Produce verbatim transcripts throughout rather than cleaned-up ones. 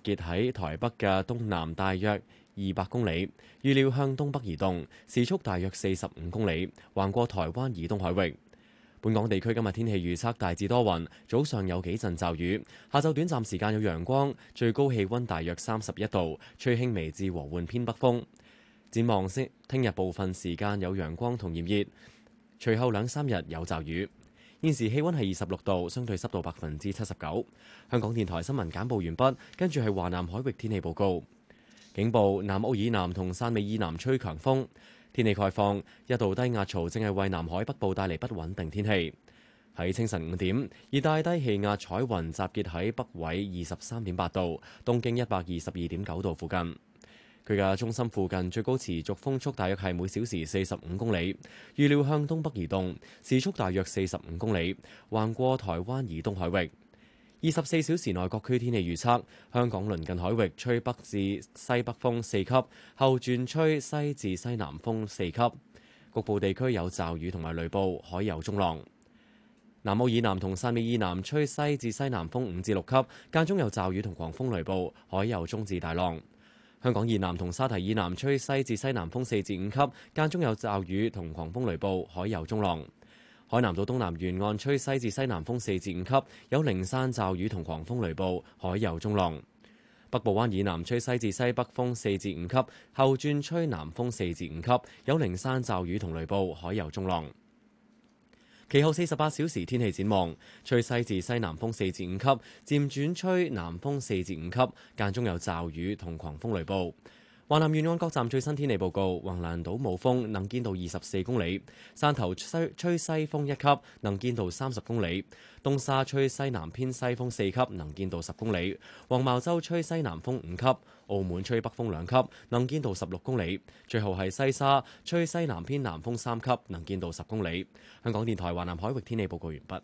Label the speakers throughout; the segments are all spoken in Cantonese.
Speaker 1: 結喺台北嘅東南大約二百公里，預料向東北移動，時速大約四十五公里，橫過台灣以東海域。本港地區今日天氣預測大致多雲，早上有幾陣驟雨，下晝短暫時間有陽光，最高氣溫大約三十一度，吹輕微至和緩偏北風。展望星聽日部分時間有陽光同炎熱，隨後兩三日有驟雨。現時氣溫係二十六度，相對濕度百分之七十九。香港電台新聞簡報完畢，跟住係華南海域天氣報告。警報：南澳以南同汕尾以南吹強風。天氣概況：一道低壓槽正係為南海北部帶嚟不穩定天氣。喺清晨五點，熱帶低氣壓彩雲集結喺北緯二十三點八度、東經一百二十二點九度附近。佢嘅中心附近最高持續風速大約係每小時四十五公里，預料向東北移動，時速大約四十五公里，橫過台灣以東海域。二十四小時內各區天氣預測：香港鄰近海域吹北至西北風四級，後轉吹西至西南風四級，局部地區有驟雨同埋雷暴，海有中浪。南澳以南同汕尾以南吹西至西南風五至六級，間中有驟雨同狂風雷暴，海有中至大浪。香港以南同沙堤以南吹西至西南風四至五級，間中有驟雨同狂風雷暴，海有中浪。海南島東南沿岸吹西至西南風四至五級，有零散驟雨同狂風雷暴，海有中浪。北部灣以南吹西至西北風四至五級，後轉吹南風四至五級，有零散驟雨同雷暴，海有中浪。其後四十八小時天氣展望：吹西至西南風四至五級，漸轉吹南風四至五級，間中有驟雨同狂風雷暴。華南沿岸各站最新天氣報告：橫瀾島冇風，能見度二十四公里；汕頭吹吹西風一級，能見度三十公里；東沙吹西南偏西風四級，能見度十公里；黃茅洲吹西南風五級；澳門吹北風兩級，能見度十六公里；最後係西沙吹西南偏南風三級，能見度十公里。香港電台華南海域天氣報告完畢。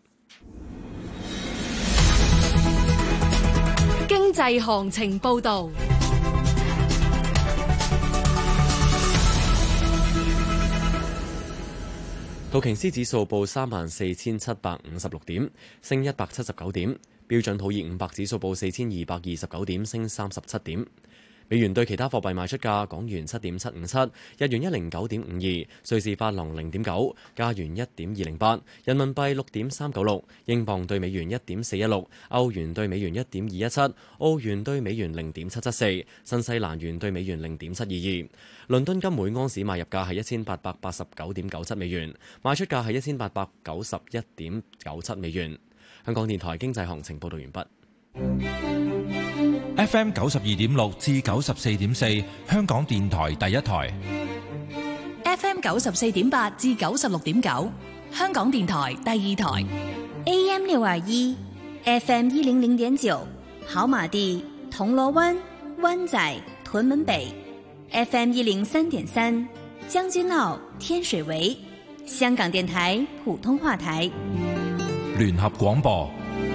Speaker 2: 經濟行情報導。
Speaker 1: 道瓊斯指數報三萬四千七百五十六點，升一百七十九點。標準普爾五百指數報四千二百二十九點，升三十七點。美元對其他貨幣賣出價：港元七點七五七，日元一零九點五二，瑞士法郎零點九，加元一點二零八，人民幣六點三九六，英鎊對美元一點四一六，歐元對美元一點二一七，澳元對美元零點七七四，新西蘭元對美元零點七二二。倫敦金每安士買入價係一千八百八十九點九七美元，賣出價係一千八百九十一點九七美元。香港電台經濟行情報道完畢。
Speaker 3: F M 九十二點六至九十四點四，香港電台第一台。
Speaker 2: F M 九十四點八至九十六點九，香港電台第二台。
Speaker 4: A M 六二一，F M 一零零點九，跑馬地、銅鑼灣、灣仔、屯門北。F M 一零三點三，將軍澳、天水圍。香港電台普通話台。
Speaker 3: 聯合廣播。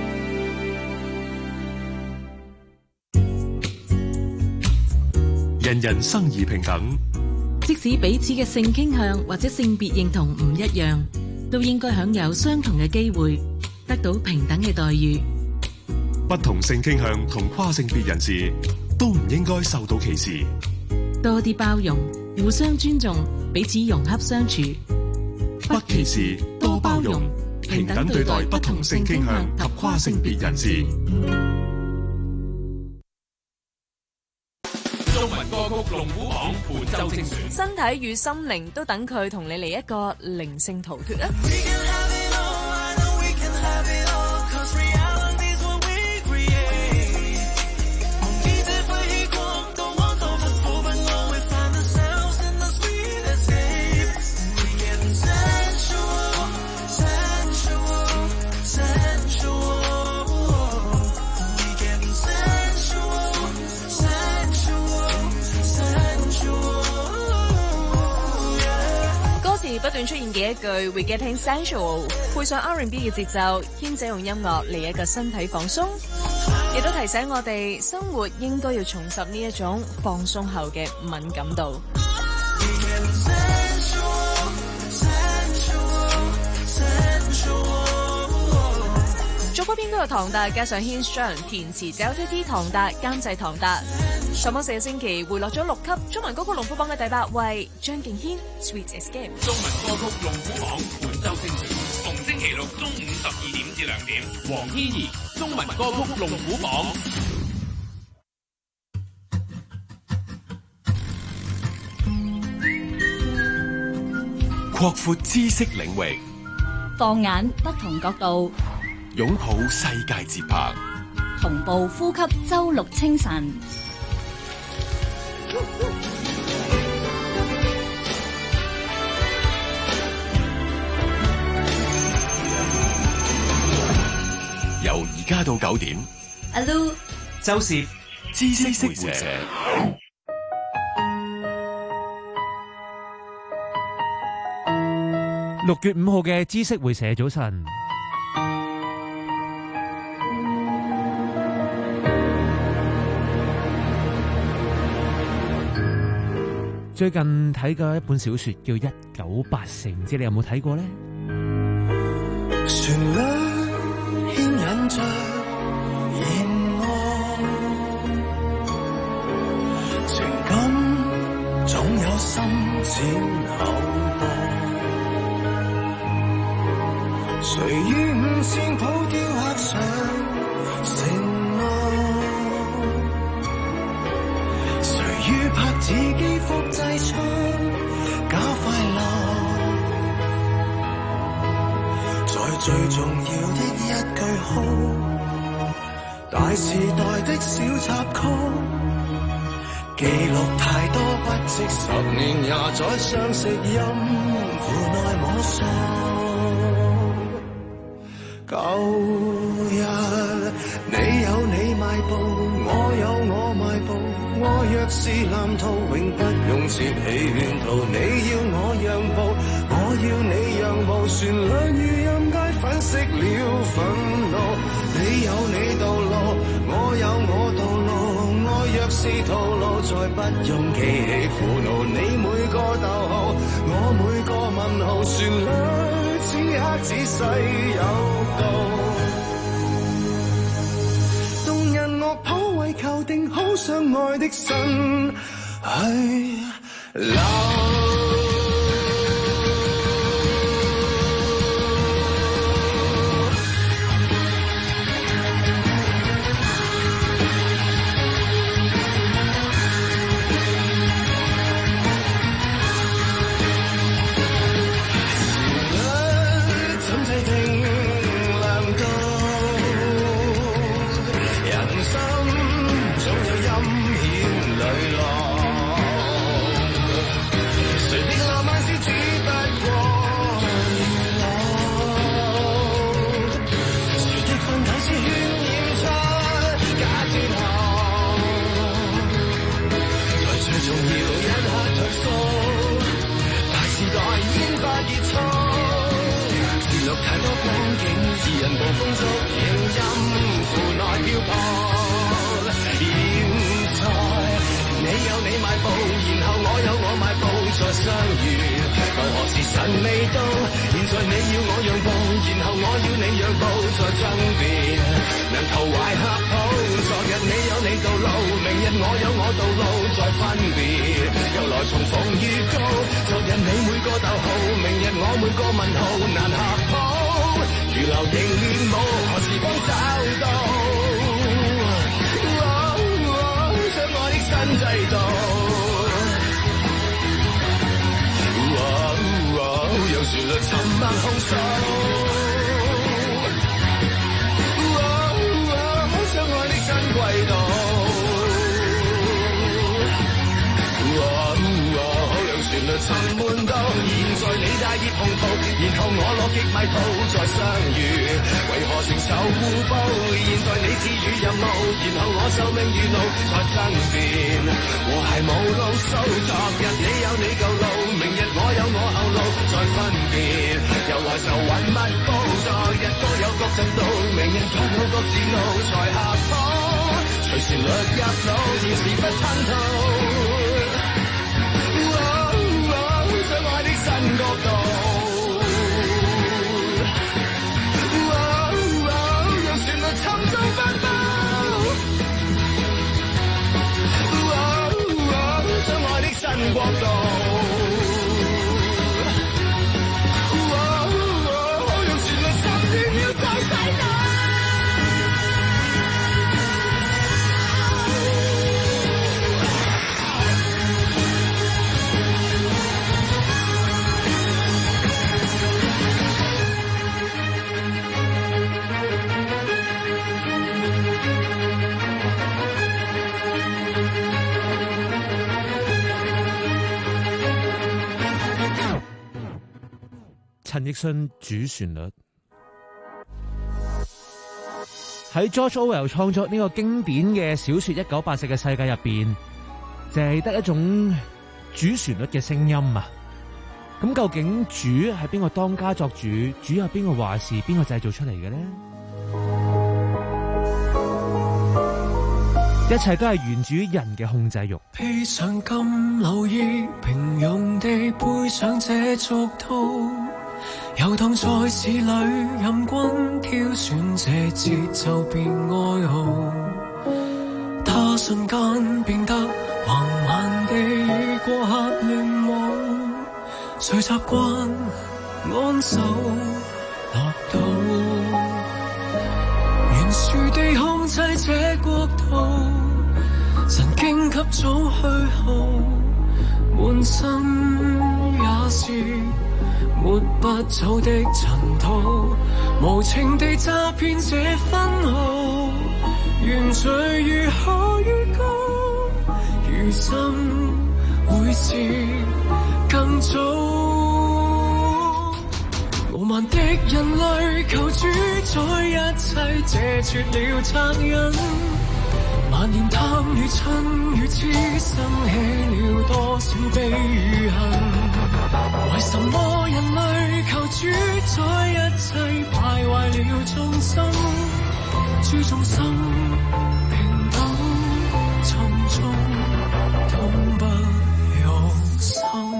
Speaker 5: 人人生而平等，
Speaker 6: 即使彼此嘅性傾向或者性別認同唔一樣，都應該享有相同嘅機會，得到平等嘅待遇。
Speaker 5: 不同性傾向同跨性別人士都唔應該受到歧視。
Speaker 6: 多啲包容，互相尊重，彼此融洽相處。
Speaker 5: 不歧視，多包容，平等對待不同性傾向及跨性別人士。
Speaker 7: 中文歌曲龍虎榜本周精選，
Speaker 8: 身體與心靈都等佢同你嚟一個靈性逃脫啊！不斷出現嘅一句 We getting sensual， 配上 R and B 嘅節奏，牽者用音樂嚟一個身體放鬆，亦都提醒我哋生活應該要重拾呢一種放鬆後嘅敏感度。祝福播編都有唐達，加上軒翔填詞就 L T T 唐達監製唐達。上榜四個星期回落咗六級，中文歌曲龍虎榜嘅第八位，張敬軒 Sweet Escape。
Speaker 7: 中文歌曲龍虎榜本周精選，逢星期六中午十二點至兩點。黃天怡中文歌曲龍虎榜。
Speaker 5: 擴闊知識領域，
Speaker 2: 放眼不同角度，
Speaker 5: 擁抱世界節拍，
Speaker 2: 同步呼吸周六清晨。
Speaker 5: 由而家到九點，
Speaker 2: 阿 Lu、
Speaker 9: 周攝
Speaker 5: 知識回射。
Speaker 9: 六月五號嘅知識會社早晨，最近睇過一本小說叫《一九八四》，唔知你有冇睇過呢？
Speaker 10: 旋律牽引着弦樂，情感總有深淺厚薄。誰於五線譜雕刻上承諾？誰於拍子機複製出假快樂？在最重要的一句號，大時代的小插曲，記錄太多不值十年廿載相識音符內摸索。舊日你有你邁步，我有我邁步，我若是藍圖永不用設起圈套。你要我讓步，我要你讓步，旋律如任街粉飾了憤怒。你有你道路，我有我道路，我若是套路，再不用記起苦惱。你每個逗號，我每個問號，旋律此刻仔細有道，動人樂譜為求定好相愛的心去留。 國度。用旋律十秒秒再洗腦。
Speaker 9: 陳奕迅主旋律喺 George Orwell 創作呢個經典嘅小說《一九八四》嘅世界入邊，就係得一種主旋律嘅聲音啊！咁究竟主係邊個當家作主？主係邊個話事？邊個製造出嚟嘅呢？一切都係源自於人嘅控制欲。
Speaker 10: 披上金縷衣，平庸地背上這俗套。遊蕩在市裏，任君挑選這節奏變哀號。他瞬間變得橫蠻地與過客亂舞，誰習慣安守樂土？懸殊地控制這國度，神經給早虛耗，滿身也是抹不走的塵土，無情地詐騙這分號，原罪如何預告，餘生會是更早。傲慢的人類求主宰一切，謝絕了惻隱，萬年貪與親與痴，生起了多少悲與恨。為什麼人類求主宰一切，敗壞了眾生？諸眾生平等，沉重痛不欲生。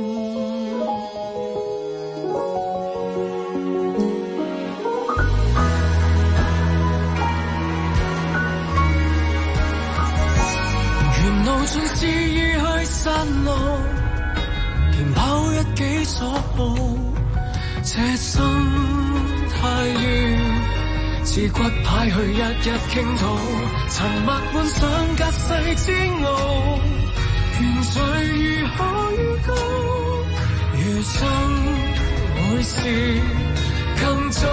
Speaker 10: 沿路盡是意去散落，填飽一己所好，這生太遠，自骨牌去一一傾吐，沉默換上隔世煎熬，原罪如何預告，餘生會是更早。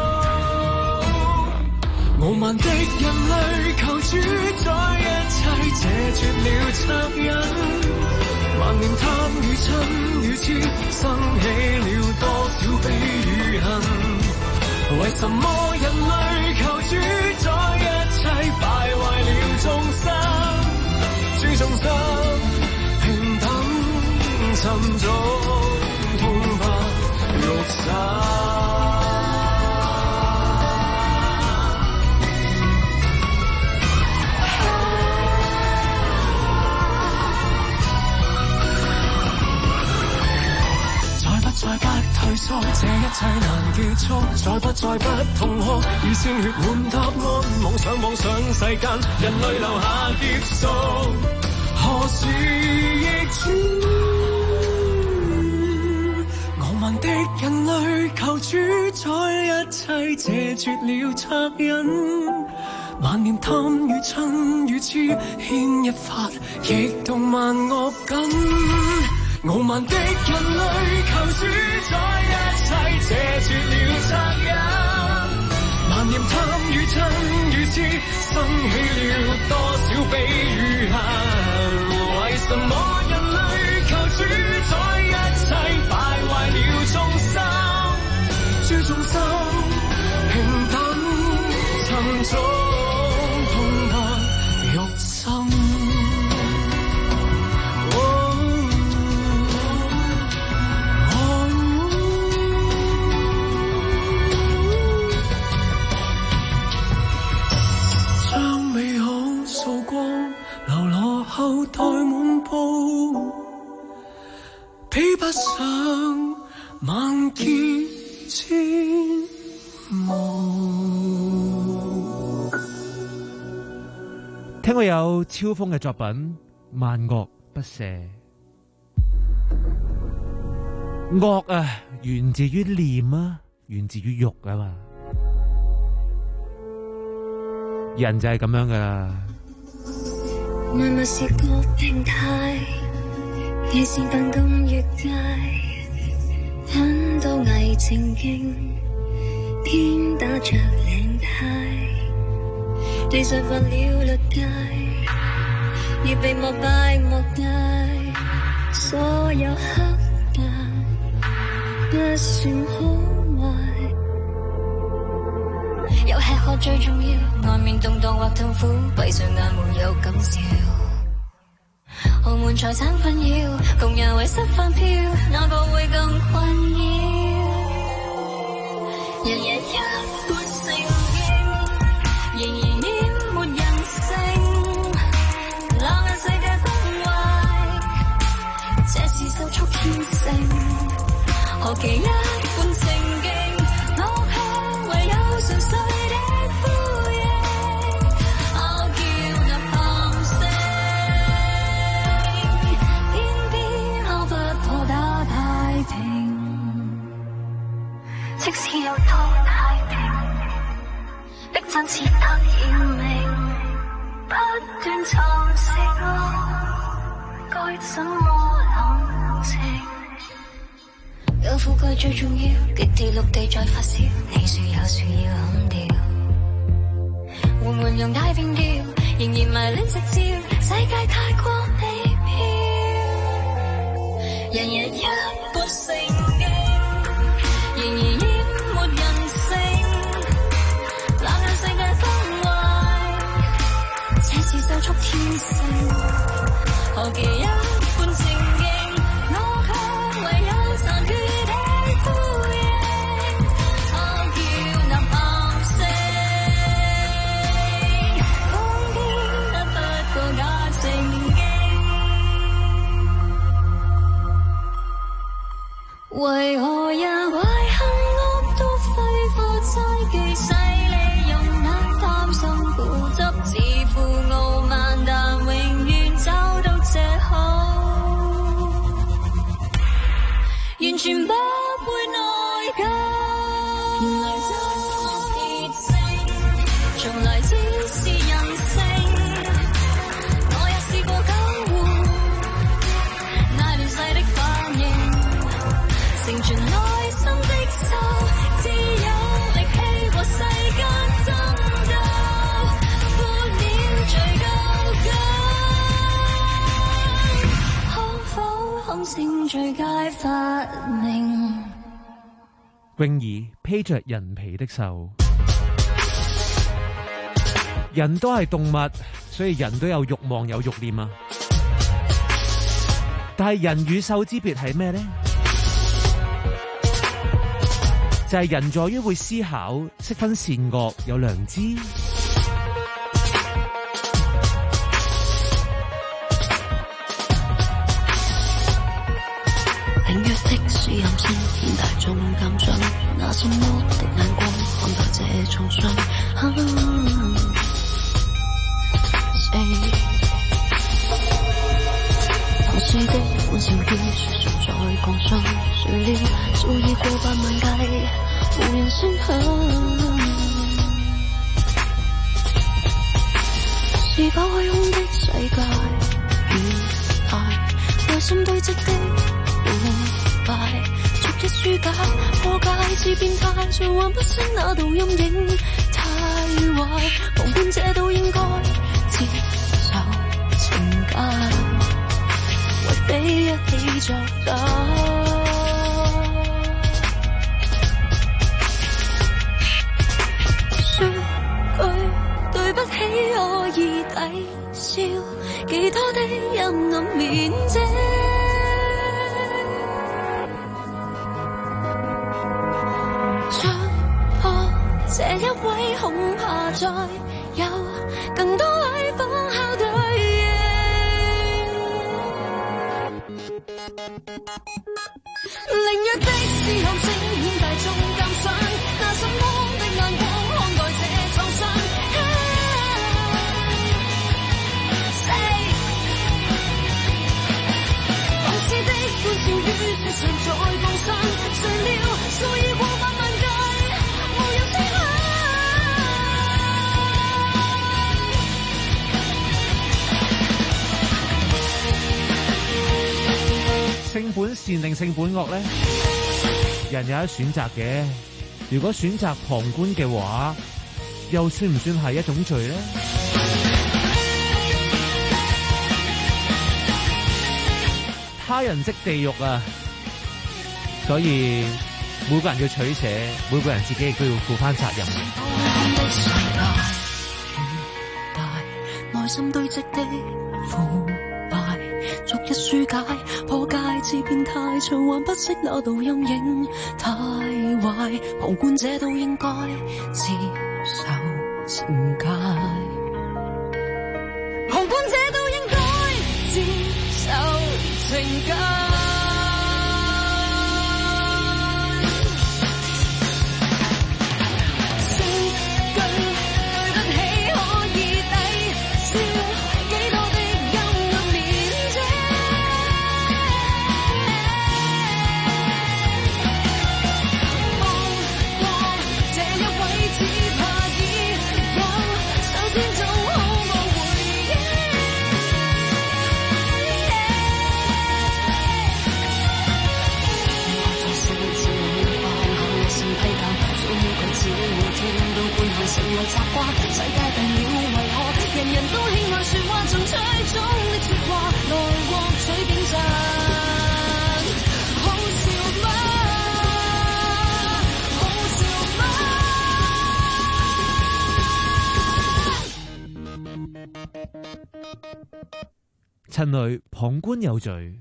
Speaker 10: 傲慢的人類求主宰一切，謝絕了惻隱，萬年貪與親與痴，生起了多少悲與恨。為什麼人類求主宰一切，敗壞了眾生？諸眾生平等，沉重痛不欲生。再不退縮，這一切難結束。再不再不痛哭，以鮮血換答案。妄想妄想世間，人類留下劫數，何時亦轉？傲慢的人類求主宰一切，謝絕了惻隱。萬念貪與親與痴，牽一髮亦動萬惡根。傲慢的人類求主宰一切，謝絕了惻隱。萬念貪與親與痴，生起了多少悲與恨。為什麼人類求主宰一切，敗壞了眾生？諸眾生平等，沉重痛不欲生。後代滿布，比不上萬劫千無。
Speaker 9: 聽過有超風嘅作品《萬惡不赦》， 惡啊，源自於念啊，源自於欲啊嘛。人就係咁樣噶啦。
Speaker 11: 默默是個病態，夜是辦公越界，很多偽正經，偏打着領呔，地上犯了律界，已被膜拜膜嗌，所有黑暗不算好壞，有吃喝最重要，外面動盪或痛苦，閉上眼沒有感笑，豪門財產困擾，共人為失飯票，哪個會更困擾？人日一般聖經，仍然淹沒人性，冷眼世界崩壞，這是手足天性，何其一般聖經，我卻唯有純粹的呼應，我叫那밤星，偏偏敲不破打太平，即使有多太平，逼真切得要命，不斷尋食我，該怎麼冷靜？有富貴最重要，極地陸地在發燒，你說有樹要砍掉，緩緩用太平調，仍然迷戀直照，世界太過美妙，人日一般聖經，仍然淹沒人性，冷眼世界崩壞，這是手足天性，何其一般聖經，我卻唯有殘缺的呼應，我叫那밤星，偏偏得不過假聖經，為何人懷恨惡毒肺腑猜忌勢利用那擔心固執自負傲慢，但永遠找到藉口，完全不會內疚。原來真鐵性，從來只是人性，我也試過救護那亂世的反應，成全內心的愁，只有力氣和世間爭鬥，闊了最高高，可否堪稱最佳發明？
Speaker 9: 泳兒披着人皮的獸，人都係動物，所以人都有慾望有慾念啊。但係人與獸之別係咩呢？就係人在於會思考，識分善惡，有良知。
Speaker 11: 領約的是任性，見大眾鑑賞，拿什麼的眼光看待這創傷？四唐詩的歡笑語，說說在講傷，誰料早已過百萬計，無人聲響。是否虛空的世界，愉快內心堆積的腐敗，逐一書解破戒是變態，誰還不識那道陰影太壞，旁觀者都應該接受懲戒，為非一起作假。說句對不起，我已抵消幾多的陰暗面遮。這一位恐怕再有更多位仿效對應，凌弱的時候聲顯大眾鑑賞，拿什麼的眼光看待這創傷？四諷刺的歡笑語， 世上再放生，誰料數以過百萬計，無人知曉。
Speaker 9: 性本善定性本惡呢？人有得選擇嘅。如果選擇旁觀嘅話，又算唔算係一種罪呢？他人即地獄啊！所以每個人要取捨，每個人自己亦都要負翻責任。
Speaker 11: 內心堆積的腐敗，逐一紓解，破戒自變態，循環不息那道陰影太壞，旁觀者都應該接受懲戒，旁觀者都應該接受懲戒。成為習慣，世界定了為何人人都喜愛説話，盡吹中的説話來獲取點讚，好笑嗎？好笑嗎？
Speaker 9: 陳雷旁觀有罪。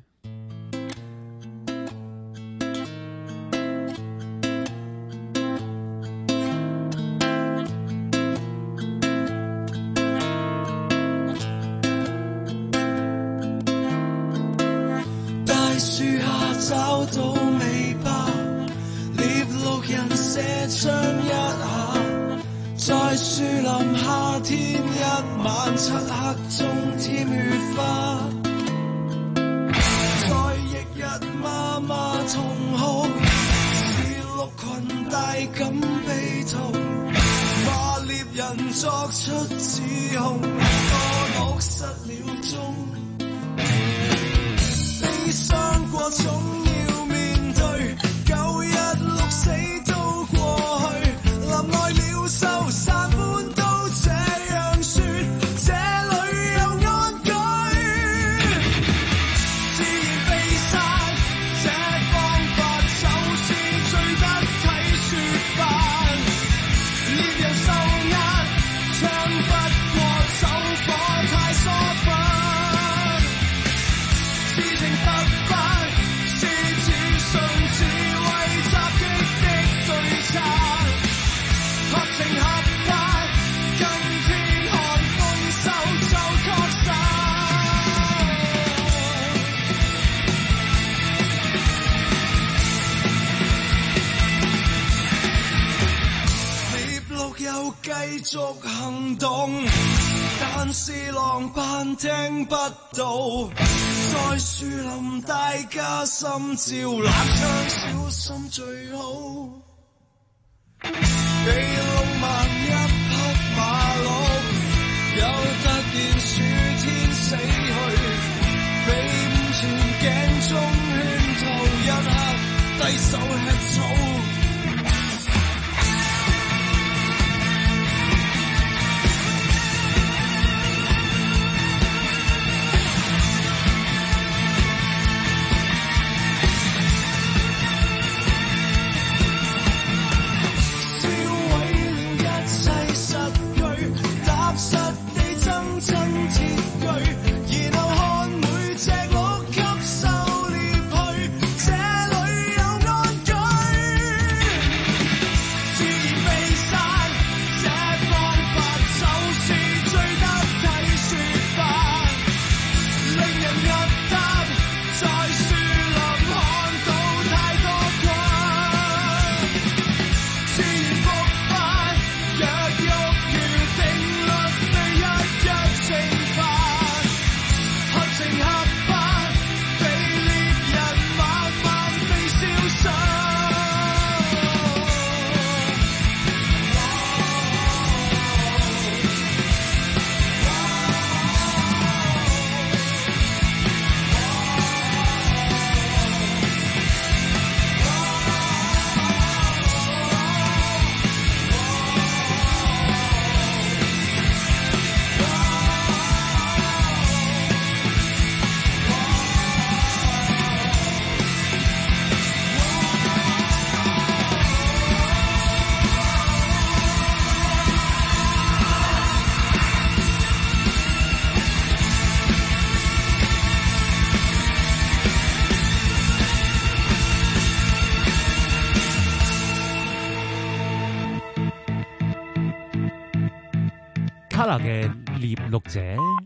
Speaker 10: 找到尾巴，獵鹿人射槍一下，在樹林夏天一晚，漆黑中添血花，在翌日媽媽痛哭，是鹿群大感悲痛，話獵人作出指控，個鹿失了蹤，悲傷過總要面對，九一六死都過去，林內鳥獸散歡都這樣說，這裏有安居，自然被殺，這方法就是最得體說法，獵人受壓，槍不過走火太疏忽，事情突發，是自信智慧襲擊的對策，合情合法，今天看豐收就確實。獵鹿又繼續行動，但是狼狽聽不到，在樹林大家心照冷槍，小心最好。被鹿盲一匹馬鹿，又突然暑天死去，被誤傳鏡中圈套，一刻低手吃草。燒毀了一切實據，踏實地爭
Speaker 9: Nirvana 嘅獵鹿者。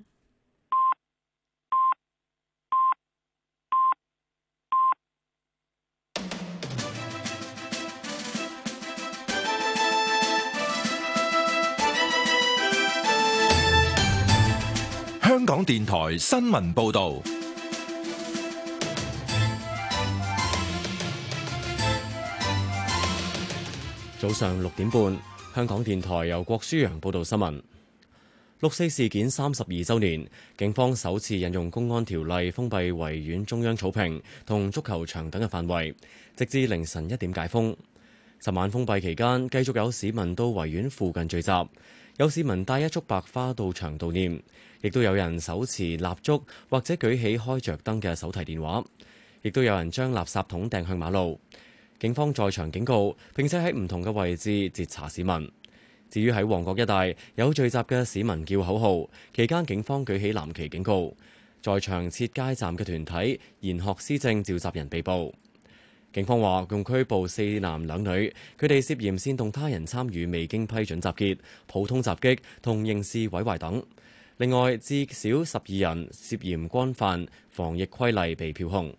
Speaker 3: 香港電台新聞報導。
Speaker 1: 早上六點半，香港電台由郭舒揚報道新聞。六四事件三十二週年，警方首次引用公安條例封閉維園中央草坪同足球場等嘅範圍，直至凌晨一點解封。尋晚封閉期間，繼續有市民到維園附近聚集，有市民帶一束白花到場悼念，亦都有人手持蠟燭或者舉起開着燈嘅手提電話，亦都有人將垃圾桶掟向馬路。警方在場警告，並且喺唔同嘅位置截查市民。至於喺旺角一帶有聚集嘅市民叫口號，期間警方舉起藍旗警告。在場設街站嘅團體賢學思政召集人被捕。警方話共拘捕四男兩女，佢哋涉嫌煽動他人參與未經批准集結、普通襲擊同刑事毀壞等。另外，至少十二人涉嫌干犯防疫規例被票控。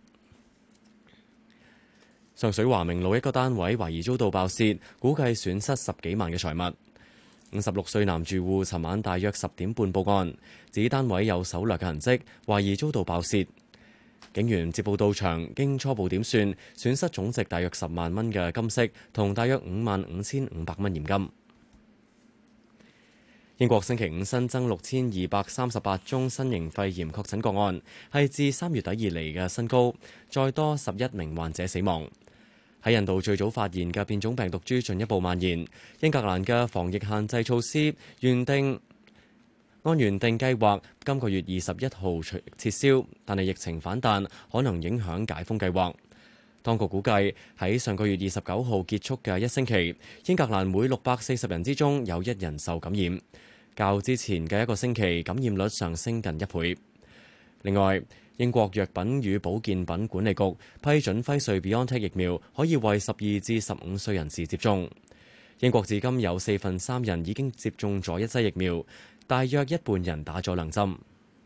Speaker 1: 上水華明路一個單位懷疑遭到爆竊，估計損失十幾萬嘅財物。五十六歲男住戶尋晚大約十點半報案，指單位有搜掠嘅痕跡，懷疑遭到爆竊。警員接報到場，經初步點算，損失總值大約十萬蚊嘅金飾同大約五萬五千五百蚊現金。英國星期五新增六千二百三十八宗新型肺炎確診個案，係自三月底以嚟嘅新高，再多十一名患者死亡。喺印度最早發現嘅變種病毒株進一步蔓延，英格蘭嘅防疫限制措施原定按原定計劃今個月二十一號撤銷，但係疫情反彈可能影響解封計劃。當局估計喺上個月二十九號結束嘅一星期，英格蘭每六百四十人之中有一人受感染，較之前嘅一個星期感染率上升近一倍。另外，英國藥品與保健品管理局批准輝瑞 BioNTech 疫苗可以為十二至十五歲人士接種。英國至今有四分三人已經接種咗一劑疫苗，大約一半人打咗兩針。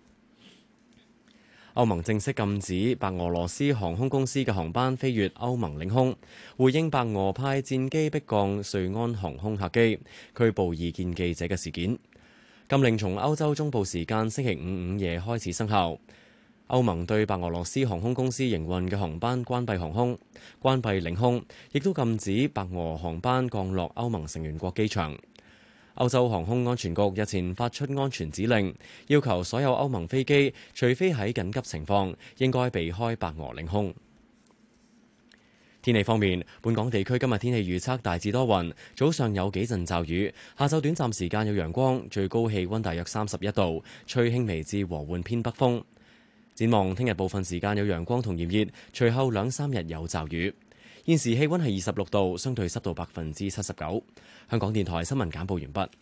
Speaker 1: 歐盟正式禁止白俄羅斯航空公司嘅航班飛越歐盟領空，回應白俄派戰機迫降瑞安航空客機，拘捕異見記者嘅事件。禁令從歐洲中部時間星期五午夜開始生效。歐盟對白俄羅斯航空公司營運嘅航班關閉航空、關閉領空，亦都禁止白俄航班降落歐盟成員國機場。歐洲航空安全局日前發出安全指令，要求所有歐盟飛機，除非喺緊急情況，應該避開白俄領空。天氣方面，本港地區今日天氣預測大致多雲，早上有幾陣驟雨，下晝短暫時間有陽光，最高氣溫大約三十一度，吹輕微至和緩偏北風。展望聽日部分時間有陽光同炎熱，隨後兩三日有驟雨。現時氣溫係二十六度，相對濕度百分之七十九。香港電台新聞簡報完畢。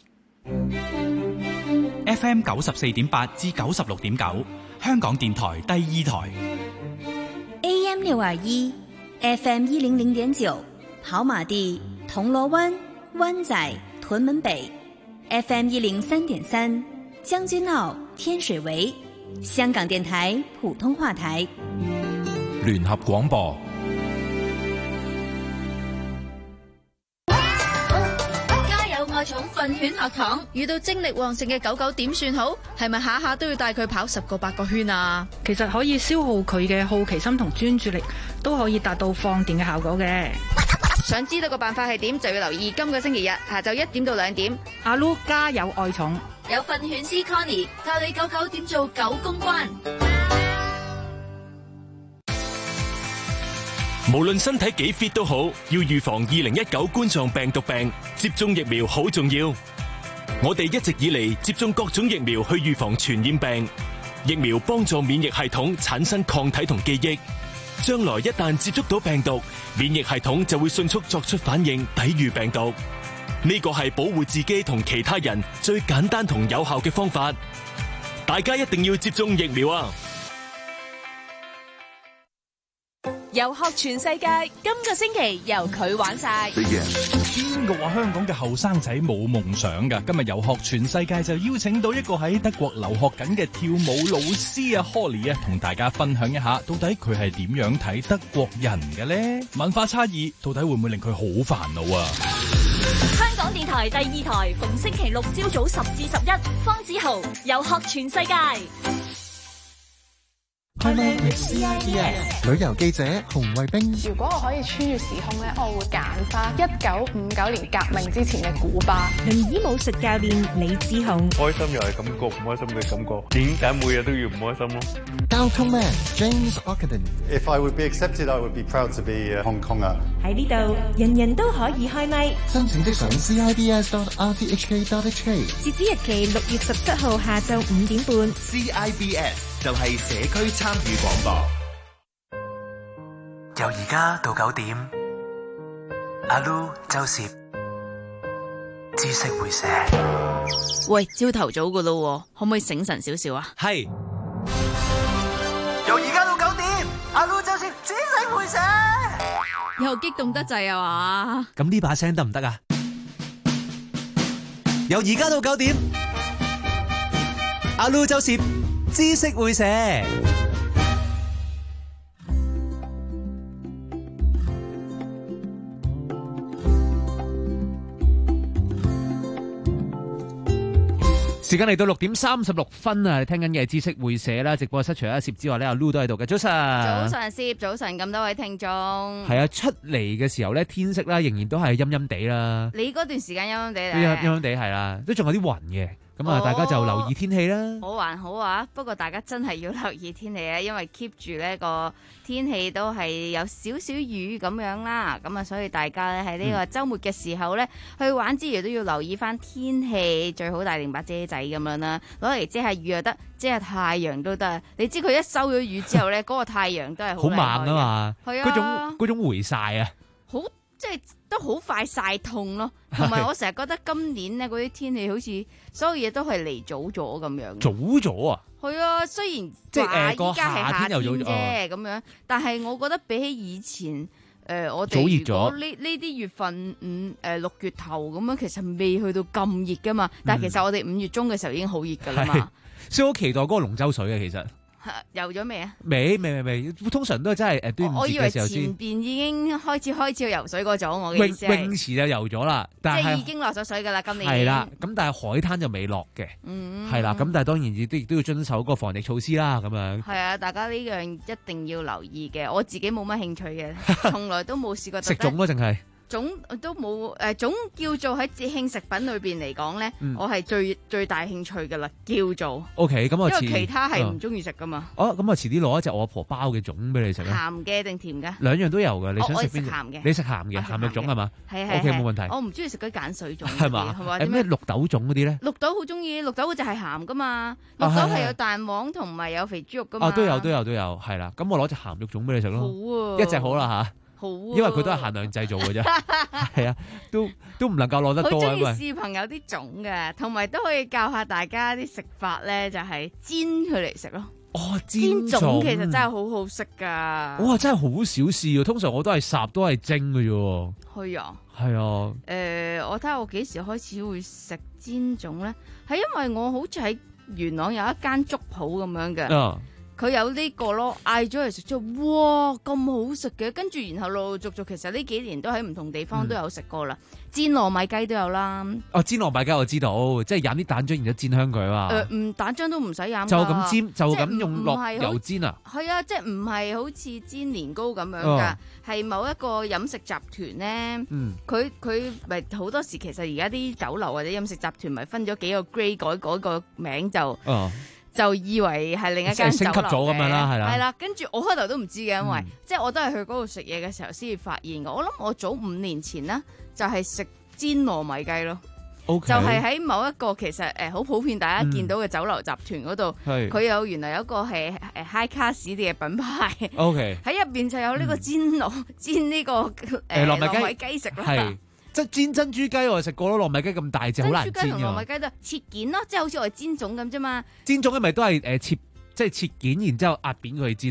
Speaker 12: F M 九十四點八至九十六點九，香港電台第二台。
Speaker 4: A M 六二一，F M 一零零點九，跑馬地、銅鑼灣、灣仔、屯門北 ，F M 一零三點三，將軍澳、天水圍。香港電台普通話台
Speaker 3: 聯合廣播。
Speaker 13: 家有愛寵訓犬學堂，遇到精力旺盛嘅狗狗點算好？係咪下下都要帶佢跑十個八個圈啊？
Speaker 14: 其實可以消耗佢嘅好奇心同專注力，都可以達到放電嘅效果嘅。
Speaker 13: 想知道個辦法係點，就要留意今個星期日下晝一點到兩點。
Speaker 14: 阿 Lu 家有愛寵，
Speaker 13: 有訓犬師 Connie 教你狗狗點做狗公關。
Speaker 15: 無論身體幾 fit 都好，要預防二零一九冠狀病毒病，接種疫苗好重要。我哋一直以嚟接種各種疫苗去預防傳染病，疫苗幫助免疫系統產生抗體同記憶。將來一旦接觸到病毒，免疫系統就會迅速作出反應，抵禦病毒。呢個係保護自己同其他人最簡單同有效嘅方法。大家一定要接種疫苗啊！
Speaker 8: 遊學全世界，今個星期由佢玩晒。
Speaker 12: 邊個話香港嘅後生仔冇夢想㗎？今日遊學全世界就邀請到一個喺德國留學緊嘅跳舞老師啊 Holly 啊，同大家分享一下，到底佢係點樣睇德國人嘅呢？文化差異到底會唔會令佢好煩惱啊？
Speaker 16: 香港電台第二台，逢星期六朝早十至十一，方子豪遊學全世界。
Speaker 17: 開咪 with C I B S 旅遊記者洪慧冰。
Speaker 18: 如果我可以穿越時空咧，我會揀翻一九五九年革命之前嘅古巴。
Speaker 19: 輪椅武術教練李志雄。
Speaker 20: 開心又係感覺，唔開心嘅感覺。點解每日都要唔開心咯？
Speaker 17: 交通 man James Ockenden。
Speaker 21: If I would be accepted, I would be proud to be a Hong Konger。
Speaker 19: 喺呢度，人人都可以開咪。
Speaker 17: 申請即上 c i b s dot r t h k dot h k。
Speaker 19: 截止日期六月十七號下晝五點半。
Speaker 22: C I B S。就係社區參與廣播。
Speaker 23: 由而家到九點，阿 Lu 周攝知識會寫。
Speaker 8: 喂，朝頭早噶咯，可唔可以醒神少少啊？
Speaker 23: 係。由而家到九點，阿 Lu 周攝知識會寫。
Speaker 8: 又激動得滯啊嘛？
Speaker 9: 咁呢把聲得唔得啊？
Speaker 23: 由而家到九點，阿 Lu 周攝知識會寫。
Speaker 9: 時間嚟到六點三十六分啊！你聽緊嘅知識會寫啦，直播室除咗阿攝之外咧，阿 Lu 都喺度嘅。早晨，
Speaker 8: 早晨攝，早晨咁多位聽眾。
Speaker 9: 係啊，出嚟嘅時候咧，天色啦仍然都係陰陰地啦。
Speaker 8: 你嗰段時間陰陰地咧？
Speaker 9: 陰陰地係啦，都仲有啲雲嘅。咁啊，大家就留意天氣啦。
Speaker 8: 好還好啊，不過大家真係要留意天氣啊，因為 keep 住呢個天氣都係有少少雨咁樣啦。咁啊，所以大家咧喺呢個週末嘅時候咧，嗯、去玩之餘都要留意翻天氣，最好帶定把遮仔咁樣啦。攞嚟遮下雨又得，遮下太陽都得。你知佢一收咗雨之後咧，嗰個太陽都係好猛啊嘛。係啊，
Speaker 9: 嗰種嗰種回曬啊，
Speaker 8: 好即係。都好快曬痛咯，同埋我成日覺得今年咧嗰啲天氣好似所有嘢都係嚟早咗咁樣。
Speaker 9: 早咗啊！
Speaker 8: 係啊，雖然即係誒依家係夏天啫咁樣，但係我覺得比起以前誒、呃、我哋如果呢呢啲月份五誒六月頭咁樣，其實未去到咁熱噶嘛。但係其實我哋五月中嘅時候已經好熱噶啦嘛。
Speaker 9: 所以我期待嗰個龍舟水嘅其實。
Speaker 8: 游咗未啊？
Speaker 9: 未未未未，通常都係真係誒端午節嘅時候先。我以為前邊已
Speaker 8: 經開始開始要游水嗰種，我嘅意思係
Speaker 9: 泳池就游咗啦，但係
Speaker 8: 即係已經落咗水㗎啦。今年
Speaker 9: 係啦，咁但係海灘就未落嘅，
Speaker 8: 嗯，
Speaker 9: 係啦。咁但係當然亦都亦都要遵守嗰個防疫措施啦。咁樣
Speaker 8: 係啊，大家呢樣一定要留意嘅。我自己冇乜興趣嘅，從來都冇試過
Speaker 9: 食粽咯，淨係。
Speaker 8: 總都冇誒，總叫做喺節慶食品裏邊嚟講咧，
Speaker 9: 嗯、
Speaker 8: 我係最最大興趣噶啦，叫做。
Speaker 9: O K，咁我
Speaker 8: 因為其他係唔中意食噶嘛。
Speaker 9: 哦，咁我遲啲攞一隻我阿婆包嘅粽俾你食啦。
Speaker 8: 鹹嘅定甜嘅？
Speaker 9: 兩樣都有嘅，你想食邊隻？
Speaker 8: 鹹嘅。
Speaker 9: 你食鹹嘅鹹肉粽係嘛？
Speaker 8: 係係
Speaker 9: O K，冇問題。
Speaker 8: 我唔中意食嗰啲鹼水粽。
Speaker 9: 係嘛？誒咩綠豆粽嗰啲咧？
Speaker 8: 綠豆好中意，綠豆就係鹹噶嘛。綠豆係有蛋黃同埋有肥豬肉噶嘛。
Speaker 9: 哦，都有都有都有，係啦。咁我攞隻鹹肉粽俾你食咯。
Speaker 8: 好啊。
Speaker 9: 一隻好啦吓。
Speaker 8: 好、啊，
Speaker 9: 因為佢都係限量製造嘅啫，係啊，都都唔能夠攞得多啊。
Speaker 8: 好中意試朋友啲種嘅，同埋都可以教下大家啲食法咧，就係、是、煎佢嚟食咯。
Speaker 9: 哦，煎
Speaker 8: 種其實真係好好食噶。
Speaker 9: 哇，真係好少試啊！通常我都係烚，都係蒸嘅啫。
Speaker 8: 係啊，
Speaker 9: 係啊。
Speaker 8: 誒、呃，我睇下我幾時開始會食煎種咧？係因為我好似喺元朗有一間粥鋪咁樣嘅。
Speaker 9: 啊。
Speaker 8: 佢有呢個咯，嗌咗嚟食之後，哇咁好食嘅，跟住然後陸陸續續，其實呢幾年都喺唔同地方都有食過啦。嗯、煎糯米雞都有啦。
Speaker 9: 哦，煎糯米雞我知道，即係飲啲蛋漿然之後煎香佢啊嘛。
Speaker 8: 誒、呃，唔蛋漿都唔使飲。
Speaker 9: 就咁煎，就咁用落油煎啊？
Speaker 8: 係啊，即係唔係好似煎年糕咁樣㗎？係、哦、某一個飲食集團咧，佢佢咪好多時其實而家啲酒樓或者飲食集團咪分咗幾個 grade 改嗰個名就。哦就以為係另一間酒樓嘅，升級咗咁樣啦，係啦，係啦。跟住我開頭都唔知嘅，因為、嗯、即係我都係去嗰度食嘢嘅時候先至發現嘅。我諗我早五年前呢，就係、是、食煎糯米雞咯。Okay. 就係喺某一個其實誒好、呃、普遍大家見到嘅酒樓集團嗰度，佢、嗯、有原來有一個係誒 high class 啲嘅品牌。OK，喺入邊就有呢個煎糯、嗯、煎呢、這個誒糯、呃、米雞食啦。
Speaker 9: 即係煎珍珠雞，我食過咯。糯米雞咁大隻，好難煎嘅。珍珠雞同糯米雞都切件咯，即係好似我哋煎粽咁啫嘛。 煎粽係咪都係誒切，即係切件，然之後壓扁佢去煎咧？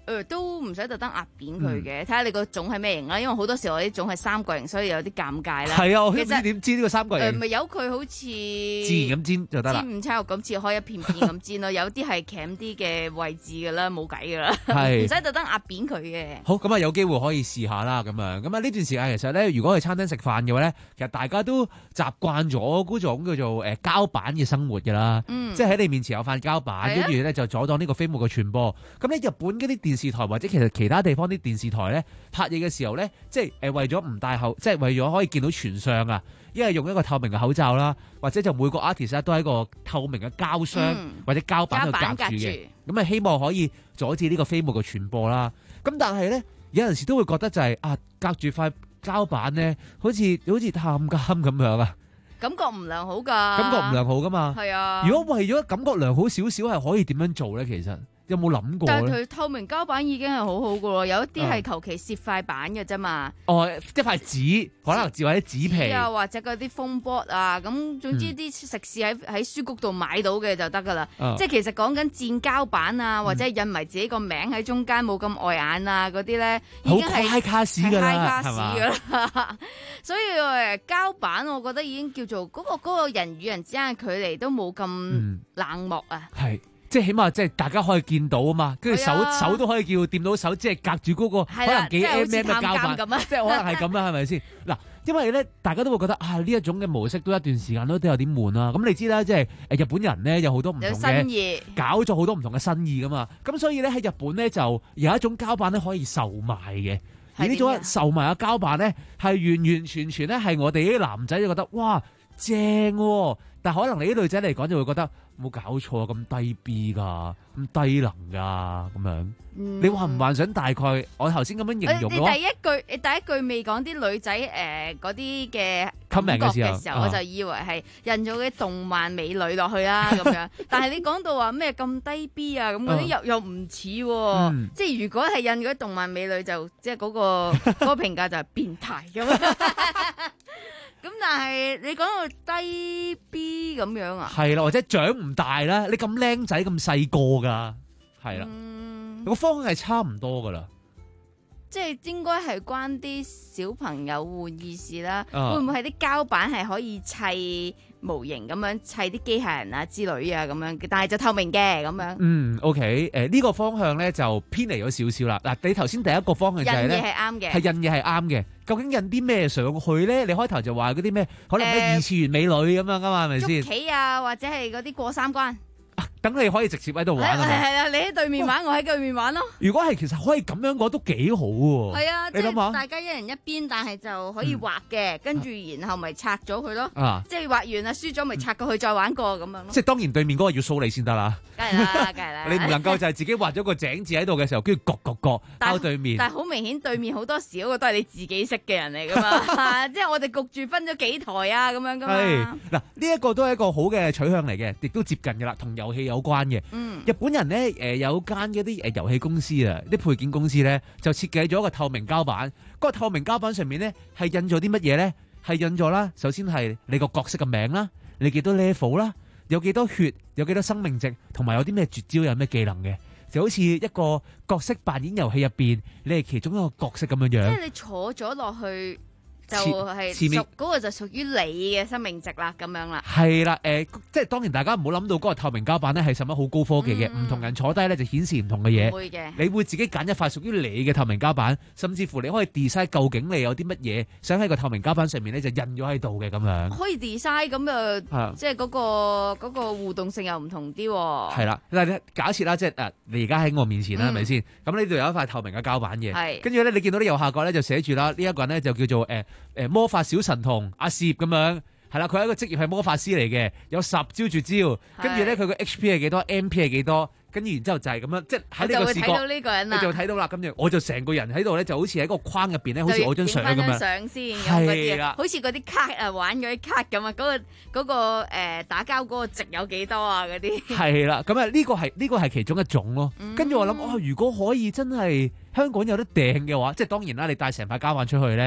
Speaker 2: 誒都唔使特登壓扁佢嘅，睇下你個種係咩型啦。因為好多時我啲種係三角形，所以有啲尷尬啦。
Speaker 9: 係啊，我唔
Speaker 2: 其實
Speaker 9: 知點知呢個三角形。
Speaker 2: 誒咪由佢好似
Speaker 9: 自然咁煎就得啦。
Speaker 2: 煎午餐肉咁切開一片片咁煎咯，有啲係鉗啲嘅位置㗎啦，冇計㗎啦，
Speaker 9: 係
Speaker 2: 唔使特登壓扁佢嘅。
Speaker 9: 好，咁啊有機會可以試下啦，咁樣咁啊呢段時間其實咧，如果去餐廳食飯嘅話咧，其實大家都習慣咗嗰種叫做誒膠板嘅生活㗎啦，
Speaker 2: 嗯
Speaker 9: 即係喺你面前有塊膠板，跟住咧就阻擋呢個飛沫嘅傳播。咁咧日本嗰啲電視台或者其實其他地方啲電視台咧拍嘢嘅時候咧，即係誒為咗唔戴口，即係為咗可以見到全相啊，一係用一個透明嘅口罩啦，或者就每個 artist 都喺個透明嘅膠箱、
Speaker 2: 嗯、
Speaker 9: 或者膠板度隔
Speaker 2: 膠板
Speaker 9: 住嘅，
Speaker 2: 隔
Speaker 9: 咁啊希望可以阻止呢個飛沫嘅傳播啦。咁但係咧有陣時都會覺得就係、是、啊隔住塊膠板咧，好似好似探監咁樣啊，
Speaker 2: 感覺唔良好㗎，
Speaker 9: 感覺唔良好噶嘛。
Speaker 2: 係啊，
Speaker 9: 如果為咗感覺良好少少，係可以點樣做咧？其實有冇諗過
Speaker 2: 但係
Speaker 9: 咧？
Speaker 2: 佢透明膠板已經係好好㗎喎，有一啲係求其摺塊板嘅啫嘛。
Speaker 9: 哦，一塊紙，可能紙或者紙皮
Speaker 2: 啊，或者嗰啲風波啊，咁總之啲食肆喺喺書局度買到嘅就得㗎啦。
Speaker 9: 嗯
Speaker 2: 即係其實講緊墊膠板啊，或者印埋自己個名喺中間冇咁礙眼啊嗰啲咧，已經係
Speaker 9: 好 high class 㗎啦，
Speaker 2: 係 high class
Speaker 9: 係嘛
Speaker 2: 㗎啦。所以誒膠板，我覺得已經叫做嗰、嗰個嗰個人與人之間嘅距離都冇咁冷漠啊。
Speaker 9: 係。即係起碼即係大家可以見到啊嘛，跟住手、
Speaker 2: 啊、
Speaker 9: 手都可以叫掂到手，即係隔住嗰個可能幾 mm 嘅膠板，
Speaker 2: 咁啊，
Speaker 9: 即係可能係咁啦，係咪先？嗱，因為咧大家都會覺得啊呢一種嘅模式都一段時間都都有啲悶啦。咁你知啦，即係誒日本人咧有好多唔同嘅搞咗好多唔同嘅新意噶嘛。咁所以咧喺日本咧就有一種膠板咧可以售賣嘅，而呢種售賣嘅膠板咧係完完全全咧係我哋啲男仔就覺得哇正喎、啊，但可能你啲女仔嚟講就會覺得。冇搞錯啊！咁低 B 㗎，咁低能㗎，咁樣。嗯、你幻唔幻想大概我頭先咁樣形容
Speaker 2: 你第一句，你第一句未講啲女仔誒嗰啲嘅感覺嘅時候，時候我就以為係印咗啲動漫美女落去啦咁樣。但係你講到話咩咁低 B 啊咁嗰啲又又唔似喎。嗯、即係如果係印嗰啲動漫美女，就即係嗰個嗰、嗰個評價就係變態咁。咁但係你講到低 B 咁樣啊？係
Speaker 9: 啦，或者長唔大啦，你咁僆仔咁細個噶，係啦，個、嗯、方向係差唔多噶啦。
Speaker 2: 即係應該係關啲小朋友玩意事啦，
Speaker 9: 啊、
Speaker 2: 會唔會係啲膠板係可以砌模型咁樣砌啲機械人啊之類啊咁樣，但係就透明嘅咁樣。
Speaker 9: 嗯 ，OK， 誒、呃、呢、呢個方向咧就偏離咗少少啦。嗱，你頭先第一個方向就係咧，
Speaker 2: 印嘢係啱嘅，
Speaker 9: 係印嘢係啱嘅。究竟印啲咩上去咧？你開頭就話嗰啲咩，可能咩二次元美女咁樣噶嘛，係咪先？
Speaker 2: 捉棋啊，或者係嗰啲過三關。
Speaker 9: 等你可以直接喺度玩啊！
Speaker 2: 係係啦，你喺對面玩，我喺對面玩咯。
Speaker 9: 如果係其實可以咁樣講都幾好喎。
Speaker 2: 係啊，
Speaker 9: 你諗下，
Speaker 2: 大家一人一邊，但係就可以畫嘅，跟住然後咪拆咗佢咯。
Speaker 9: 啊，
Speaker 2: 即係畫完啦，輸咗咪拆過去再玩過咁樣咯。
Speaker 9: 即係當然對面嗰個要掃你先得啦。
Speaker 2: 梗係啦，梗係啦。
Speaker 9: 你唔能夠就係自己畫咗個井字喺度嘅時候，跟住割割割拋對面。
Speaker 2: 但係好明顯，對面好多時嗰個都係你自己識嘅人嚟噶嘛。即係我哋焗住分咗幾台啊，咁樣噶嘛。
Speaker 9: 係嗱，呢一個都係一個好嘅取向嚟嘅，亦都接近嘅啦，同遊戲有關嘅。
Speaker 2: 嗯。
Speaker 9: 日本人咧，誒有間嗰啲誒遊戲公司啊，啲配件公司咧就設計咗一個透明膠板。嗰個透明膠板上面咧係印咗啲乜嘢咧？係印咗啦，首先係你個角色嘅名啦，你幾多 level 啦，有幾多血，有幾多生命值，同埋有啲咩絕招，有咩技能嘅，就好似一個角色扮演遊戲入邊，你係其中一個角色咁樣樣。
Speaker 2: 即係你坐咗落去。就係屬嗰個就屬於你嘅生命值啦，咁樣啦。
Speaker 9: 係啦，誒、呃，即係當然大家唔好諗到嗰個透明膠板咧係什麼好高科技嘅，唔、嗯、同人坐低咧就顯示唔同嘅嘢。
Speaker 2: 會嘅，
Speaker 9: 你會自己揀一塊屬於你嘅透明膠板，甚至乎你可以 design 究竟你有啲乜嘢想喺個透明膠板上面咧就印咗喺度嘅咁樣。
Speaker 2: 可以 design 咁就即係嗰個嗰個互動性又唔同啲。
Speaker 9: 係啦，嗱，假設啦，即係誒，你而家喺我面前啦，係咪先？咁呢度有一塊透明嘅膠板嘅，
Speaker 2: 係。跟
Speaker 9: 住咧，你見到啲右下角咧就寫住啦，呢、這、一個人咧就叫做誒。呃誒魔法小神童阿攝咁樣，係啦，佢係一個職業係魔法師嚟嘅，有十招絕招，跟住咧佢個 H P 係幾多 ，M P 係幾多，跟住然之後就係咁樣，即係喺呢個視覺，
Speaker 2: 睇到呢個人啊，
Speaker 9: 你就睇到啦。咁就我就成個人喺度咧，就好似喺個框入邊咧，好似我張相咁樣。
Speaker 2: 影相先，係啦，好似嗰啲卡啊，玩嗰啲卡咁啊，嗰、嗰個嗰、嗰個、呃、打交嗰個值有幾多啊？嗰啲
Speaker 9: 係啦，咁啊呢個係呢個係其中一種咯。跟住我諗，哦，如果可以真係香港有得訂嘅話，即係當然啦，你帶成塊膠板出去咧。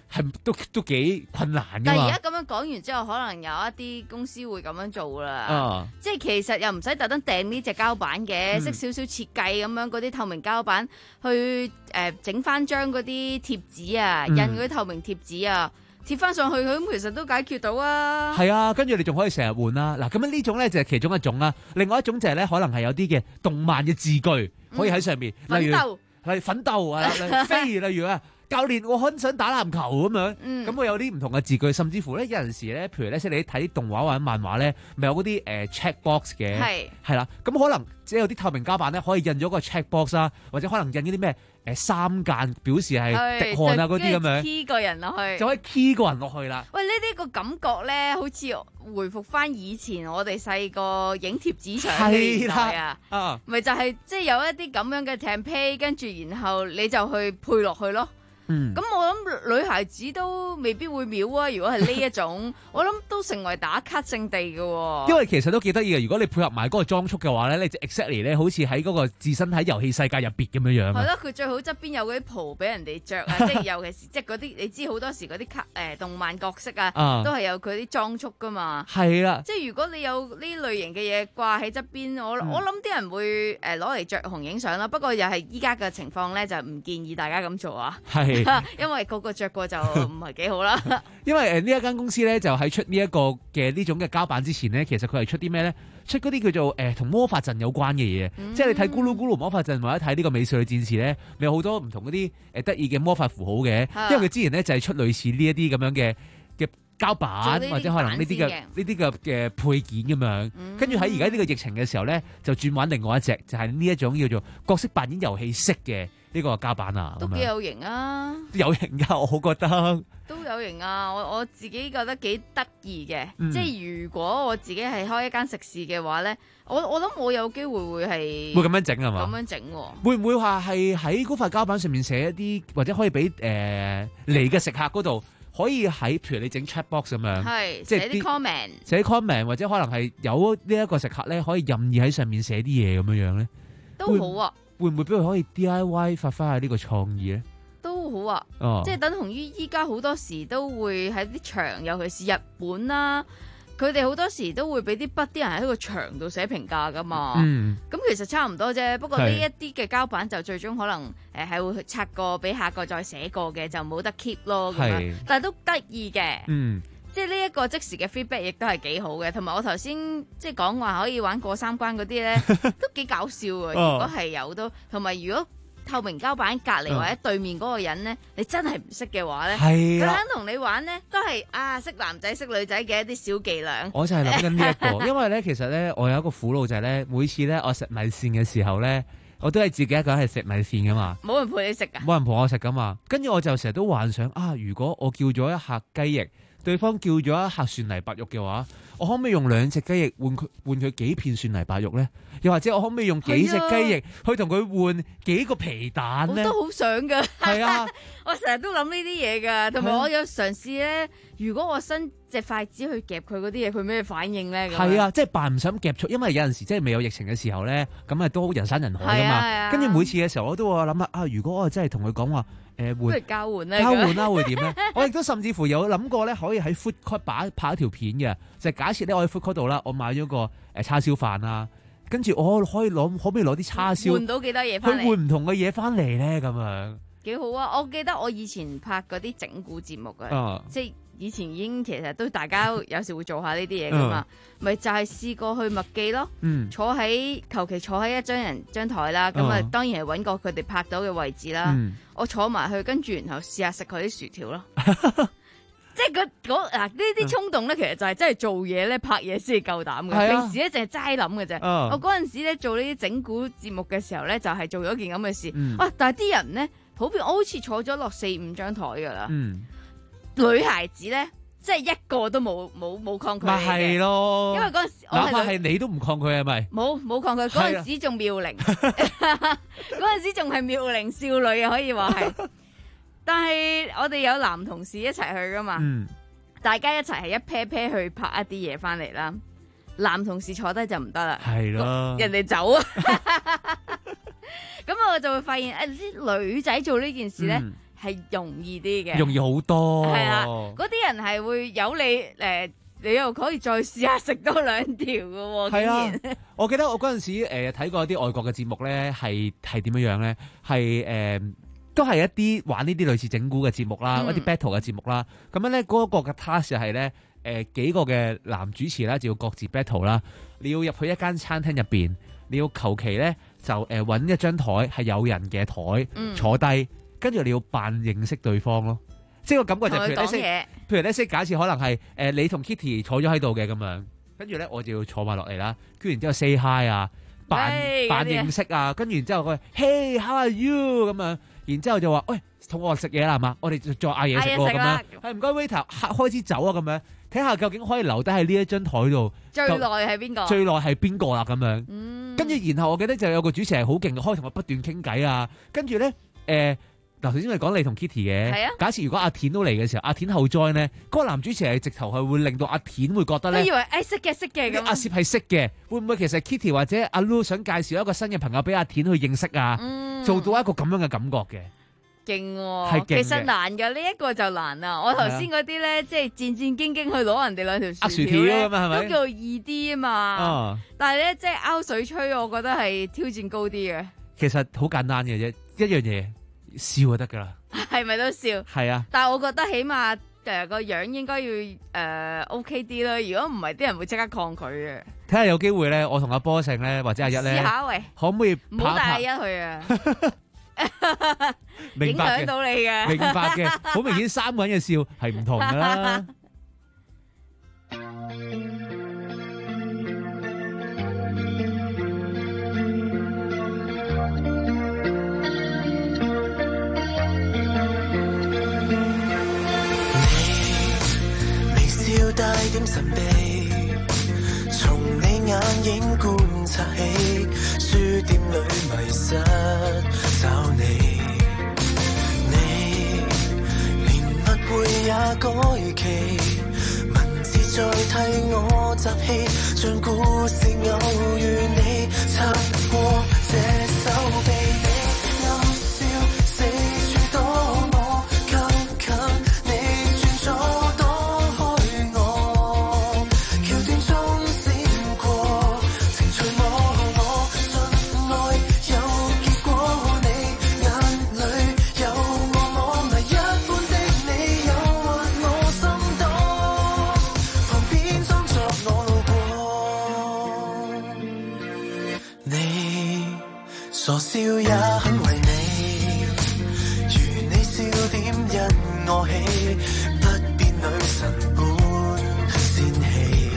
Speaker 9: 係都都幾困難㗎嘛。
Speaker 2: 但係而家咁樣講完之後，可能有一啲公司會咁樣做啦。
Speaker 9: 啊、
Speaker 2: 即係其實又唔使特登訂呢隻膠板嘅，
Speaker 9: 嗯
Speaker 2: 識少少設計咁樣嗰啲透明膠板去誒整翻張嗰啲貼紙啊，
Speaker 9: 嗯
Speaker 2: 印嗰啲透明貼紙啊。貼翻上去佢咁，其實都解決到啊！
Speaker 9: 係啊，跟住你仲可以成日換啦。嗱，咁樣呢種咧就係其中一種啦。另外一種就係咧，可能係有啲嘅動漫嘅字句可以喺上面，
Speaker 2: 嗯、
Speaker 9: 例如
Speaker 2: 奮鬥
Speaker 9: 係奮鬥啊，例如飛，例如啊，教練我很想打籃球咁樣。
Speaker 2: 嗯，
Speaker 9: 咁我有啲唔同嘅字句，甚至乎咧有陣時咧，譬如咧，即係你睇啲動畫或者漫畫咧，咪有嗰啲誒 check box 嘅，
Speaker 2: 係
Speaker 9: 係啦。咁可能即係有啲透明膠板咧，可以印咗個 check box 啦，或者可能印嗰啲咩？誒三間表示係滴汗啊嗰啲咁樣
Speaker 2: key 個人落去，
Speaker 9: 就可以 key 個人落去啦。
Speaker 2: 喂，呢啲個感覺咧，好似回復翻以前我哋細個影貼紙相嘅年代啊，
Speaker 9: 啊，
Speaker 2: 咪就係即係有一啲咁樣嘅 template，跟住然後你就去配落去咯。
Speaker 9: 嗯，
Speaker 2: 咁我諗女孩子都未必會秒啊！如果係呢一種，我諗都成為打卡聖地嘅喎。
Speaker 9: 因為其實都幾得意嘅，如果你配合埋嗰個裝束嘅話咧，你就 exactly 咧，好似喺嗰個置身喺遊戲世界入邊咁樣樣。
Speaker 2: 係咯，佢最好側邊有嗰啲袍俾人哋着啊！即係尤其是即係嗰啲，你知好多時嗰啲卡誒動漫角色啊，
Speaker 9: 啊
Speaker 2: 都係有佢啲裝束噶嘛。
Speaker 9: 係啦，
Speaker 2: 即係如果你有呢類型嘅嘢掛喺側邊，我、嗯、我諗啲人會誒攞嚟着紅影相啦。不過又係依家嘅情況咧，就唔建議大家咁做啊。
Speaker 9: 係，
Speaker 2: 因為個個着過就唔係幾好啦。
Speaker 9: 因為誒呢一間公司咧，就喺出呢一個嘅呢種嘅膠板之前咧，其實佢係出啲咩咧？出嗰啲叫做誒同、呃、魔法陣有關嘅嘢，嗯、即係你睇咕嚕咕嚕魔法陣或者睇呢個美少女戰士咧，咪有好多唔同嗰啲誒得意嘅魔法符號嘅。
Speaker 2: 啊、
Speaker 9: 因為佢之前咧就係、是、出類似呢一啲咁樣嘅嘅膠板或者可能呢啲嘅呢啲嘅嘅配件咁樣。跟住喺而家呢個疫情嘅時候咧，就轉玩另外一隻，就係、是、呢一種叫做角色扮演遊戲式嘅。呢個膠板啊，
Speaker 2: 都幾有型啊！
Speaker 9: 有型㗎，我覺得
Speaker 2: 都有型啊！我我自己覺得幾得意嘅，
Speaker 9: 嗯、
Speaker 2: 即係如果我自己係開一間食肆嘅話咧，我我諗我有機會會係
Speaker 9: 會咁樣整係嘛？
Speaker 2: 咁樣整喎、啊，
Speaker 9: 會唔會話係喺嗰塊膠板上面寫一啲，或者可以俾誒嚟嘅食客嗰度，可以喺譬如你整 chat box 咁樣，
Speaker 2: 係
Speaker 9: 即係
Speaker 2: 寫啲 comment，
Speaker 9: 寫啲 comment，或者可能係有呢一個食客咧，可以任意喺上面寫啲嘢咁樣樣咧，
Speaker 2: 都好啊！
Speaker 9: 會唔會俾佢可以 D I Y 發揮下呢個創意咧？
Speaker 2: 都好啊，
Speaker 9: 哦、
Speaker 2: 即係等同於依家好多時都會喺啲牆，尤其是日本啦、啊，佢哋好多時都會俾啲筆，啲人喺個牆度寫評價噶嘛。
Speaker 9: 嗯，
Speaker 2: 咁其實差唔多啫，不過呢一啲嘅膠板就最終可能誒係會拆過俾下個再寫過嘅，就冇得 keep 咯咁樣。但係都得意嘅。
Speaker 9: 嗯。
Speaker 2: 即係呢一個即時嘅 feedback 亦都係幾好嘅，同埋我頭先即係講話可以玩過三關嗰啲咧，都幾搞笑啊！如果係有都，同埋如果透明膠板隔離或者對面嗰個人咧，你真係唔識嘅話咧，佢肯同你玩咧，都係啊識男仔識女仔嘅一啲小伎倆。
Speaker 9: 我就係諗緊呢一個，因為咧其實咧我有一個苦惱就係咧，每次咧我食米線嘅時候咧，我都係自己一個人係食米線噶嘛，
Speaker 2: 冇人陪你食噶，
Speaker 9: 冇人陪我食噶嘛，跟住我就成日都幻想啊，如果我叫咗一客雞翼。對方叫咗一客蒜泥白肉嘅話，我可唔可以用兩隻雞翼換佢換佢幾片蒜泥白肉咧？又或者我可唔可以用幾隻雞翼去同佢換幾個皮蛋咧？
Speaker 2: 我都好想噶，
Speaker 9: 係啊，
Speaker 2: 我成日都諗呢啲嘢噶，同埋我有嘗試咧，如果我伸隻筷子去夾佢嗰啲嘢，佢咩反應咧？
Speaker 9: 係啊，即係扮唔想夾出，因為有陣時即係未有疫情嘅時候咧，咁啊都人山人海噶嘛。跟住、啊、每次嘅時候，我都會諗啊，如果我真係同佢講話。誒，換
Speaker 2: 不如交換咧，
Speaker 9: 交換啦，會點咧？我亦都甚至乎有諗過咧，可以喺 food court 擺拍一條片嘅，就係、假設咧我喺 food court 度啦，我買咗個誒叉燒飯啦，跟住我可以攞，可唔可以攞啲叉燒
Speaker 2: 換到幾多嘢翻嚟？
Speaker 9: 去換唔同嘅嘢翻嚟咧，咁樣
Speaker 2: 幾好啊！我記得我以前拍嗰啲整蠱節目嘅，
Speaker 9: 啊、
Speaker 2: 即係以前已經其實都大家有時會做下呢啲嘢噶嘛，咪、啊、就係試過去麥記咯，
Speaker 9: 嗯、
Speaker 2: 坐喺求其坐喺一張人張台啦，咁啊當然係揾個佢哋拍到嘅位置啦。嗯我坐埋去，跟住然後試下食佢啲薯條咯，即係嗰嗰嗱呢啲衝動咧，其實就係真係做嘢咧，拍嘢先係夠膽嘅。平時咧淨係齋諗嘅啫。
Speaker 9: 啊、我
Speaker 2: 嗰陣時咧做呢啲整蠱節目嘅時候咧，就係、是、做咗件咁嘅事。
Speaker 9: 嗯、
Speaker 2: 啊！但係啲人咧普遍，我好似坐咗落四五張台噶啦。
Speaker 9: 嗯、
Speaker 2: 女孩子咧。即係一個都冇冇冇抗拒嘅，
Speaker 9: 咪係咯。
Speaker 2: 因為嗰陣時，
Speaker 9: 哪怕係你都唔抗拒係咪？
Speaker 2: 冇冇抗拒，嗰陣時仲妙齡，嗰陣時仲係妙齡少女啊，可以話係。但係我哋有男同事一齊去噶嘛，
Speaker 9: 嗯、大
Speaker 2: 家一齊係一 pair pair 去拍一啲嘢翻嚟啦。男同事坐低就唔得啦，
Speaker 9: 係咯，
Speaker 2: 人哋走啊。咁我就會發現誒，啲、哎、女仔做呢件事咧。嗯係容易啲嘅，
Speaker 9: 容易好多。
Speaker 2: 係啦，嗰啲人係會有你誒、呃，你又可以再試下食多兩條嘅喎。
Speaker 9: 係啊
Speaker 2: 竟然，
Speaker 9: 我記得我嗰陣時誒睇過一啲外國嘅節目咧，係係點樣樣咧？係誒、呃、都係一啲玩呢啲類似整蠱嘅節目啦，
Speaker 2: 嗯、
Speaker 9: 一啲 battle 嘅節目啦。咁樣咧嗰個嘅 task 就係咧誒幾個嘅男主持啦，就要各自 battle 啦。你要入去一間餐廳入邊，你要求其咧就誒揾一張台係有人嘅台、嗯、坐低，跟住你要扮認識對方咯。即係個感覺就係譬如咧，譬如咧，即假設可能係誒、呃、你同 Kitty 坐咗喺度嘅咁樣，跟住咧我就要坐埋落嚟啦，跟住然之後 say hi 啊，扮扮認識啊，跟住然之後佢 Hey how are you 咁樣，然之後就話喂同我食嘢啦係嘛，我哋再嗌嘢食咯咁樣，係唔該 waiter 開始走啊咁樣，睇下究竟可以留低喺呢一張台度
Speaker 2: 最耐係邊個？
Speaker 9: 最耐係邊個啦咁樣，跟住、嗯、然後我記得就有個主持係好勁，可以同我不斷傾偈啊，跟住咧誒。呃嗱，頭先係講你同 Kitty 嘅，啊、假設如果阿田都嚟嘅時候，阿田後 join 咧，嗰、那個男主持係直頭係會令到阿田會覺得咧，
Speaker 2: 都以為誒識嘅識嘅咁，
Speaker 9: 阿攝係識嘅，會唔會其實 Kitty 或者阿 Lu 想介紹一個新嘅朋友俾阿田去認識啊？嗯、做到一個咁樣嘅感覺嘅，
Speaker 2: 勁喎、哦，其實難㗎，呢、這、一個就難啦。我頭先嗰啲咧，即係戰戰兢兢去攞人哋兩條薯條咧，都叫易啲啊嘛。嗯、但係咧，即係拗水吹，我覺得係挑戰高啲嘅。
Speaker 9: 其實好簡單嘅啫，一樣嘢。笑就得噶啦，
Speaker 2: 係咪都笑？係啊，但係我覺得起碼誒個樣應該要誒、呃、OK 啲啦。如果唔係，啲人會即刻抗拒嘅。
Speaker 9: 睇下有機會咧，我同阿波勝咧，或者阿一咧，
Speaker 2: 試下喂，
Speaker 9: 可唔可以
Speaker 2: 唔好帶阿一去啊？影響到你嘅，
Speaker 9: 明白嘅，好明顯三個人嘅笑係唔同噶啦。
Speaker 10: 帶點神秘，從你眼影觀察起，書店裏迷失找你，你連密會也改期，文字再替我集氣，將故事偶遇你，擦過這手臂，你暗笑四處躲我，近近你轉左。傻笑也很為你，如你笑點因我起，不變女神般仙氣。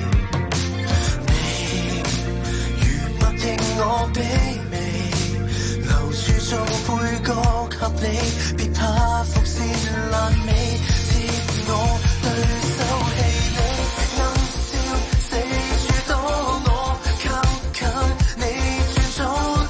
Speaker 10: 你如默認我卑微，留住做配角合理，別怕伏線爛尾，接我對手戲。你暗笑四處躲我，靠近你轉左。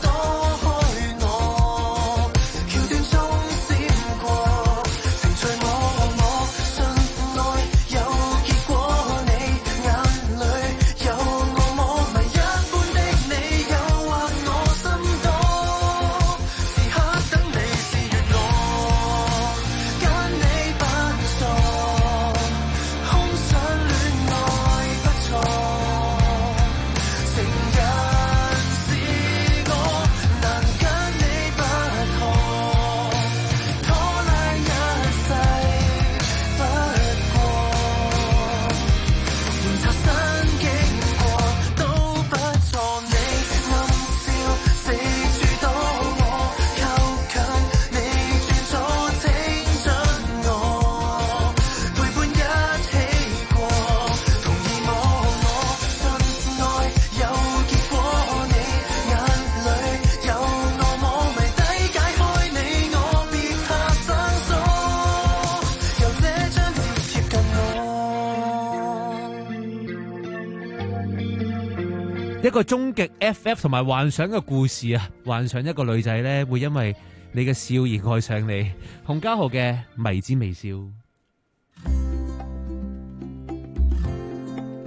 Speaker 9: 一個終極 F F 同埋幻想嘅故事啊！幻想一個女仔咧，會因為你嘅笑而愛上你。洪嘉豪嘅迷之微笑。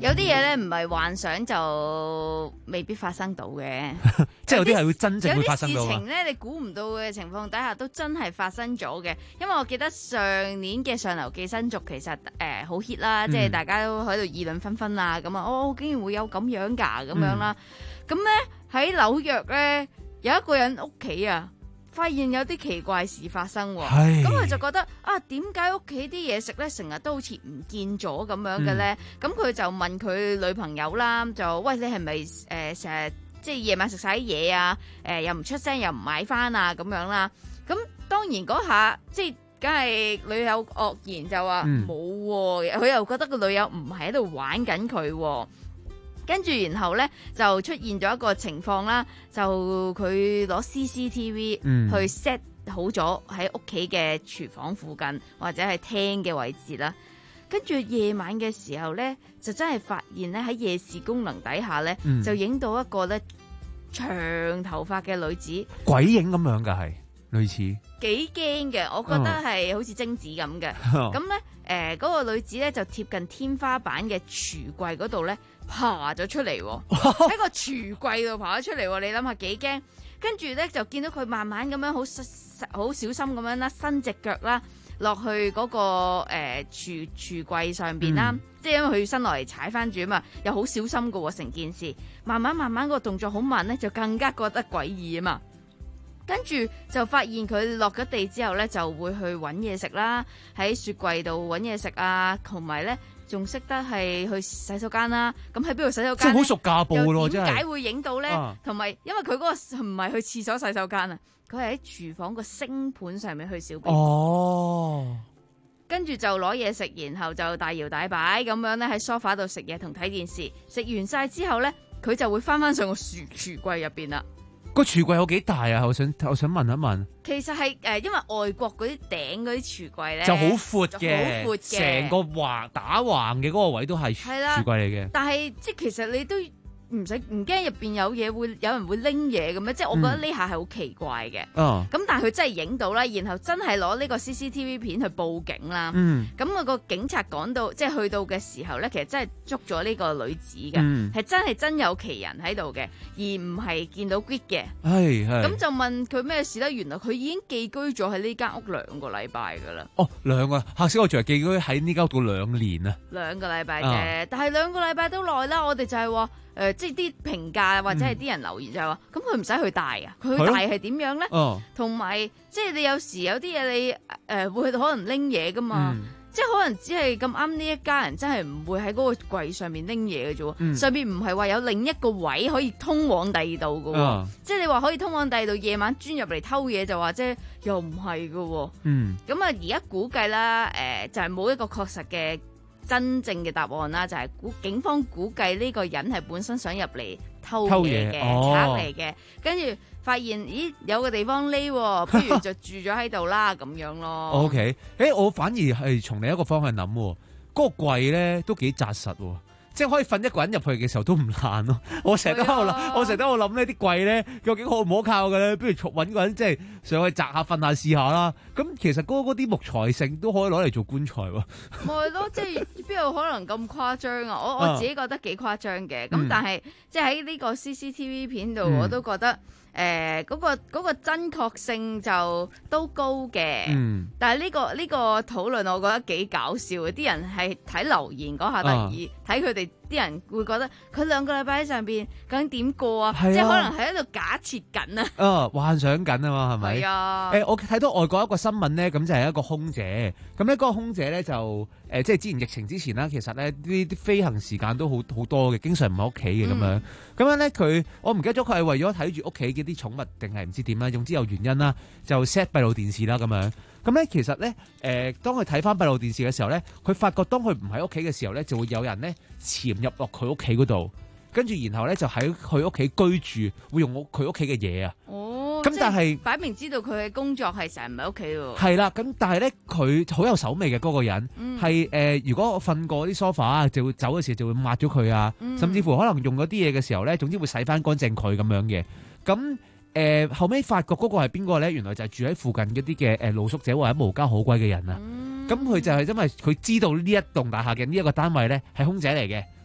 Speaker 2: 有啲嘢咧唔係幻想就未必發生到嘅，
Speaker 9: 即係有啲係會真正會發生到。
Speaker 2: 有啲事情咧，你估唔到嘅情況底下都真係發生咗嘅。因為我記得上年嘅《上流寄生族》其實誒好 hit 啦，即係大家都喺度議論紛紛啊，咁啊，哦，竟然會有咁樣㗎咁樣啦。咁咧喺紐約咧有一個人屋企啊，發現有啲奇怪事發生喎，咁佢就覺得啊，點解屋企啲嘢食咧成日都好似唔見咗咁樣嘅咧？咁佢、嗯、就問佢女朋友啦，就喂，你係咪誒成日即係夜晚食晒啲嘢啊？誒、呃、又唔出聲又唔買翻啊咁樣啦？咁當然嗰下即係梗係女友愕然就話冇喎，佢、嗯、又覺得個女友唔係喺度玩緊佢喎。跟住然後咧就出現咗一個情況啦，就佢攞 C C T V 去 set 好咗喺屋企嘅廚房附近或者係廳嘅位置啦。跟住夜晚嘅時候咧，就真係發現咧喺夜視功能底下咧，嗯、就影到一個咧長頭髮嘅女子，
Speaker 9: 鬼影咁樣㗎，係類似
Speaker 2: 幾驚嘅，我覺得係好似貞子咁嘅。咁咧誒嗰個女子咧就貼近天花板嘅櫥櫃嗰度咧。爬咗出嚟喎，喺個櫥櫃度爬咗出嚟喎，你諗下幾驚？跟住咧就見到佢慢慢咁樣好好小心咁樣啦，伸隻腳啦落去嗰、那個誒櫥櫥櫃上邊啦，嗯、即係因為佢伸落嚟踩翻住啊嘛，又好小心㗎喎成件事，慢慢慢慢個動作好慢咧，就更加覺得詭異啊嘛。跟住就發現佢落咗地之後咧，就會去揾嘢食啦，喺雪櫃度揾嘢食啊，同埋咧。仲識得係去洗手間啦，咁喺邊度洗手間？
Speaker 9: 即係好熟架步咯，真係。
Speaker 2: 點解會影到咧？同埋、啊、因為佢嗰個唔係去廁所洗手間啊，佢係喺廚房個星盤上面去小便。哦。跟住就攞嘢食，然後就大搖大擺咁樣咧喺梳化度食嘢同睇電視。食完晒之後咧，佢就會翻翻上個櫥櫥櫃入邊啦。
Speaker 9: 個櫥櫃有幾大啊？我想我想問一問。
Speaker 2: 其實係誒、呃，因為外國嗰啲頂嗰啲櫥櫃咧，
Speaker 9: 就好闊嘅，
Speaker 2: 好闊嘅，
Speaker 9: 成個橫打橫嘅嗰個位都係櫥櫃嚟嘅。
Speaker 2: 但係即係其實你都唔使唔驚入邊有嘢會有人會拎嘢咁樣，即係我覺得呢下係好奇怪嘅。哦、嗯，咁但係佢真係影到啦，然後真係攞呢個 C C T V 片去報警啦。嗯，咁啊個警察趕到即係去到嘅時候咧，其實真係捉咗呢個女子嘅，係、嗯、真係真有其人喺度嘅，而唔係見到 Grid 嘅。係係。咁就問佢咩事咧？原來佢已經寄居咗喺呢間屋兩個禮拜噶啦。哦，兩個嚇死我！仲係寄居喺呢間屋到兩年啊。兩個禮拜啫，啊、但係兩個禮拜都耐啦。我哋就係話。誒、呃，即係啲評價或者係啲人留言就係話，咁佢唔使去帶啊，佢去帶係點樣咧？同埋、哦、即係你有時有啲嘢你誒、呃、會可能拎嘢噶嘛，嗯、即係可能只係咁啱呢一家人真係唔會喺嗰個櫃上面拎嘢嘅啫，嗯、上面唔係話有另一個位可以通往第二度噶，哦、即係你話可以通往第二度，夜晚鑽入嚟偷嘢就話即係又唔係噶，咁啊而家估計啦，誒、呃、就係、是、冇一個確實嘅。真正嘅答案啦，就係估警方估計呢個人係本身想入嚟偷嘢嘅賊嚟嘅，跟住、哦、發現咦有個地方匿，不如就住咗喺度啦咁樣咯。O K， 誒我反而係從另一個方向諗，嗰、嗰個櫃咧都幾紮實。即係可以瞓一個人入去嘅時候都唔爛咯，我成日都喺度諗，啊、我成日都喺度諗呢啲櫃咧究竟可唔可靠嘅咧？不如揾個人即係上去擲下瞓下試下啦。咁其實嗰嗰啲木材性都可以攞嚟做棺材喎。咪係咯，即係邊有可能咁誇張啊？我我自己覺得幾誇張嘅。咁、嗯、但係即係喺呢個 C C T V 片度，嗯、我都覺得。誒嗰、呃嗰個嗰個真確性就都高嘅，嗯、但係呢、呢個呢、呢個討論我覺得幾搞笑嘅，啲人係睇留言嗰下得意，睇佢哋啲人會覺得佢兩個禮拜喺上邊究竟點過啊？啊即係可能喺度假設緊啊，啊幻想緊啊嘛，係咪？係啊。誒、欸、我睇到外國一個新聞咧，咁就係一個空姐，咁咧嗰個空姐咧就誒、呃、即係之前疫情之前啦，其實咧呢啲飛行時間都好好多嘅，經常唔喺屋企嘅咁樣。嗯咁樣咧，佢我唔記得咗佢係為咗睇住屋企嘅啲寵物定係唔知點啦，總之有原因啦，就 set 閉路電視啦咁樣。咁咧其實咧，誒、呃、當佢睇翻閉路電視嘅時候咧，佢發覺當佢唔喺屋企嘅時候咧，就會有人咧潛入落佢屋企嗰度，跟住然後咧就喺佢屋企居住，會用佢屋企嘅嘢啊。哦，咁但係擺明知道佢嘅工作係成日唔喺屋企喎。係啦，咁但係咧佢好有手尾嘅嗰個人，係誒、嗯呃、如果我瞓過啲 sofa 就會走嘅時候就會抹咗佢啊，嗯、甚至乎可能用咗啲嘢嘅時候咧，總之會洗翻乾淨佢咁樣嘅。咁誒、呃、後尾發覺嗰個係邊個咧？原來就係住喺附近嗰啲嘅誒露宿者或者無家可歸嘅人啊。咁佢、嗯、就係因為佢知道呢一棟大廈嘅呢一個單位咧係空姐嚟嘅。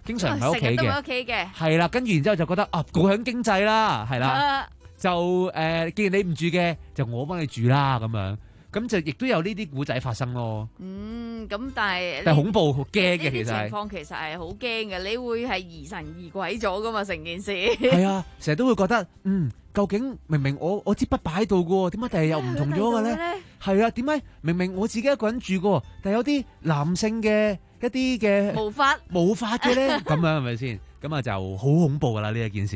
Speaker 9: 經常唔喺屋企
Speaker 2: 成日都喺
Speaker 9: 嘅
Speaker 2: 屋，企嘅。
Speaker 9: 係啦，跟住然之後就覺得啊，顧響經濟啦，係啦，
Speaker 2: 啊
Speaker 9: 就誒、呃，既然你唔住嘅，就我幫你住啦咁樣，咁就亦都有呢啲古仔發生咯。
Speaker 2: 嗯，咁但係
Speaker 9: 但係恐怖好驚嘅，
Speaker 2: 呢啲情
Speaker 9: 其實係
Speaker 2: 況其實係好驚嘅，你會係疑神疑鬼咗噶嘛成件事。
Speaker 9: 係啊，成日都會覺得嗯。究竟明明我我支筆擺喺度嘅喎，點解第日又唔同咗嘅咧？係啊，點解明明我自己一個人住嘅喎，但係有啲男性嘅一啲嘅
Speaker 2: 無法
Speaker 9: 無法嘅咧，咁樣係咪先？咁啊就好恐怖噶啦呢一件事。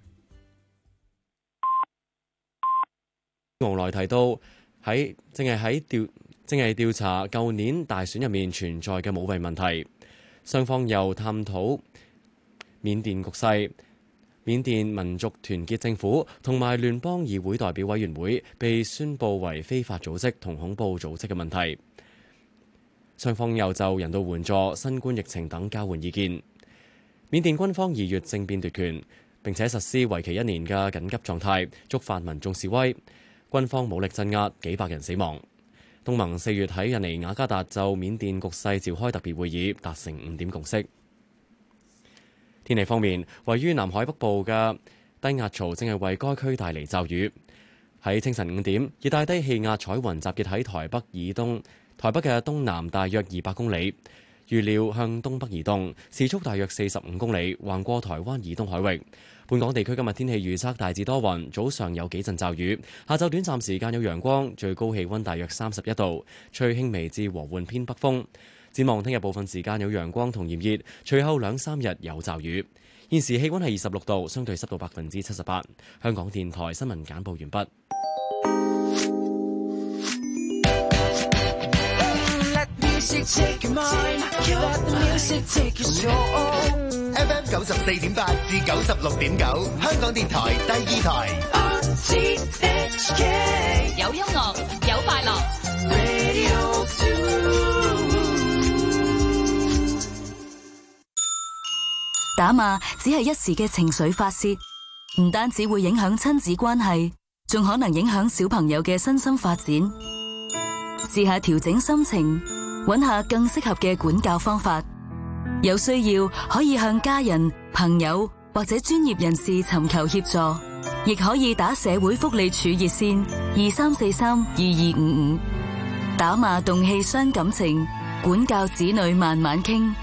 Speaker 1: 王來提到喺正係喺調正係調查舊年大選入面存在嘅舞弊問題，雙方又探討緬甸局勢。緬甸民族團結政府同埋聯邦議會代表委員會被宣佈為非法組織同恐怖組織嘅問題，雙方又就人道援助、新冠疫情等交換意見。緬甸軍方二月政變奪權，並且實施為期一年嘅緊急狀態，觸發民眾示威，軍方武力鎮壓，幾百人死亡。東盟四月喺印尼雅加達就緬甸局勢召開特別會議，達成五點共識。天氣方面，位於南海北部嘅低壓槽正係為該區帶嚟驟雨。喺清晨五點，熱帶低氣壓彩雲集結喺台北以東，台北嘅東南大約二百公里，預料向東北移動，時速大約四十五公里，橫過台灣以東海域。本港地區今日天氣預測大致多雲，早上有幾陣驟雨，下晝短暫時間有陽光，最高氣溫大約三十一度，吹輕微至和緩偏北風。展望聽日部分時間有陽光同炎熱，隨後兩三日有驟雨。現時氣溫係二十六度，相對濕度百分之七十八。香港電台新聞簡報完畢。
Speaker 22: F M 九十四點八至九十六點九，香港電台第二台。
Speaker 16: 有音樂，有快樂。
Speaker 5: 打罵只係一時嘅情緒發洩，唔單止會影響親子關係，仲可能影響小朋友嘅身心發展。試下調整心情，揾下更適合嘅管教方法。有需要可以向家人、朋友或者專業人士尋求協助，亦可以打社會福利署熱線二三四三二二五五。打罵動氣傷感情，管教子女慢慢傾。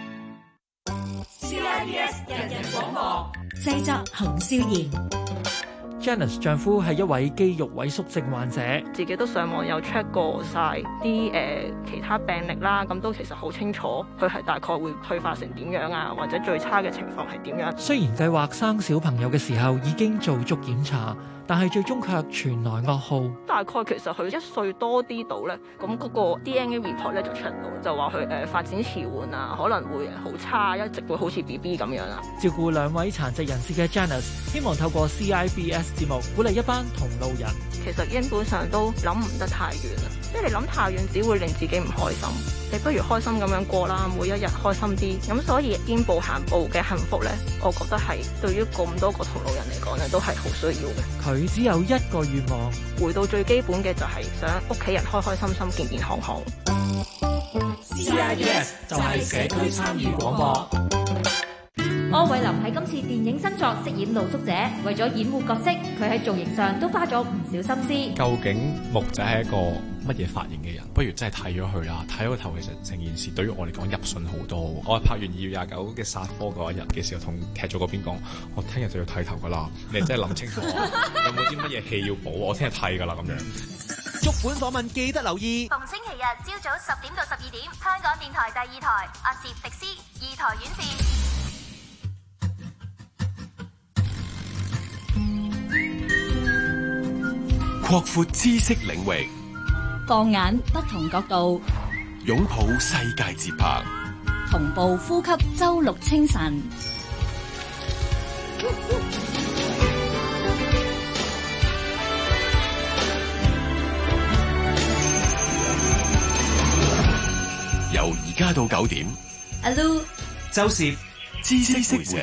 Speaker 11: C I B S 人人廣播
Speaker 19: 製作洪少賢。
Speaker 6: Janice 丈夫係一位肌肉萎縮症患者，
Speaker 7: 自己都上網有 check 過晒啲誒其他病歷啦，咁都其實好清楚佢係大概會退化成點樣啊，或者最差嘅情況係點樣。
Speaker 6: 雖然計劃生小朋友嘅時候已經做足檢查，但係最終卻傳來噩耗。
Speaker 7: 大概其實佢一歲多啲到咧，咁嗰個 D N A report 咧就出到，就話佢誒發展遲緩啊，可能會好差，一直會好似 B B 咁樣啊。
Speaker 6: 照顧兩位殘疾人士嘅 Janice， 希望透過 C I B S 節目鼓勵一班同路人。
Speaker 7: 其實基本上都諗唔得太遠啦，即係你諗太遠只會令自己唔開心。你不如開心咁樣過啦，每一日開心啲。咁所以見步行步嘅幸福咧，我覺得係對於咁多個同路人嚟講咧，都係好需要嘅。
Speaker 6: 佢只有一個願望，
Speaker 7: 回到最基本嘅就係想屋企人開開心心、健健康康。
Speaker 11: C I B S 就係社區參與廣播。
Speaker 24: 柯偉林喺今次電影新作飾演露宿者，為咗掩護角色，佢喺造型上都花咗唔少心思。
Speaker 25: 究竟木仔係一個乜嘢髮型嘅人？不如真係睇咗佢啦，睇咗個頭，其實成件事對於我嚟講入信好多。我拍完二月廿九嘅殺科嗰一日嘅時候，同劇組嗰邊講，我聽日就要剃頭噶啦，你真係諗清楚，有冇啲乜嘢戲要補？我聽日剃噶啦咁樣。
Speaker 26: 足本訪問記得留意，
Speaker 24: 逢星期日朝早十點到十二點，香港電台第二台，阿攝迪斯二台院線。
Speaker 27: 擴闊知識領域，
Speaker 24: 放眼不同角度，
Speaker 27: 擁抱世界節拍，
Speaker 24: 同步呼吸周六清晨。
Speaker 27: 由而家到九點，
Speaker 24: 阿 Lu、
Speaker 27: 周攝知識會社。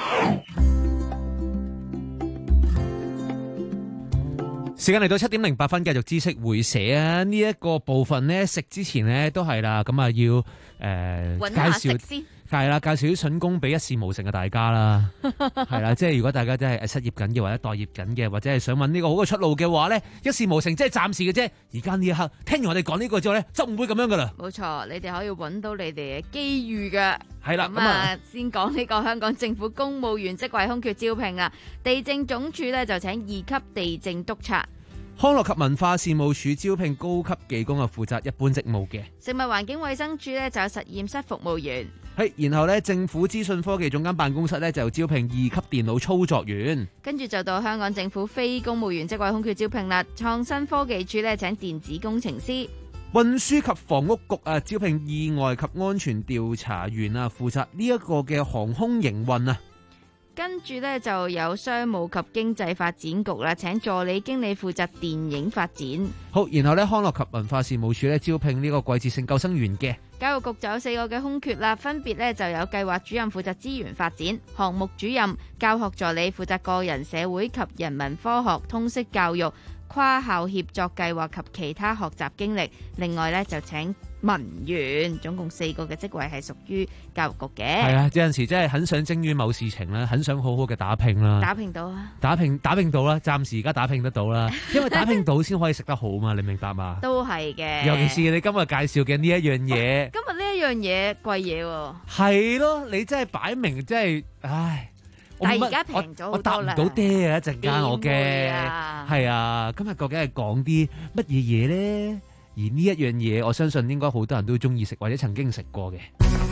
Speaker 9: 時間嚟到七點零八分，繼續知識會社啊！呢、這、一個部分呢，食之前呢都係啦，咁啊要誒、呃、介紹介係啦，介紹啲筍工俾一事無成嘅大家啦，係啦，即係如果大家真係失業緊嘅或者待業緊嘅，或者係想揾呢個好嘅出路嘅話咧，一事無成即係暫時嘅啫。而家呢一刻聽完我哋講呢個之後咧，就唔會咁樣噶啦。
Speaker 2: 冇錯，你哋可以揾到你哋嘅機遇嘅。
Speaker 9: 係啦，
Speaker 2: 咁啊，先講呢個香港政府公務員職位空缺招聘啊，地政總署咧就請二級地政督察。
Speaker 9: 康樂及文化事務署招聘高級技工啊，負責一般職務嘅。
Speaker 2: 食物環境衛生署咧就有實驗室服務員。
Speaker 9: 係，然後咧政府資訊科技總監辦公室咧就招聘二級電腦操作員。
Speaker 2: 跟住就到香港政府非公務員職位空缺招聘啦，創新科技署咧請電子工程師。
Speaker 9: 運輸及房屋局啊招聘意外及安全調查員啊，負責呢一個嘅航空營運啊。
Speaker 2: 跟住咧就有商務及經濟發展局啦，請助理經理負責電影發展。
Speaker 9: 好，然後咧康樂及文化事務署咧招聘呢個季節性救生員嘅。
Speaker 2: 教育局就有四個嘅空缺啦，分別咧就有計劃主任負責資源發展，項目主任、教學助理負責個人社會及人文科學、通識教育、跨校協作計劃及其他學習經歷。另外咧就請文員，總共四個嘅職位係屬於教育局嘅。
Speaker 9: 係啊，有陣時真係很想精於某事情啦，很想好好嘅打拼啦。
Speaker 2: 打拼到啊！
Speaker 9: 打拼打拼到啦，暫時而家打拼得到啦，因為打拼到先可以食得好嘛，你明白嘛？
Speaker 2: 都係嘅。
Speaker 9: 尤其是你今日介紹嘅呢一樣嘢。
Speaker 2: 今日呢一樣嘢貴嘢喎。
Speaker 9: 係咯，你真係擺明真係，唉。
Speaker 2: 但係而家平咗好多啦。
Speaker 9: 我答唔到爹啊！一陣間我驚。係啊，今日究竟係講啲乜嘢嘢咧？而呢一樣嘢，我相信應該好多人都中意食，或者曾經食過嘅。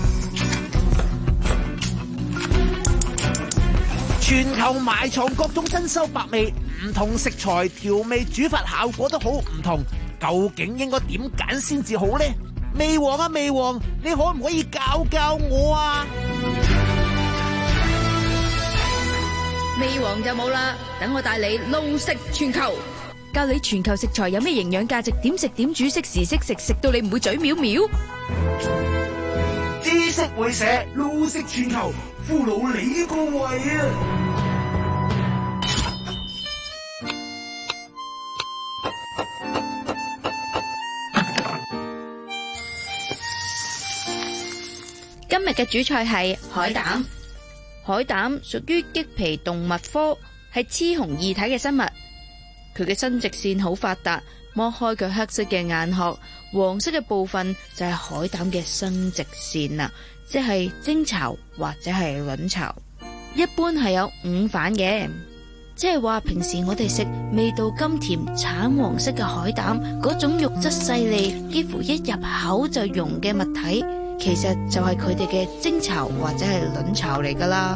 Speaker 9: 全球埋藏各種珍饈百味，唔同食材調味煮法效果都好唔同，究竟應該點揀先至好呢？味王啊味王，你可唔可以教教我啊？
Speaker 2: 味王就冇啦，等我帶你路食全球。教你全球食材有咩營養價值，點食點煮，適時適食，食到你唔會嘴藐藐。
Speaker 10: 知識會社，路食全球，俘虜你個胃啊！
Speaker 2: 今日嘅主菜係海膽。海膽屬於棘皮動物科，係雌雄異體嘅生物。佢嘅生殖腺好發達，剝開佢黑色嘅硬殼，黃色嘅部分就係海膽嘅生殖腺啦，即係精巢或者係卵巢。一般係有五瓣嘅，即係話平時我哋食味道甘甜、橙黃色嘅海膽，嗰種肉質細膩，幾乎一入口就溶嘅物體，其實就係佢哋嘅精巢或者係卵巢嚟噶啦。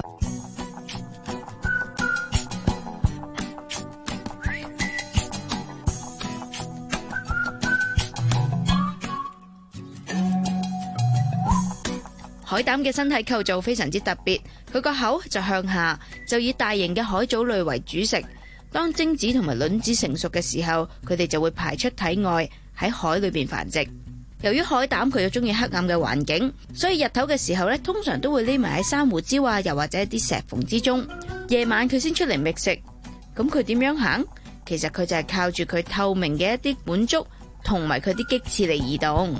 Speaker 2: 海膽嘅身體構造非常之特別，佢個口就向下，就以大型嘅海藻類為主食。當精子同埋卵子成熟嘅時候，佢哋就會排出體外，喺海裏邊繁殖。由於海膽佢又中意黑暗嘅環境，所以日頭嘅時候咧，通常都會匿埋喺珊瑚礁啊，又或者一啲石縫之中。夜晚佢先出嚟覓食。咁佢點樣行？其實佢就係靠住佢透明嘅一啲管足，同埋佢啲棘刺嚟移動。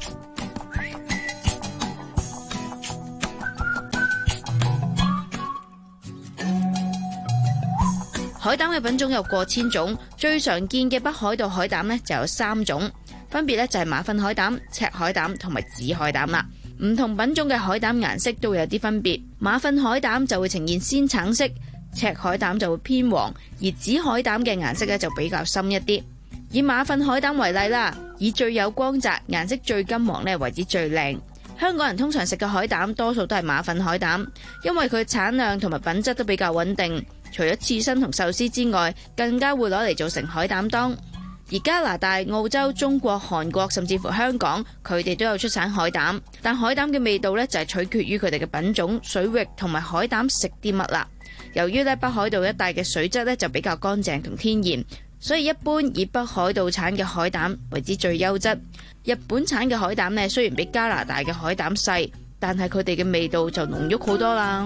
Speaker 2: 海膽嘅品種有過千種，最常見嘅北海道海膽呢就有三種，分別呢就係馬糞海膽、赤海膽同埋紫海膽啦。唔同品種嘅海膽顏色都會有啲分別，馬糞海膽就會呈現鮮橙色，赤海膽就會偏黃，而紫海膽嘅顏色呢就比較深一啲。以馬糞海膽為例啦，以最有光澤、顏色最金黃呢為之最靚。香港人通常食嘅海膽多數都係馬糞海膽，因為佢產量同埋品質都比較穩定。除咗刺身同壽司之外，更加會攞嚟做成海膽當。而加拿大、澳洲、中國、韓國甚至乎香港，佢哋都有出產海膽。但海膽嘅味道呢，就係取決於佢哋嘅品種、水域同埋海膽食啲乜啦。由於呢北海道一帶嘅水質呢就比較乾淨同天然，所以一般以北海道產嘅海膽為之最優質。日本產嘅海膽呢，雖然比加拿大嘅海膽細，但係佢哋嘅味道就濃郁好多啦。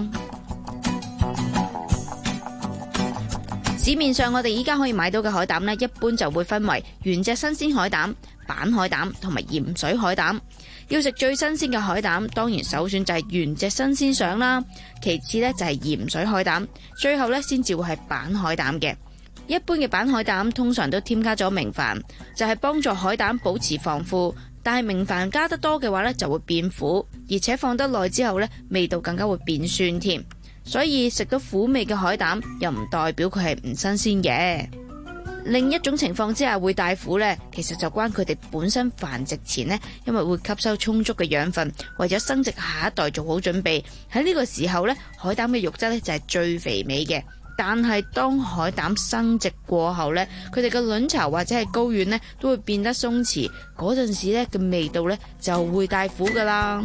Speaker 2: 市面上我哋依家可以買到嘅海膽呢，一般就會分為原隻新鮮海膽、 板海膽同埋鹽水海膽。要食最新鮮嘅海膽，當然首選就係原隻新鮮相啦，其次呢就係鹽水海膽，最後呢先至會係板海膽嘅。一般嘅板海膽通常都添加咗明礬，就係幫助海膽保持防腐。但係明礬加得多嘅話呢，就會變苦，而且放得耐之後呢，味道更加會變酸添。所以食到苦味嘅海膽，又唔代表佢係唔新鮮嘅。另一種情況之下會帶苦呢，其實就關佢哋本身繁殖前呢，因為會吸收充足嘅養分，為咗生殖下一代做好準備。喺呢個時候呢，海膽嘅肉質呢就係最肥美嘅。但係當海膽生殖過後呢，佢哋嘅卵巢或者係睾丸呢都會變得鬆弛，嗰陣時呢嘅味道呢就會帶苦噶啦。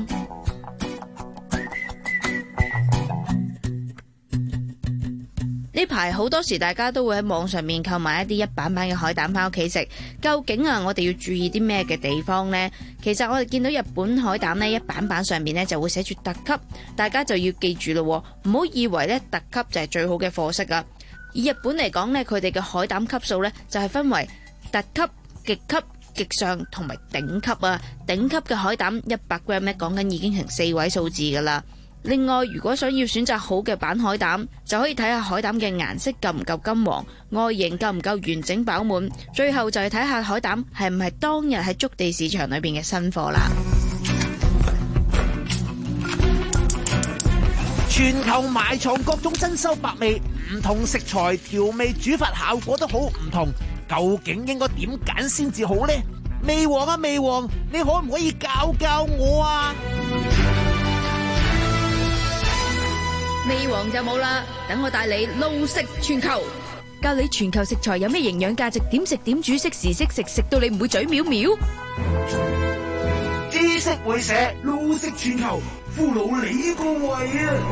Speaker 2: 呢排好多時大家都會喺網上面購買一啲一板板嘅海膽翻屋企食，究竟啊我哋要注意啲咩嘅地方呢？其實我哋見到日本海膽呢，一板板上面呢就會寫住特級，大家就要記住咯，唔好以為呢特級就係最好嘅貨色啊！以日本嚟講呢，佢哋嘅海膽級數呢就係分為特級、極級、極上同埋頂級啊！頂級嘅海膽一百 gram 呢講緊已經成四位數字噶啦。另外，如果想要選擇好嘅板海膽，就可以睇下海膽嘅顏色夠唔夠金黃，外形夠唔夠完整飽滿，最後就係睇下海膽係唔係當日喺築地市場裏邊嘅新貨啦。
Speaker 6: 全球埋藏各種珍饈百味，唔同食材調味煮法效果都好唔同，究竟應該點揀先至好呢？味王啊味王，你可唔可以教教我啊？
Speaker 2: 味王就冇啦，等我帶你撈食全球，教你全球食材有咩營養價值，點食點煮，適時適食，食到你唔會嘴藐藐。
Speaker 6: 知識會社撈食全球，俘虜你個胃啊！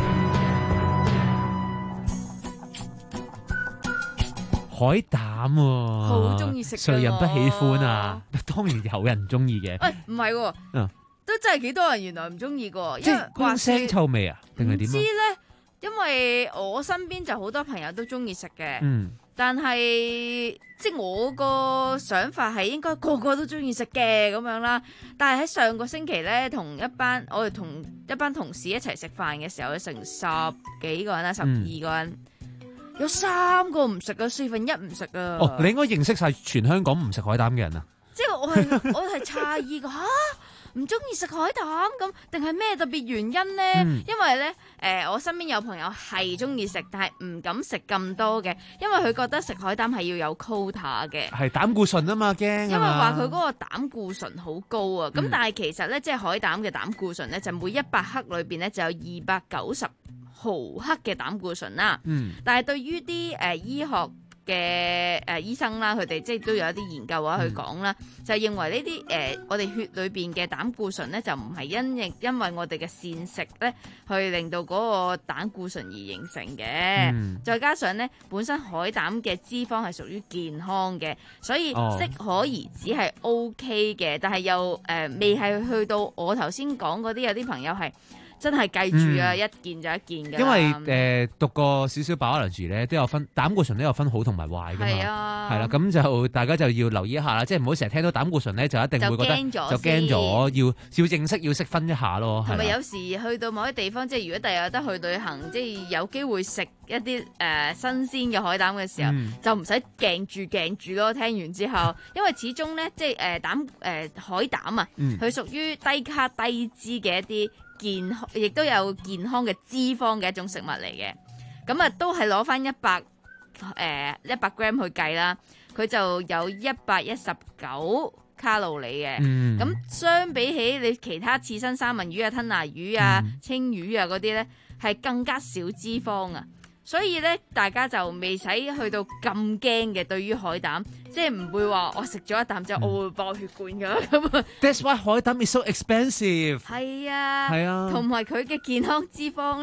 Speaker 9: 海膽喎，
Speaker 2: 好中意食，
Speaker 9: 誰人不喜歡啊？當然有人中意嘅。
Speaker 2: 喂，唔係喎，
Speaker 9: 嗯，
Speaker 2: 都真係幾多人原來唔中意嘅，
Speaker 9: 即係嗰種腥臭味啊，定係點啊？
Speaker 2: 唔知咧。因為我身邊就好多朋友都中意食嘅，
Speaker 9: 嗯、
Speaker 2: 但係即係我個想法係應該個個都中意食嘅咁樣啦。但係喺上個星期咧，同一班我哋同一班同事一齊食飯嘅時候，有成十幾個人啦，十二個人，嗯、有三個唔食啊，四分一唔食啊。
Speaker 9: 哦，你應該認識晒全香港唔食海膽嘅人啊？
Speaker 2: 即係我係我係詫異㗎吓。唔中意食海膽咁，定係咩特別原因呢？嗯、因為呢，誒、呃，我身邊有朋友係中意食，但係唔敢食咁多嘅，因為佢覺得食海膽係要有 quota 嘅，係
Speaker 9: 膽固醇啊嘛，驚。因為
Speaker 2: 話佢嗰個膽固醇好高啊，咁、
Speaker 9: 嗯、
Speaker 2: 但係其實呢，即係海膽嘅膽固醇呢，就每一百克裏邊呢就有二百九十毫克嘅膽固醇啦。嗯，但係對於啲誒醫學嘅誒醫生啦，佢哋即係都有一啲研究啊，去講啦，就係認為呢啲誒我哋血裏邊嘅膽固醇咧，就唔係因應因為我哋嘅膳食咧，去令到嗰個膽固醇而形成嘅。嗯、再加上咧，本身海膽嘅脂肪係屬於健康嘅，所以適可而止係 O K 嘅。但係又誒、呃、未係去到我頭先講嗰啲，有啲朋友係。真係記住啊！嗯、一件就一件㗎。因為
Speaker 9: 誒、呃、讀過少少 biology 咧，都有分膽固醇都有分好同埋壞㗎嘛。係啊，係啦，咁就大家就要留意一下啦，即係唔好成日聽到膽固醇咧，就一定會覺得就驚咗，要要認識要識分一下咯。
Speaker 2: 同埋有時去到某啲地方，即係如果第日有得去旅行，即係有機會食一啲誒、呃、新鮮嘅海膽嘅時候，嗯、就唔使鏡住鏡住咯。聽完之後，因為始終咧，即係誒、呃、膽誒、呃、海膽啊，佢、嗯、屬於低卡低脂嘅一啲。健康亦都有健康嘅脂肪嘅一種食物嚟嘅，咁啊都係攞翻一百誒一百 gram 去計啦，佢就有一百一十九卡路里嘅，咁、嗯、相比起你其他刺身三文魚啊、吞拿魚啊、嗯、青魚啊嗰啲咧，係更加少脂肪啊。所以咧，大家就未使去到咁驚嘅。對於海膽，即係唔會話我食咗一啖之後我會爆血管㗎咁啊。
Speaker 9: That's why 海膽 is so expensive。
Speaker 2: 係啊，
Speaker 9: 係啊，
Speaker 2: 同埋佢嘅健康脂肪咧，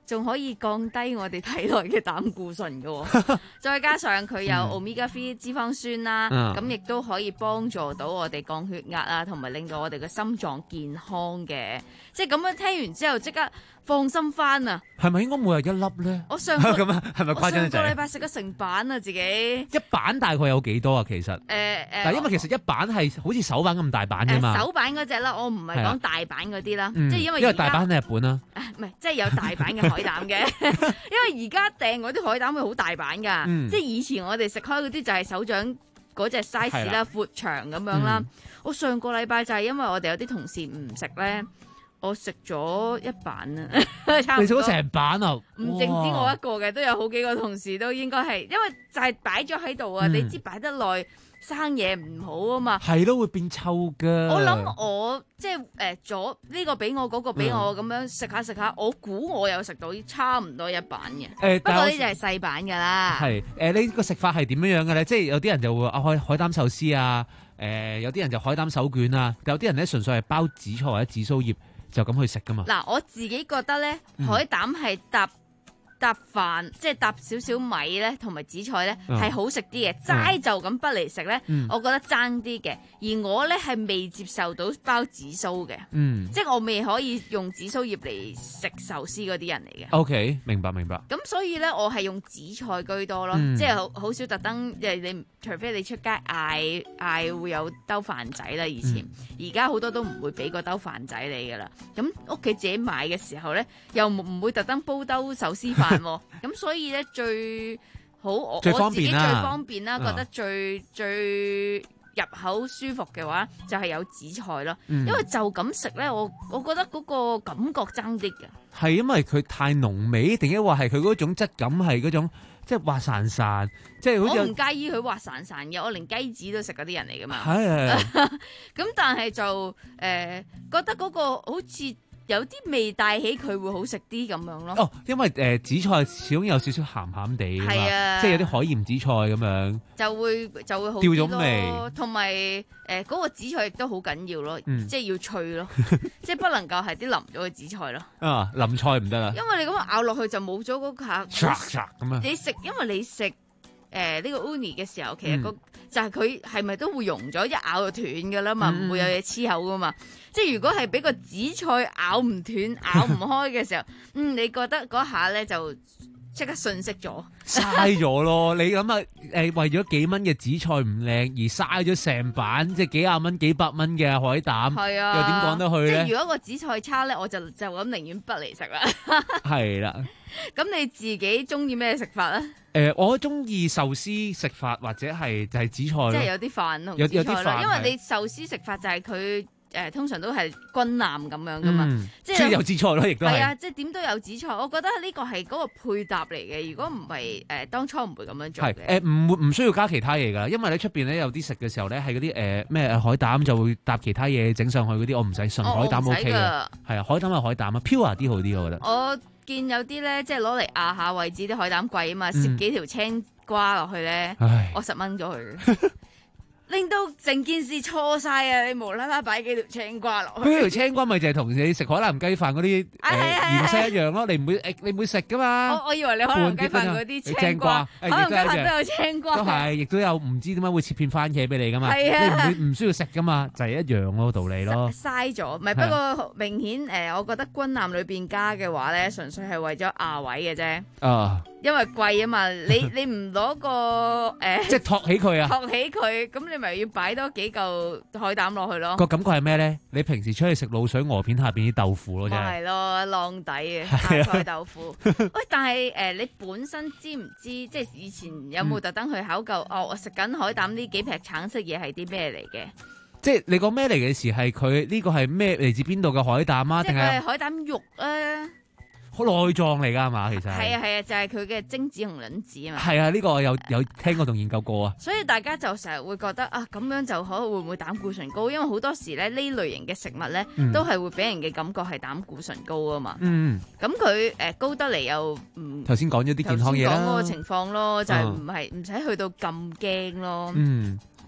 Speaker 2: 仲可以降低我哋體內嘅膽固醇嘅，再加上佢有 omega 三 脂肪酸啦，咁亦都可以幫助到我哋降血壓啊，同埋令到我哋嘅心臟健康嘅。即係咁樣聽完之後，即刻放心翻啊！
Speaker 9: 係咪應該每日一粒咧？
Speaker 2: 我上個
Speaker 9: 咁啊，係咪誇張得滯？
Speaker 2: 我上個禮拜食咗成板啊，自己
Speaker 9: 一板大概有幾多啊？其實誒誒，但係因為其實一板係好似手板咁大板啫嘛。
Speaker 2: 手板嗰隻啦，我唔係講大板嗰啲啦，即係因為
Speaker 9: 因為大板喺日本啦。
Speaker 2: 唔係，即係有大板嘅海膽嘅，因為而家訂嗰啲海膽會好大板㗎，嗯、即係以前我哋食開嗰啲就係手掌嗰隻 size 啦，闊長咁樣啦。嗯、我上個禮拜就係因為我哋有啲同事唔食咧，我食咗一板啊，差唔多。你
Speaker 9: 食咗成板啊？
Speaker 2: 唔淨止我一個嘅，都有好幾個同事都應該係，因為就係擺咗喺度啊，嗯、你知擺得耐。生嘢唔好啊嘛，
Speaker 9: 係咯，會變臭噶。
Speaker 2: 我諗我即係誒左呢個俾我，嗰個俾我咁樣食下食下，我估我有食到差唔多一板嘅。誒，不過呢就係細板噶啦。
Speaker 9: 係誒，你個食法係點樣樣嘅咧？即係有啲人就會啊海海膽壽司啊，誒有啲人就海膽手卷啊，有啲人咧純粹係包紫菜或者紫蘇葉就咁去食噶嘛。
Speaker 2: 嗱，我自己覺得咧，海膽係搭。搭飯即係搭少少米咧，同埋紫菜咧係、嗯、好食啲嘅。齋、嗯、就咁不嚟食咧，嗯、我覺得爭啲嘅。而我咧係未接受到包紫蘇嘅，嗯、即係我未可以用紫蘇葉嚟食壽司嗰啲人嚟嘅。
Speaker 9: O、okay, K， 明白明白。
Speaker 2: 咁所以咧，我係用紫菜居多咯，嗯、即係好好少特登，即係你除非你出街嗌嗌會有兜飯仔啦。以前而家好多都唔會俾個兜飯仔你噶啦。咁屋企自己買嘅時候咧，又唔會特登煲兜壽司飯。咁所以咧最好我
Speaker 9: 最方便
Speaker 2: 我自己最方便啦，嗯、覺得最最入口舒服嘅話就係有紫菜咯，嗯、因為就咁食咧，我我覺得嗰個感覺爭啲嘅。
Speaker 9: 係因為佢太濃味，定係話係佢嗰種質感係嗰種即係滑潺潺，即係好似
Speaker 2: 我唔介意佢滑潺潺嘅，我連雞子都食嗰啲人嚟噶嘛。
Speaker 9: 係係。
Speaker 2: 咁但係就誒、呃、覺得嗰個好似。有啲味帶起佢會好食啲咁樣咯。
Speaker 9: 哦，因為誒、呃、紫菜始終有少少鹹鹹地啊嘛，即係有啲海鹽紫菜咁樣，
Speaker 2: 就會就會好
Speaker 9: 掉咗味。
Speaker 2: 同埋誒嗰個紫菜亦都好緊要咯，嗯、即係要脆咯，即係不能夠係啲淋咗嘅紫菜咯。啊，
Speaker 9: 淋菜唔得啦，
Speaker 2: 因為你咁樣咬落去就冇咗嗰下。
Speaker 9: 咁樣。
Speaker 2: 你食，因為你食誒呢個 uni 嘅時候，其實、嗰個嗯就係佢係咪都會溶咗，一咬就斷噶啦嘛，唔、嗯、會有嘢黐口噶嘛。即係如果係俾個紫菜咬唔斷、咬唔開嘅時候，嗯，你覺得嗰下咧就即刻遜色咗，
Speaker 9: 嘥咗咯。你諗下，誒、呃、為咗幾蚊嘅紫菜唔靚而嘥咗成板，即係幾廿蚊、幾百蚊嘅海膽，係啊，又點講得去咧？
Speaker 2: 即係如果個紫菜差咧，我就就咁寧願不嚟食啦。
Speaker 9: 係啦。
Speaker 2: 咁你自己中意咩食法咧？
Speaker 9: 誒、呃，我中意壽司食法或者係就係紫菜，
Speaker 2: 即係有啲飯同紫菜啦。因為你壽司食法就係佢誒通常都係軍艦咁樣噶嘛，
Speaker 9: 嗯、
Speaker 2: 即係
Speaker 9: 有紫菜咯，亦都係。
Speaker 2: 係啊，即係點都有紫菜。我覺得呢個係嗰個配搭嚟嘅。如果唔係誒，當初唔會咁樣做嘅。
Speaker 9: 係誒，唔會唔需要加其他嘢㗎，因為喺出邊咧有啲食嘅時候咧係嗰啲誒咩海膽就會搭其他嘢整上去嗰啲，我唔使純海膽 O K 嘅。係啊，海膽係海膽啊 ，pure 啲好啲我覺得。
Speaker 2: 我見有啲咧，即係攞嚟壓下位置啲海膽貴啊嘛，攝幾條青瓜落去咧，
Speaker 9: 唉
Speaker 2: 我十蚊咗佢，令到成件事錯晒啊！你無啦啦擺幾條青瓜落去，
Speaker 9: 嗰條青瓜咪就係同你食海南雞飯嗰啲芫茜一樣咯，你唔會誒，你唔會食噶嘛？
Speaker 2: 我我以為你海南雞飯嗰啲青瓜，海南雞飯都有青瓜，
Speaker 9: 都係，亦都有唔知點解會切片番茄俾你噶嘛？係啊，你唔會唔需要食噶嘛？就係一樣嗰個道理咯。
Speaker 2: 嘥咗，唔係不過明顯誒，我覺得軍艦裏邊加嘅話咧，純粹係為咗壓位嘅啫。啊。因為貴啊嘛，你你唔攞個誒，
Speaker 9: 即係托起佢啊，
Speaker 2: 托起佢，咁你咪要擺多幾嚿海膽落去咯。
Speaker 9: 個感覺係咩咧？你平時出去食滷水鵝片下邊啲豆腐咯，真係。
Speaker 2: 係咯，浪底嘅下菜豆腐。喂，但係誒，你本身知唔知？即係以前有冇特登去考究？哦，我食緊海膽呢幾撇橙色嘢係啲咩嚟嘅？
Speaker 9: 即係你講咩嚟嘅時係佢呢個係咩嚟自邊度嘅海膽啊？定係
Speaker 2: 海膽肉啊？
Speaker 9: 好內臟嚟㗎係嘛？其實
Speaker 2: 係啊係啊，就係佢嘅精子同卵子啊嘛。
Speaker 9: 係啊，呢、這個有有聽過同研究過啊。
Speaker 2: 所以大家就成日會覺得啊，咁樣就可能會唔會膽固醇高？因為好多時咧呢類型嘅食物咧，嗯、都係會俾人嘅感覺係膽固醇高啊嘛。嗯，咁佢誒高得嚟又唔
Speaker 9: 頭先講咗啲健康嘢啦。
Speaker 2: 講嗰個情況咯，就係唔係唔使去到咁驚咯。嗯。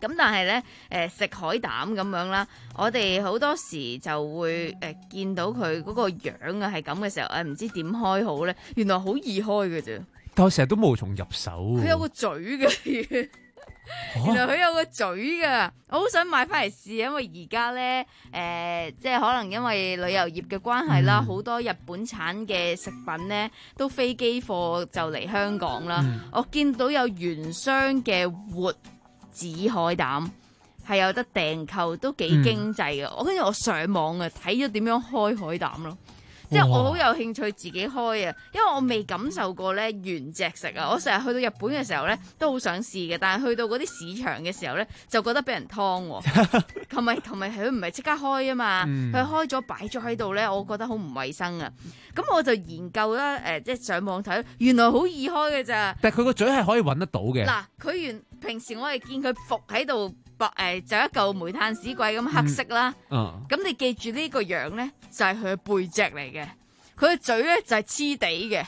Speaker 2: 咁但係咧，誒食海膽咁樣啦，我哋好多時就會誒、呃、見到佢嗰個樣啊係咁嘅時候，誒唔知點開好咧，原來好易開嘅啫。
Speaker 9: 但我成日都無從入手。
Speaker 2: 佢有個嘴嘅。原來佢有個嘴噶，我好想買翻嚟試，因為而家咧誒，即係可能因為旅遊業嘅關係啦，好、嗯、多日本產嘅食品咧都飛機貨就嚟香港啦。嗯、我見到有原箱嘅活紫海膽係有得訂購，都幾經濟嘅。我跟住我上網啊睇咗點樣開海膽咯。即係我好有興趣自己開啊，因為我未感受過咧原隻食啊。我成日去到日本嘅時候咧，都好想試嘅，但係去到嗰啲市場嘅時候咧，就覺得俾人劏喎。同埋同埋佢唔係即刻開啊嘛，佢、嗯、開咗擺咗喺度咧，我覺得好唔衞生啊。咁我就研究啦，誒、呃，即係上網睇，原來好易開嘅咋。
Speaker 9: 但係佢個嘴係可以揾得到嘅。
Speaker 2: 嗱，佢原平時我哋見佢伏喺度。誒、呃、就一嚿煤炭屎鬼咁黑色啦，咁、嗯嗯、你記住呢個樣咧就係佢嘅背脊嚟嘅，佢嘅嘴咧就係黐地嘅。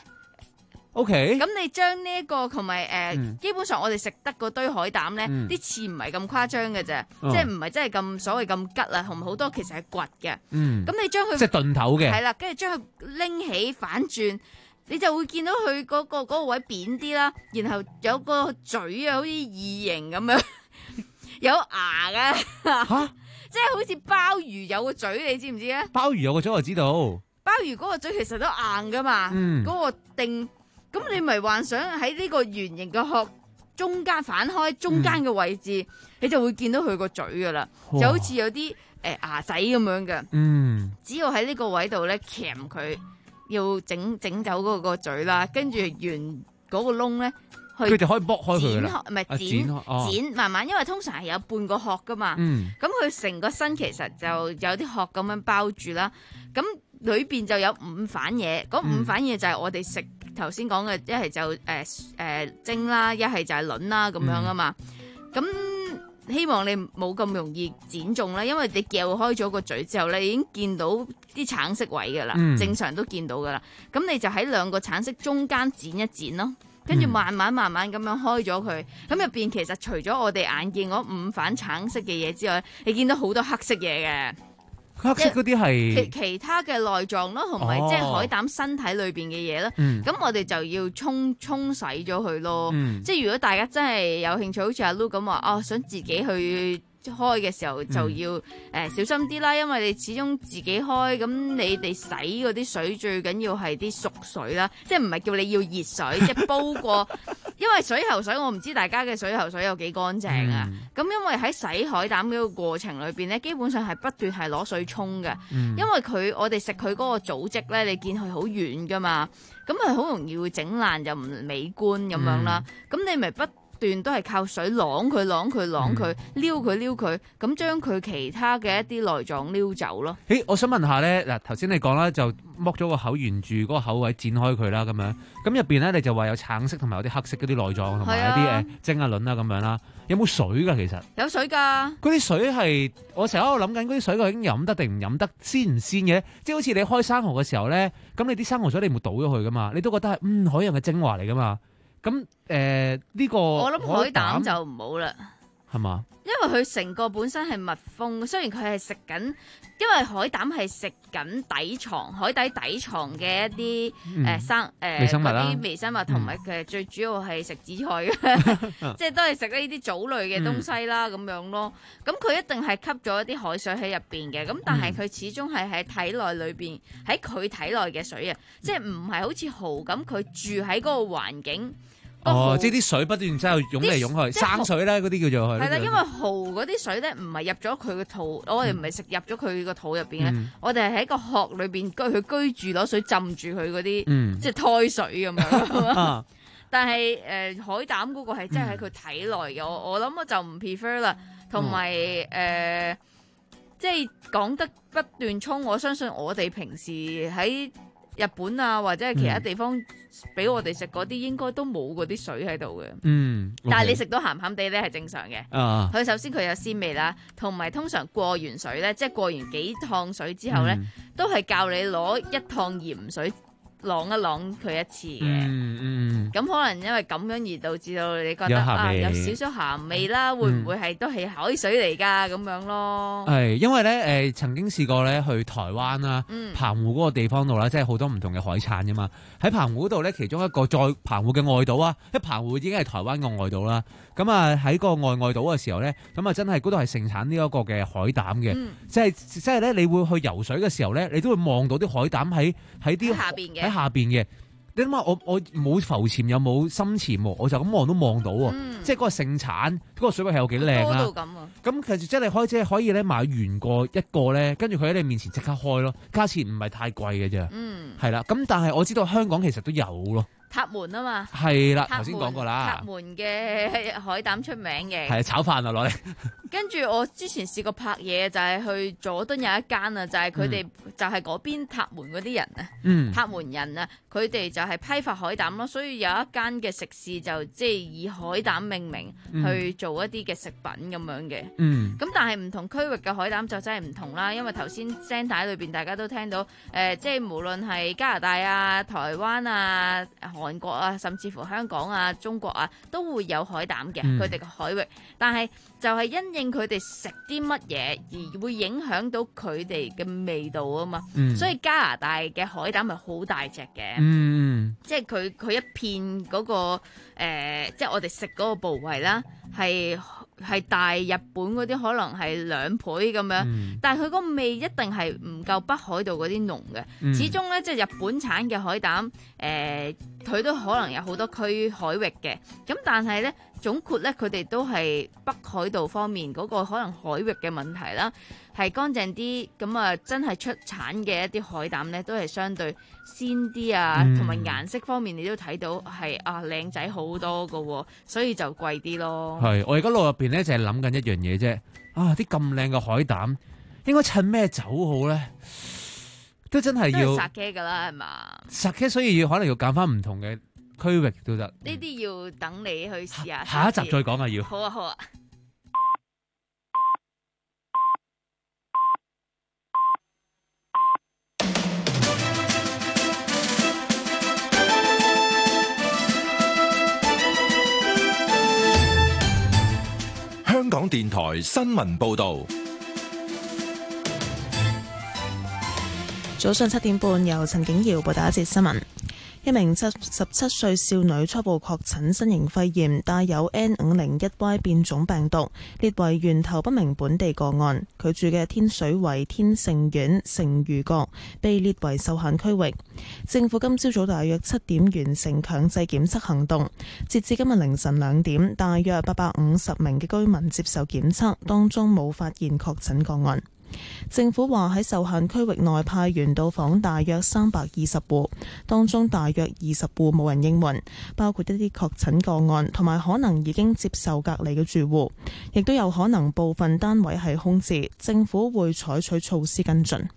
Speaker 9: O K，
Speaker 2: 咁你將呢一個同埋誒，基本上我哋食得嗰堆海膽咧，啲、嗯、刺唔係咁誇張嘅啫，嗯、即係唔係真係咁所謂咁吉啦，同埋好多其實係掘嘅。咁、嗯、你將佢
Speaker 9: 即係鈍頭嘅，
Speaker 2: 係啦，跟住將佢拎起反轉。你就會見到佢嗰、嗰個嗰個位扁啲啦，然後有個嘴啊，好似異形咁樣。有牙嘅，即係好似鮑魚有個嘴，你知唔知啊？
Speaker 9: 鮑魚有個嘴我知道，
Speaker 2: 鮑魚嗰個嘴其實都硬噶嘛，嗰、嗯、個定，咁你咪幻想喺呢個圓形嘅殼中間反開中間嘅位置，嗯、你就會見到佢個嘴噶啦，就好似有啲誒、呃、牙仔咁樣嘅。嗯，只要喺呢個位度咧鉗佢，要整整走嗰個嘴啦，跟住圓嗰個窿咧。
Speaker 9: 佢就可以剝開佢啦，
Speaker 2: 唔係剪剪、哦、剪慢慢，因為通常係有半個殼噶嘛。咁佢成個身其實就有啲殼咁樣包住啦。咁裏邊就有五瓣嘢，嗰五瓣嘢就係我哋食頭先講嘅，一係就誒誒、呃、蒸啦，一係就係卵啦咁樣啊嘛。咁、嗯、希望你冇咁容易剪中啦，因為你撬開咗個嘴之後咧，你已經見到啲橙色位噶啦，嗯、正常都見到噶啦。咁你就喺兩個橙色中間剪一剪咯。跟住慢慢慢慢咁樣開咗佢，咁入邊其實除咗我哋眼見嗰五瓣橙色嘅嘢之外，你見到好多黑色嘢嘅。
Speaker 9: 黑色嗰啲係
Speaker 2: 其其他嘅內臟咯，同埋即係海膽身體裏邊嘅嘢咯。咁、嗯、我哋就要沖沖洗咗佢咯。嗯、即係如果大家真係有興趣，好似阿 Lu 咁話，哦，想自己去開嘅時候就要誒、嗯呃、小心啲啦，因為你始終自己開，咁你哋洗嗰啲水最緊要係啲熟水啦，即係唔係叫你要熱水，即係煲過，因為水喉水我唔知大家嘅水喉水有幾乾淨啊。咁、嗯、因為喺洗海膽呢個過程裏邊咧，基本上係不斷係攞水沖嘅，嗯、因為佢我哋食佢嗰個組織咧，你見佢好軟噶嘛，咁係好容易會整爛就唔美觀咁樣啦。咁、嗯、你咪不段都係靠水啷佢啷佢啷佢撩佢撩佢，咁將佢其他嘅一啲內臟撩走咯。
Speaker 9: 誒，我想問下咧，嗱，頭先你講啦，就剝咗個口，沿住嗰個口位剪開佢啦，咁樣，咁入邊咧你就話有橙色同埋有啲黑色嗰啲內臟，同埋有啲誒蒸啊卵啊咁樣啦，有冇水噶？其實
Speaker 2: 有水噶。嗰
Speaker 9: 啲水係我成日喺度諗緊，嗰啲水究竟飲得定唔飲得，鮮唔鮮嘅？即係好似你開生蠔嘅時候咧，咁你啲生蠔水你唔會倒咗佢噶嘛？你都覺得係嗯海洋嘅精華嚟噶嘛？咁誒呢個
Speaker 2: 我諗海膽就唔好啦，
Speaker 9: 係嘛？
Speaker 2: 因為佢成個本身係密封，雖然佢係食緊，因為海膽係食緊底床、海底底床嘅一啲誒、嗯呃、生誒嗰啲微生物，同埋佢最主要係食紫菜嘅，即係都係食呢啲藻類嘅東西啦，咁、嗯、樣咯。咁佢一定係吸咗一啲海水喺入邊嘅，咁但係佢始終係喺體內裏邊，喺佢體內嘅水啊，即係唔係好似蠔咁，佢住喺嗰個環境。
Speaker 9: 哦，即係啲水不斷之後湧嚟湧去，生水咧嗰啲叫做係。係啦，
Speaker 2: 因為蠔嗰啲水咧唔係入咗佢個肚，嗯、我哋唔係食入咗佢個肚入邊咧，嗯、我哋係喺個殼裏邊居佢居住攞水浸住佢嗰啲，嗯、即係胎水咁樣。啊、但係誒、呃、海膽嗰個係真係喺佢體內嘅，嗯、我我諗我就唔 prefer 啦。同埋誒，即係講得不斷沖，我相信我哋平時喺日本啊，或者係其他地方俾我哋食嗰啲，應該都冇嗰啲水喺度嘅。嗯， okay. 但係你食到鹹鹹地咧係正常嘅。啊，佢首先佢有鮮味啦，同埋通常過完水咧，即係過完幾趟水之後咧，嗯、都係教你攞一趟鹽水啷一啷佢一次嘅。
Speaker 9: 嗯嗯。
Speaker 2: 咁可能因為咁樣而導致到你覺得啊有少少鹹味啦，會唔會係都係海水嚟㗎咁樣咯？
Speaker 9: 係因為咧誒、呃、曾經試過咧去台灣啦、
Speaker 2: 嗯、
Speaker 9: 澎湖嗰個地方度啦，即係好多唔同嘅海產㗎嘛。喺澎湖嗰度咧，其中一個再澎湖嘅外島啊，因為澎湖已經係台灣嘅外島啦。咁啊喺個外外島嘅時候咧，咁啊真係嗰度係盛產呢一個嘅海膽嘅、嗯，即係即係咧，你會去游水嘅時候咧，你都會望到啲海膽喺喺啲
Speaker 2: 下邊嘅
Speaker 9: 喺下邊嘅。你諗下，我我冇浮潛又冇深潛喎，我就咁望都望到喎、嗯，即係嗰個盛產嗰、嗰個水位係有幾靚啦。
Speaker 2: 多到咁啊！
Speaker 9: 咁其實即係你可以即係可以咧買完個一個咧，跟住佢喺你面前即刻開咯，價錢唔係太貴嘅啫。嗯，係啦。咁但係我知道香港其實都有咯。
Speaker 2: 塔門啊嘛，
Speaker 9: 係啦，頭先講過啦。
Speaker 2: 塔門嘅海膽出名嘅，
Speaker 9: 係炒飯啊攞嚟。
Speaker 2: 跟住我之前試過拍嘢，就係、是、去佐敦有一間啊，就係佢哋就係嗰邊塔門嗰啲人啊、嗯，塔門人啊，佢哋就係批發海膽咯，所以有一間嘅食肆就即係以海膽命名去做一啲嘅食品咁樣嘅。嗯，咁但係唔同區域嘅海膽就真係唔同啦，因為頭先聲帶裏邊大家都聽到，誒、呃，即係無論係加拿大啊、台灣啊、韓國啊，甚至乎香港啊、中國啊，都會有海膽嘅，佢哋嘅海域。但係就係因應佢哋食啲乜嘢而會影響到佢哋嘅味道啊嘛、嗯。所以加拿大嘅海膽係好大隻嘅、嗯，即係佢佢一片嗰、嗰個誒、呃，即係我哋食嗰個部位啦，係係大日本嗰啲可能係兩倍咁樣，嗯、但係佢個味一定係唔夠北海道嗰啲濃嘅。嗯、始終咧，即係日本產嘅海膽，誒、呃，佢都可能有好多區海域嘅。咁但係咧，總括咧，佢哋都係北海道方面嗰個可能海域嘅問題啦，係乾淨啲。咁啊，真係出產嘅一啲海膽咧，都係相對鮮啲啊，同埋顏色方面你都睇到係啊靚仔好多噶，所以就貴啲咯。
Speaker 9: 係，我而家腦入邊咧就係諗緊一樣嘢啫。啊，啲咁靚嘅海膽，應該襯咩酒好咧？都真係要
Speaker 2: 殺雞噶啦，係嘛？
Speaker 9: 殺雞，所以要可能要揀翻唔同嘅區域都得。
Speaker 2: 呢啲要等你去試下。
Speaker 9: 下一集再講啊，要。
Speaker 2: 好啊，好啊。
Speaker 3: 香港電台新聞報道。
Speaker 4: 早上七點半，由陳景瑤報道一節新聞。一名七十七歲少女初步確診新型肺炎，帶有 N 五零一 Y 變種病毒，列為源頭不明本地個案。佢住嘅天水圍天盛苑盛裕閣被列為受限區域。政府今朝早大約七點完成強制檢測行動，截至今日凌晨兩點，大約八百五十名嘅居民接受檢測，當中冇發現確診個案。政府話喺受限區域內派員到訪大約三百二十戶，當中大約二十戶冇人應門，包括一啲確診個案同埋可能已經接受隔離嘅住戶，亦都有可能部分單位係空置，政府會採取措施跟進。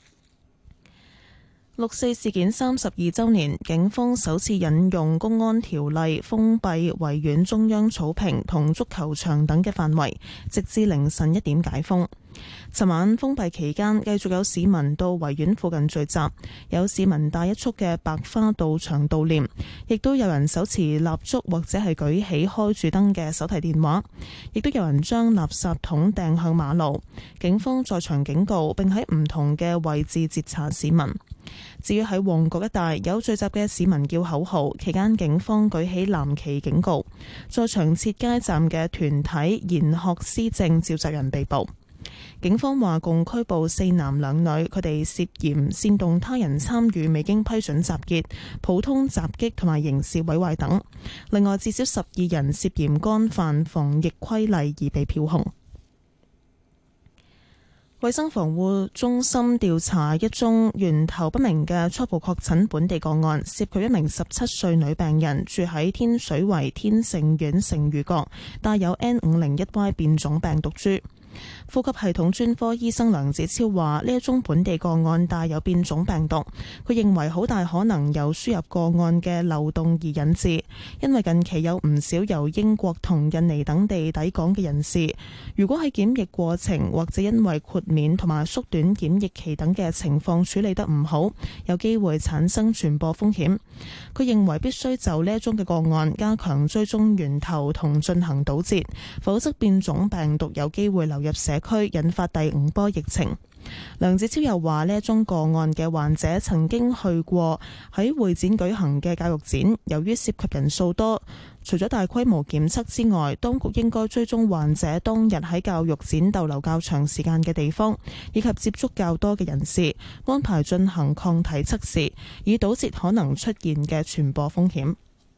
Speaker 4: 六四事件三十二周年，警方首次引用公安條例封閉維園中央草坪同足球場等嘅範圍，直至凌晨一點解封。尋晚封閉期間，繼續有市民到維園附近聚集，有市民帶一束嘅白花到場悼念，亦都有人手持蠟燭或者係舉起開住燈嘅手提電話，亦都有人將垃圾桶掟向馬路。警方在場警告，並喺唔同嘅位置截查市民。至於喺旺角一帶有聚集嘅市民叫口號，期間警方舉起藍旗警告。在場設街站嘅團體研學思政召集人被捕。警方話共拘捕四男兩女，佢哋涉嫌煽動他人參與未經批准集結、普通襲擊同埋刑事毀壞等。另外至少十二人涉嫌干犯防疫規例而被票控。衛生防護中心調查一宗源頭不明嘅初步確診本地個案，涉及一名十七歲女病人，住喺天水圍天盛苑盛裕閣，帶有 N 五零一 Y 變種病毒株。 呼吸系統專科醫生梁子超話：呢一宗本地個案帶有變種病毒，佢認為好大可能由輸入個案嘅漏洞而引致，因為近期有唔少由英國同印尼等地抵港嘅人士，如果喺檢疫過程或者因為豁免同埋縮短檢疫期等嘅情況處理得唔好，有機會產生傳播風險。佢認為必須就呢一宗嘅個案加強追蹤源頭同進行堵截，否則變種病毒有機會流入社區，引發第五波疫情。梁子超又話：呢一宗個案嘅患者曾經去過喺會展舉行嘅教育展，由於涉及人數多，除咗大規模檢測之外，當局應該追蹤患者當日喺教育展逗留較長時間嘅地方，以及接觸較多嘅人士，安排進行抗體測試，以堵截可能出現嘅傳播風險。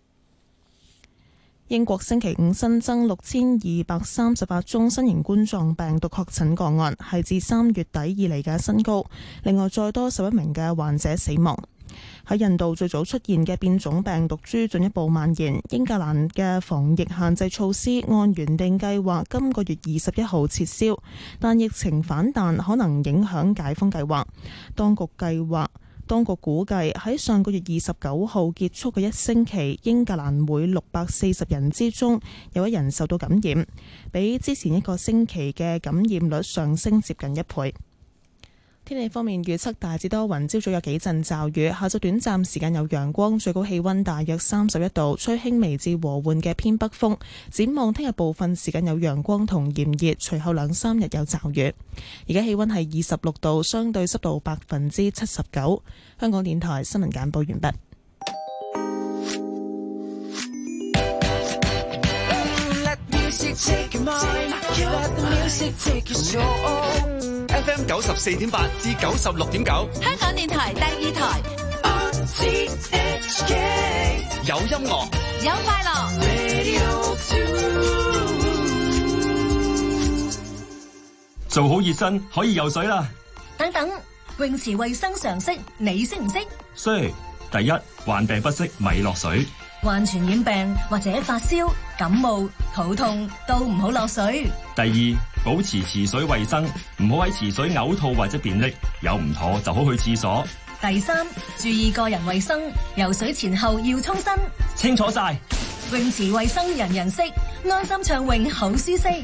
Speaker 4: 英國星期五新增六千二百三十八宗新型冠狀病毒確診個案，係自三月底以嚟嘅新高。另外，再多十一名嘅患者死亡。喺印度最早出現嘅變種病毒株進一步蔓延，英格蘭嘅防疫限制措施按原定計劃今個月二十一號撤銷，但疫情反彈可能影響解封計劃。當局計劃。當局估計喺上個月二十九號結束嘅一星期，英格蘭每六百四十人之中有一人受到感染，比之前一個星期嘅感染率上升接近一倍。天氣方面預測大致多雲，朝早有幾陣驟雨，下晝短暫時間有陽光，最高氣溫大約三十一度，吹輕微至和緩嘅偏北風。展望聽日部分時間有陽光同炎熱，隨後兩三日有驟雨。而家氣溫係二十六度，相對濕度百分之七十九。香港電台新聞簡報完畢。
Speaker 27: F M 九十四點八至九十六點九，
Speaker 16: 香港電台第二台。
Speaker 27: 有音樂，
Speaker 16: 有快樂。
Speaker 12: 做好熱身可以游水啦。
Speaker 19: 等等，泳池衛生常識你識唔識？
Speaker 12: 識。第一，患病不適咪落水。
Speaker 19: 患傳染病或者發燒、感冒、肚痛都唔好落水。
Speaker 12: 第二，保持池水衛生，唔好喺池水嘔吐或者便溺，有唔妥就好去廁所。
Speaker 19: 第三，注意個人衛生，游水前後要沖身。
Speaker 12: 清楚晒。
Speaker 19: 泳池衛生人人識，安心暢泳好舒適。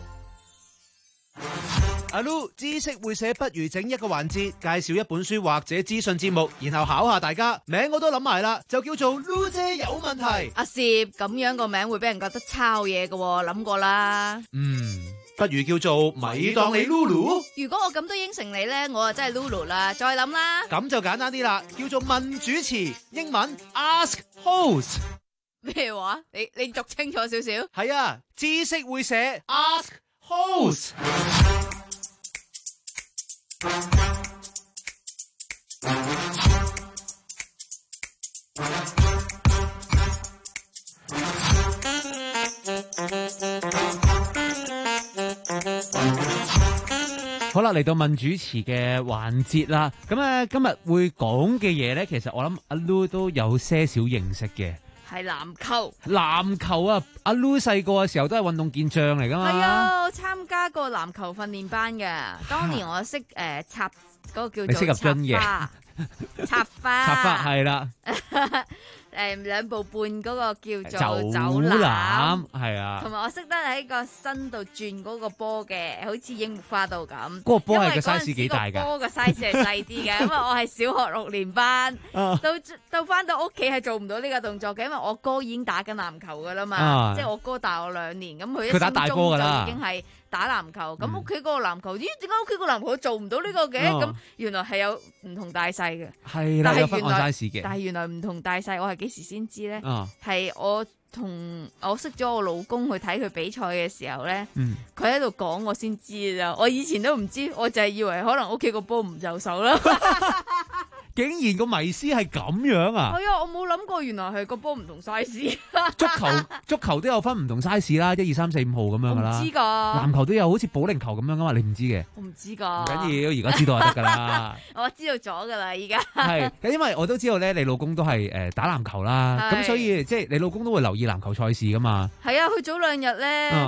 Speaker 6: 阿 Lu 知識會寫，不如整一個環節，介紹一本書或者資訊節目，然後考下大家。名我都諗埋啦，就叫做 Lu 姐有問題。
Speaker 2: 阿攝咁樣個名會俾人覺得抄嘢嘅，諗過啦。
Speaker 6: 嗯，不如叫做咪當你 Lulu。
Speaker 2: 如果我咁都應承你呢，我啊真係 Lulu 啦。再諗啦。
Speaker 6: 咁就簡單啲啦，叫做問主持，英文 Ask Host。
Speaker 2: 咩話？你你讀清楚少少。
Speaker 6: 係啊，知識會寫 Ask Host。
Speaker 9: 好啦，嚟到問主持嘅環節啦。咁咧今日會講嘅嘢咧，其實我諗阿 Lu 都有些少認識嘅。
Speaker 2: 係籃球。
Speaker 9: 籃球啊，阿 Lu 細個嘅時候都係運動健將嚟噶嘛。
Speaker 2: 係啊，我參加過籃球訓練班嘅。當年我識誒、呃、插嗰、嗰個叫做插花，插花，
Speaker 9: 插花係啦。
Speaker 2: 誒，兩步半嗰個叫做
Speaker 9: 走
Speaker 2: 籃，
Speaker 9: 係啊。
Speaker 2: 同埋我識得喺個身度轉嗰個波嘅，好似櫻木花道咁。
Speaker 9: 嗰個波係個 size 幾大噶？
Speaker 2: 波個 size 係細啲嘅，因為我係小學六年班，到到翻到屋企係做唔到呢個動作嘅，因為我哥已經打緊籃球噶啦嘛，啊、即係我哥大我兩年，咁佢一升中就已經係打籃球。咁屋企嗰個籃球，咦？點解屋企個籃球做唔到呢個嘅？咁、啊、原來係有唔同大細嘅，
Speaker 9: 係啦，有分 size 嘅。
Speaker 2: 但係原來唔同大細，我係幾時先知咧？係、啊、我同我識咗我老公去睇佢比賽嘅時候咧，佢喺度講我先知咋。我以前都唔知，我就係以為可能屋企個波唔就手啦。
Speaker 9: 竟然個迷思係咁樣啊！
Speaker 2: 係啊，我冇諗過原來係個波唔同 size。
Speaker 9: 足球足球都有分唔同 size 啦，一二三四五號咁樣噶啦。
Speaker 2: 我唔知噶。籃
Speaker 9: 球都有好似保齡球咁樣噶嘛，你唔知嘅？
Speaker 2: 我唔知噶。
Speaker 9: 唔緊要，而家知道就得噶啦。
Speaker 2: 我知道咗噶啦，而家。
Speaker 9: 係，因為我都知道咧，你老公都係誒打籃球啦，咁所以即係你老公都會留意籃球賽事噶嘛。
Speaker 2: 係啊，佢早兩日咧。嗯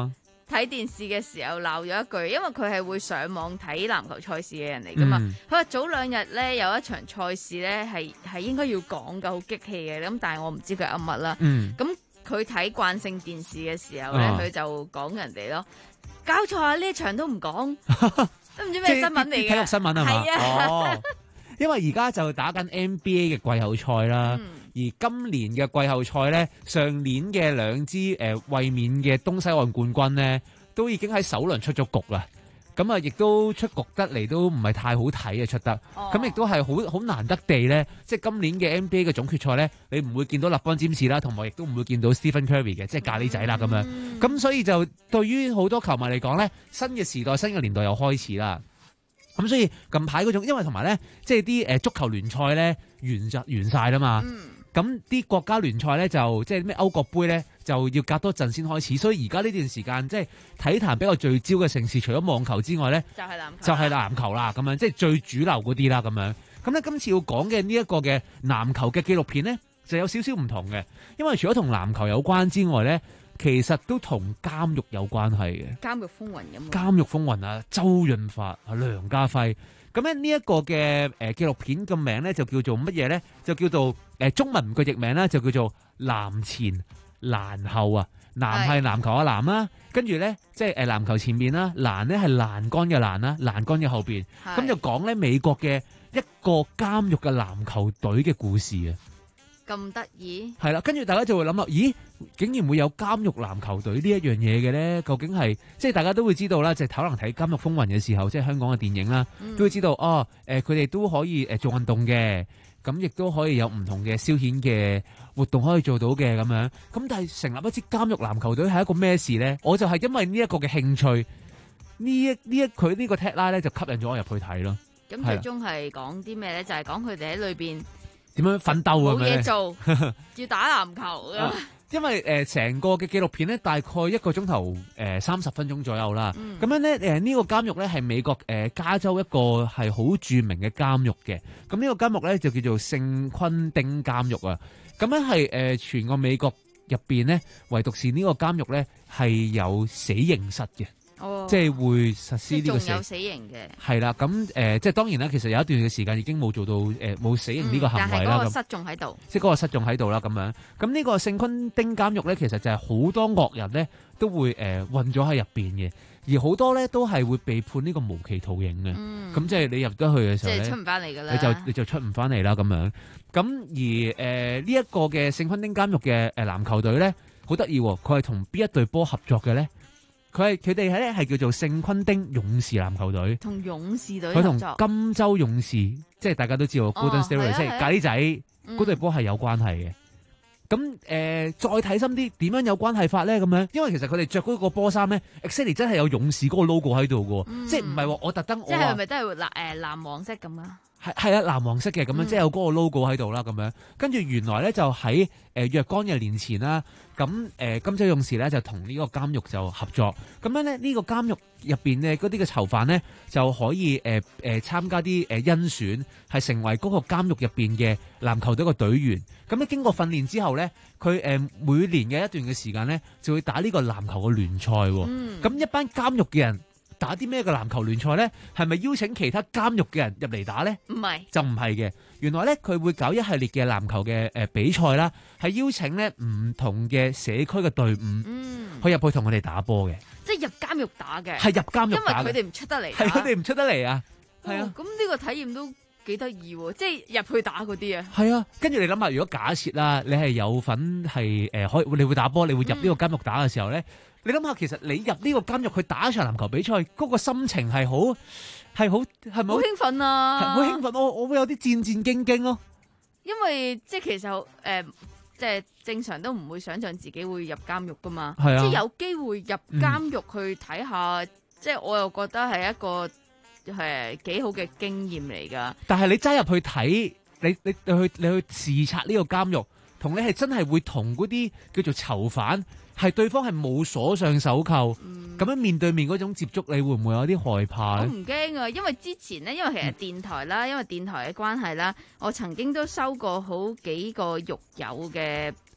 Speaker 2: 睇電視嘅時候鬧咗一句，因為佢係會上網睇籃球賽事嘅人嚟噶嘛。佢話、嗯、早兩日咧有一場賽事咧係係應該要講嘅，好激氣嘅。咁但係我唔知佢噏乜啦。咁佢睇慣性電視嘅時候咧，佢、哦、就講人哋咯，搞錯啊！呢一場都唔講，都唔知咩新聞嚟嘅。
Speaker 9: 體育新聞係嘛？
Speaker 2: 係啊。
Speaker 9: 哦，因為而家就打緊 N B A 嘅季後賽啦。嗯而今年嘅季後賽咧，上年嘅兩支誒衛冕嘅東西岸冠軍咧，都已經喺首輪出咗局啦。咁啊，亦都出局得嚟都唔係太好睇啊，出得。咁亦、哦、都係好好難得地咧，即係今年嘅 N B A 嘅總決賽咧，你唔會見到立邦占士啦，同埋亦都唔會見到 Stephen Curry 嘅，即係咖喱仔啦咁樣。咁、嗯、所以就對於好多球迷嚟講咧，新嘅時代、新嘅年代又開始啦。咁所以近排嗰種，因為同埋咧，即係啲誒足球聯賽咧完就完晒啦嘛。嗯咁啲國家聯賽咧就即係咩歐國杯咧就要隔多陣先開始，所以而家呢段時間即係體壇比較聚焦嘅盛事，除咗網球之外咧，
Speaker 2: 就係籃球，
Speaker 9: 就係籃球啦咁樣，即係最主流嗰啲啦咁樣。咁咧今次要講嘅呢一個嘅籃球嘅紀錄片咧，就有少少唔同嘅，因為除咗同籃球有關之外咧，其實都同監獄有關係嘅。
Speaker 2: 監獄風雲咁。
Speaker 9: 監獄風雲啊，周潤發啊，梁家輝。咁咧呢一個嘅誒紀錄片嘅名咧就叫做乜嘢咧？就叫做誒、呃、中文個譯名咧就叫做籃前籃後啊。籃係籃球嘅籃啦，跟住咧即係誒籃球前面啦，籃咧係欄杆嘅欄啦，欄杆嘅後邊。咁就講咧美國嘅一個監獄嘅籃球隊嘅故事啊。
Speaker 2: 咁得意
Speaker 9: 係啦，跟住大家就會諗啦，咦，竟然會有監獄籃球隊呢一樣嘢嘅咧？究竟係即係大家都會知道啦，即係可能睇《監獄風雲》嘅時候，即係香港嘅電影啦，嗯、都會知道哦。誒、呃，佢哋都可以誒做運動嘅，咁亦都可以有唔同嘅消遣嘅活動可以做到嘅咁樣。咁但係成立一支監獄籃球隊係一個咩事咧？我就係因為呢一個嘅興趣，呢一呢一佢呢個 tagline 咧就吸引咗我入去睇咯。
Speaker 2: 咁最終係講啲咩咧？就係講佢哋喺裏邊。
Speaker 9: 點樣奮鬥啊？
Speaker 2: 冇嘢做，要打籃球啊！
Speaker 9: 因為誒成、呃、個嘅紀錄片咧，大概一個鐘頭誒三十分鐘左右啦。咁、嗯、樣咧誒呢、呃這個監獄咧係美國誒、呃、加州一個係好著名嘅監獄嘅。咁呢個監獄咧就叫做聖昆丁監獄啊。咁樣係誒全個美國入邊咧，唯獨是呢個監獄咧係有死刑室嘅。哦、即係會實施呢個死，
Speaker 2: 仲有死刑嘅。
Speaker 9: 係啦，咁誒、呃，即係當然啦。其實有一段嘅時間已經冇做到誒冇、呃、死刑呢個行為啦。
Speaker 2: 嗯、但係嗰個室仲喺度，
Speaker 9: 即係嗰個室仲喺度啦。咁樣，咁呢個聖昆丁監獄咧，其實就係好多惡人咧都會誒困咗喺入邊嘅，而好多咧都係會被判呢個無期徒刑嘅。咁、嗯、即係你入得去嘅時候咧，
Speaker 2: 即係出唔翻嚟㗎啦。
Speaker 9: 你就你就出唔翻嚟啦。咁樣，咁而誒呢一個嘅聖昆丁監獄嘅誒籃球隊咧，好得意喎，佢係同邊一隊波合作嘅咧？佢係佢哋咧係叫做聖昆丁勇士籃球隊，
Speaker 2: 同勇士隊
Speaker 9: 佢同金州勇士，即係大家都知道 Golden State Warriors 即係咖喱仔嗰隊波係有關係嘅。咁誒、呃，再睇深啲，點樣有關係法咧？咁樣，因為其實佢哋着嗰個波衫咧 exactly 真係有勇士嗰個 logo 喺度嘅，嗯、即係唔係話我特登，
Speaker 2: 即係咪都係藍誒藍黃色咁啊？
Speaker 9: 係係啊，藍黃色嘅咁樣，嗯、即係有嗰個 logo 喺度啦，咁樣。跟住原來咧就喺誒、呃、若干嘅年前啦，咁誒、呃、金州勇士咧就同呢個監獄就合作，咁樣咧呢、這個監獄入邊咧嗰啲嘅囚犯咧就可以誒誒參加啲誒甄選，係成為嗰個監獄入邊嘅籃球隊嘅隊員。咁咧經過訓練之後咧，佢誒、呃、每年嘅一段嘅時間咧就會打呢個籃球嘅聯賽。咁、嗯、一班監獄嘅人打啲咩嘅籃球聯賽咧？係咪邀請其他監獄嘅人入嚟打咧？
Speaker 2: 唔係，
Speaker 9: 就唔係嘅。原來咧，佢會搞一系列嘅籃球嘅誒比賽啦，係邀請咧唔同嘅社區嘅隊伍，嗯，去入去同佢哋打波嘅。
Speaker 2: 即係入監獄打嘅，
Speaker 9: 係入監獄打嘅，
Speaker 2: 因為佢哋唔出得嚟，
Speaker 9: 係佢哋唔出得嚟啊。係啊，
Speaker 2: 咁呢個體驗都幾得意喎！即係入去打嗰啲啊。
Speaker 9: 係啊，跟住你諗下，如果假設啦，你係有份係誒可以，你會打波，你會入呢個監獄打嘅時候咧。嗯你諗下，其實你入呢個監獄去打一場籃球比賽，嗰、那個心情係好，係好，係咪好
Speaker 2: 興奮啊？
Speaker 9: 好興奮，我我會有啲戰戰兢兢咯。
Speaker 2: 因為即係其實誒、呃，即係正常都唔會想象自己會入監獄噶嘛。係啊，即係有機會入監獄去睇下，嗯、即係我又覺得係一個係幾好嘅經驗嚟噶。
Speaker 9: 但係你揸入去睇，你你你去你去視察呢個監獄，同你係真係會同嗰啲叫做囚犯。係對方係冇鎖上手扣，咁、嗯、樣面對面嗰種接觸，你會唔會有啲害怕咧？
Speaker 2: 我唔驚啊，因為之前咧，因為其實電台啦，嗯、因為電台嘅關係啦，我曾經都收過好幾個獄友嘅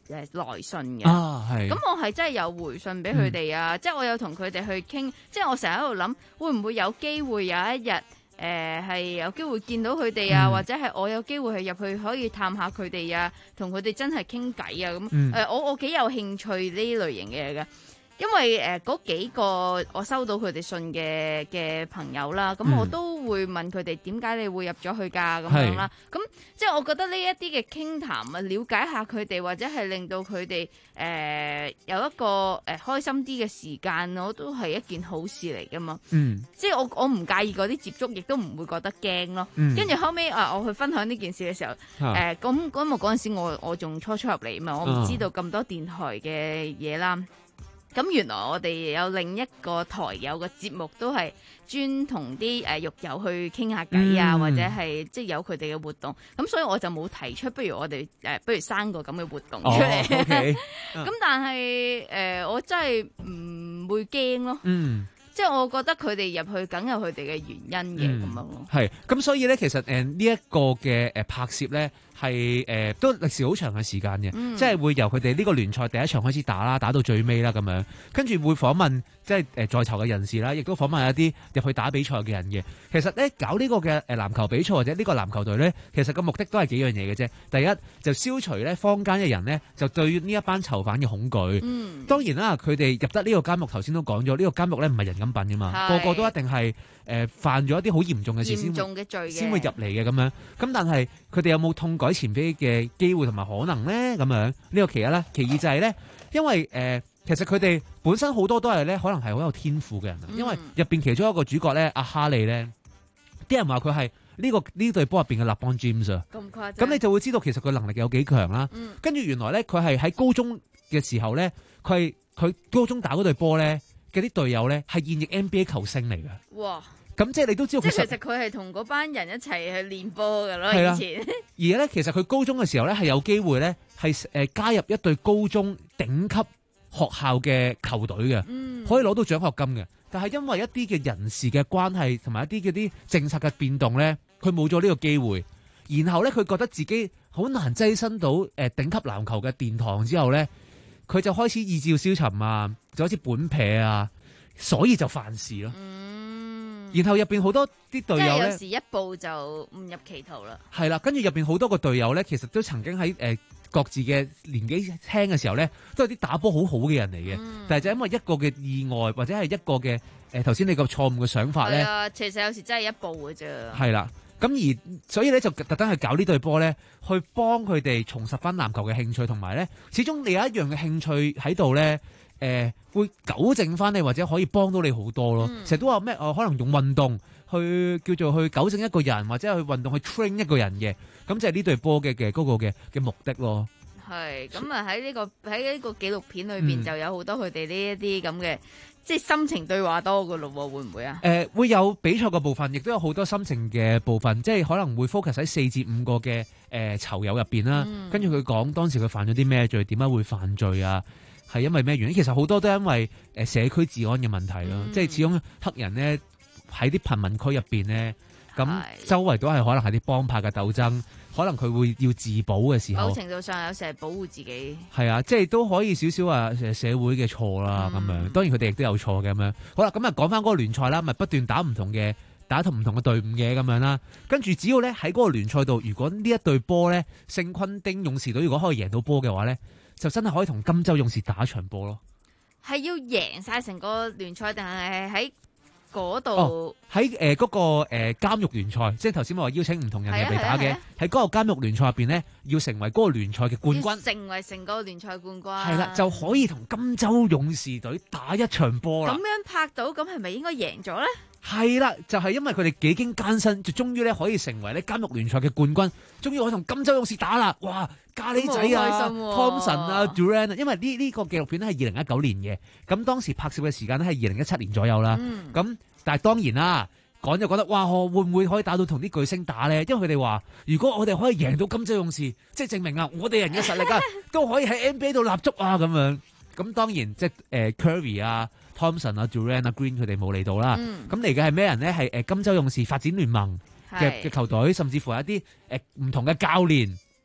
Speaker 2: 誒來信嘅。
Speaker 9: 啊，係。
Speaker 2: 咁我係真係有回信俾佢哋啊，嗯、即係我有同佢哋去傾，即係我成日喺度諗，會唔會有機會有一日誒係有機會見到佢哋啊，嗯、或者係我有機會係入去可以探下佢哋啊，同佢哋真係傾偈啊咁。誒、嗯呃，我我幾有興趣呢類型嘅嘢嘅。因為誒嗰、呃、幾個我收到佢哋信嘅嘅朋友啦，咁、嗯、我都會問佢哋點解你會入咗去㗎咁樣啦。咁即係我覺得呢一啲嘅傾談啊，了解下佢哋或者係令到佢哋誒有一個誒、呃、開心啲嘅時間，我都係一件好事嚟㗎嘛。嗯，即係我我唔介意嗰啲接觸，亦都唔會覺得驚咯。跟住、嗯、後尾啊，我去分享呢件事嘅時候，誒咁咁我嗰陣時我我仲初初入嚟嘛，我唔知道咁多電台嘅嘢啦。咁原來我哋有另一個台有個節目，都係專同啲誒獄友去傾下偈啊，嗯、或者係即係有佢哋嘅活動。咁所以我就冇提出，不如我哋誒、呃，不如生個咁嘅活動出嚟。咁、哦 okay 、但係誒、呃，我真係唔會驚咯。嗯。即係我覺得佢哋入去梗有佢哋嘅原因嘅咁、嗯、樣咯。係，咁所以咧，其實誒呢一個嘅誒拍攝咧係誒都歷時好長嘅時間嘅，嗯、即係會由佢哋呢個聯賽第一場開始打啦，打到最尾啦咁樣，跟住會訪問即係誒在囚嘅人士啦，亦都訪問一啲入去打比賽嘅人嘅。其實咧搞呢個嘅誒籃球比賽或者呢個籃球隊咧，其實個目的都係幾樣嘢嘅啫。第一就消除咧坊間嘅人咧就對呢一班囚犯嘅恐懼。嗯，當然啦，佢哋入得呢個監獄，頭先都講咗，呢、呢個監獄咧唔係人咁品噶嘛，個個都一定係誒、呃、犯咗一啲好嚴重嘅事先嚴重嘅罪
Speaker 9: 先會入嚟嘅咁樣。咁但係佢哋有冇痛改前非嘅機會同埋可能咧？咁樣呢、呢個其一啦，其二就係咧，因為誒、呃、其實佢哋本身好多都係咧，可能係好有天賦嘅人。嗯、因為入邊其中一個主角咧，阿哈利咧，啲人話佢係呢個呢隊波入邊嘅立邦 James 啊。咁誇張。咁你就會知道其實佢能力有幾強啦。嗯、跟住原來咧，佢係喺高中嘅時候咧，佢係佢高中打嗰隊波咧嘅啲隊友咧係現役 N B A 球星嚟嘅。哇！咁即係你都知道，
Speaker 2: 即係其實佢係同嗰班人一齊去練波㗎咯。以前
Speaker 9: 而咧，其實佢高中嘅時候咧係有機會咧係誒加入一隊高中頂級學校嘅球隊嘅，嗯、可以攞到獎學金嘅。但係因為一啲嘅人事嘅關係同埋一啲嗰啲政策嘅變動咧，佢冇咗呢個機會。然後咧，佢覺得自己好難躋身到誒頂級籃球嘅殿堂之後咧，佢就開始意志消沉啊，就好似本撇啊，所以就犯事咯。嗯，然後入邊好多啲隊友咧，
Speaker 2: 有時一步就誤入歧途啦。
Speaker 9: 係啦，跟住入邊好多個隊友咧，其實都曾經喺誒、呃、各自嘅年紀輕嘅時候咧，都係啲打波好好嘅人嚟嘅。嗯、但係就因為一個嘅意外或者係一個嘅誒頭先你個錯誤嘅想法咧，
Speaker 2: 係啊，其實有時真係一步嘅啫。
Speaker 9: 係啦。咁而所以咧就特登去搞呢隊波咧，去幫佢哋重拾翻籃球嘅興趣，同埋咧，始終你有一樣嘅興趣喺度咧，誒、呃、會糾正翻你，或者可以幫到你好多咯。成日、嗯、都話咩？我、呃、可能用運動去叫做去糾正一個人，或者去運動去 train 一個人嘅，咁就係呢隊波嘅嘅嗰個嘅嘅目的咯。
Speaker 2: 係咁啊！喺呢個喺呢個紀錄片裏邊、嗯、就有好多佢哋呢一啲咁嘅。即係心情對話多㗎咯喎，會唔會啊？誒、呃，會有比賽嘅部分，亦都有好多心情嘅部分，即係可能會 focus 喺四至五個嘅誒、呃、囚友入邊啦。嗯、跟住佢講當時佢犯咗啲咩罪，點解會犯罪啊？係因為咩原因？其實好多都係因為誒社區治安嘅問題咯。嗯、即係始終黑人咧喺啲貧民區入邊咧，咁周圍都係可能係啲幫派嘅鬥爭。可能佢會要自保嘅時候， 某程度上有時係保護自己。
Speaker 9: 係啊，即係都可以少少話社會嘅錯啦咁、嗯、樣。當然佢哋亦都有錯嘅咁樣。好啦，咁啊講翻嗰個聯賽啦，咪不斷打唔同嘅打同唔同嘅隊伍嘅咁樣啦。跟住只要咧喺嗰個聯賽度，如果呢一隊波咧聖昆丁勇士隊如果可以贏到波嘅話咧，就真係可以同金州勇士打一場波咯。
Speaker 2: 係要贏晒成個聯賽定係喺嗰度
Speaker 9: 喺誒嗰個誒監獄聯賽，即係頭先我話邀請唔同人入嚟打嘅，喺嗰個監獄聯賽入邊咧，要成為嗰個聯賽嘅冠軍，
Speaker 2: 成為成個聯賽冠軍，
Speaker 9: 係啦，就可以同金州勇士隊打一場波啦。
Speaker 2: 咁樣拍到，咁係咪應該贏咗咧？
Speaker 9: 係啦，就係、是、因為佢哋幾經艱辛，就終於咧可以成為咧監獄聯賽嘅冠軍，終於可以同金州勇士打啦！哇，咖喱仔啊，Thompson 啊 ，Durant 啊，因為呢呢個紀錄片咧係二零一九年嘅，咁當時拍攝嘅時間咧係二零一七年左右啦。咁、嗯、但係當然啦，講就覺得哇，會唔會可以打到同啲巨星打咧？因為佢哋話，如果我哋可以贏到金州勇士，即係證明啊，我哋人嘅實力啊，都可以喺 N B A 度立足啊咁樣。咁當然即係誒、呃、Curry 啊。Thompson 啊 Durant 啊 Green 佢哋冇嚟到啦，咁嚟嘅係咩人咧？係誒金州勇士發展聯盟嘅嘅球隊，甚至乎有一啲誒唔同嘅教練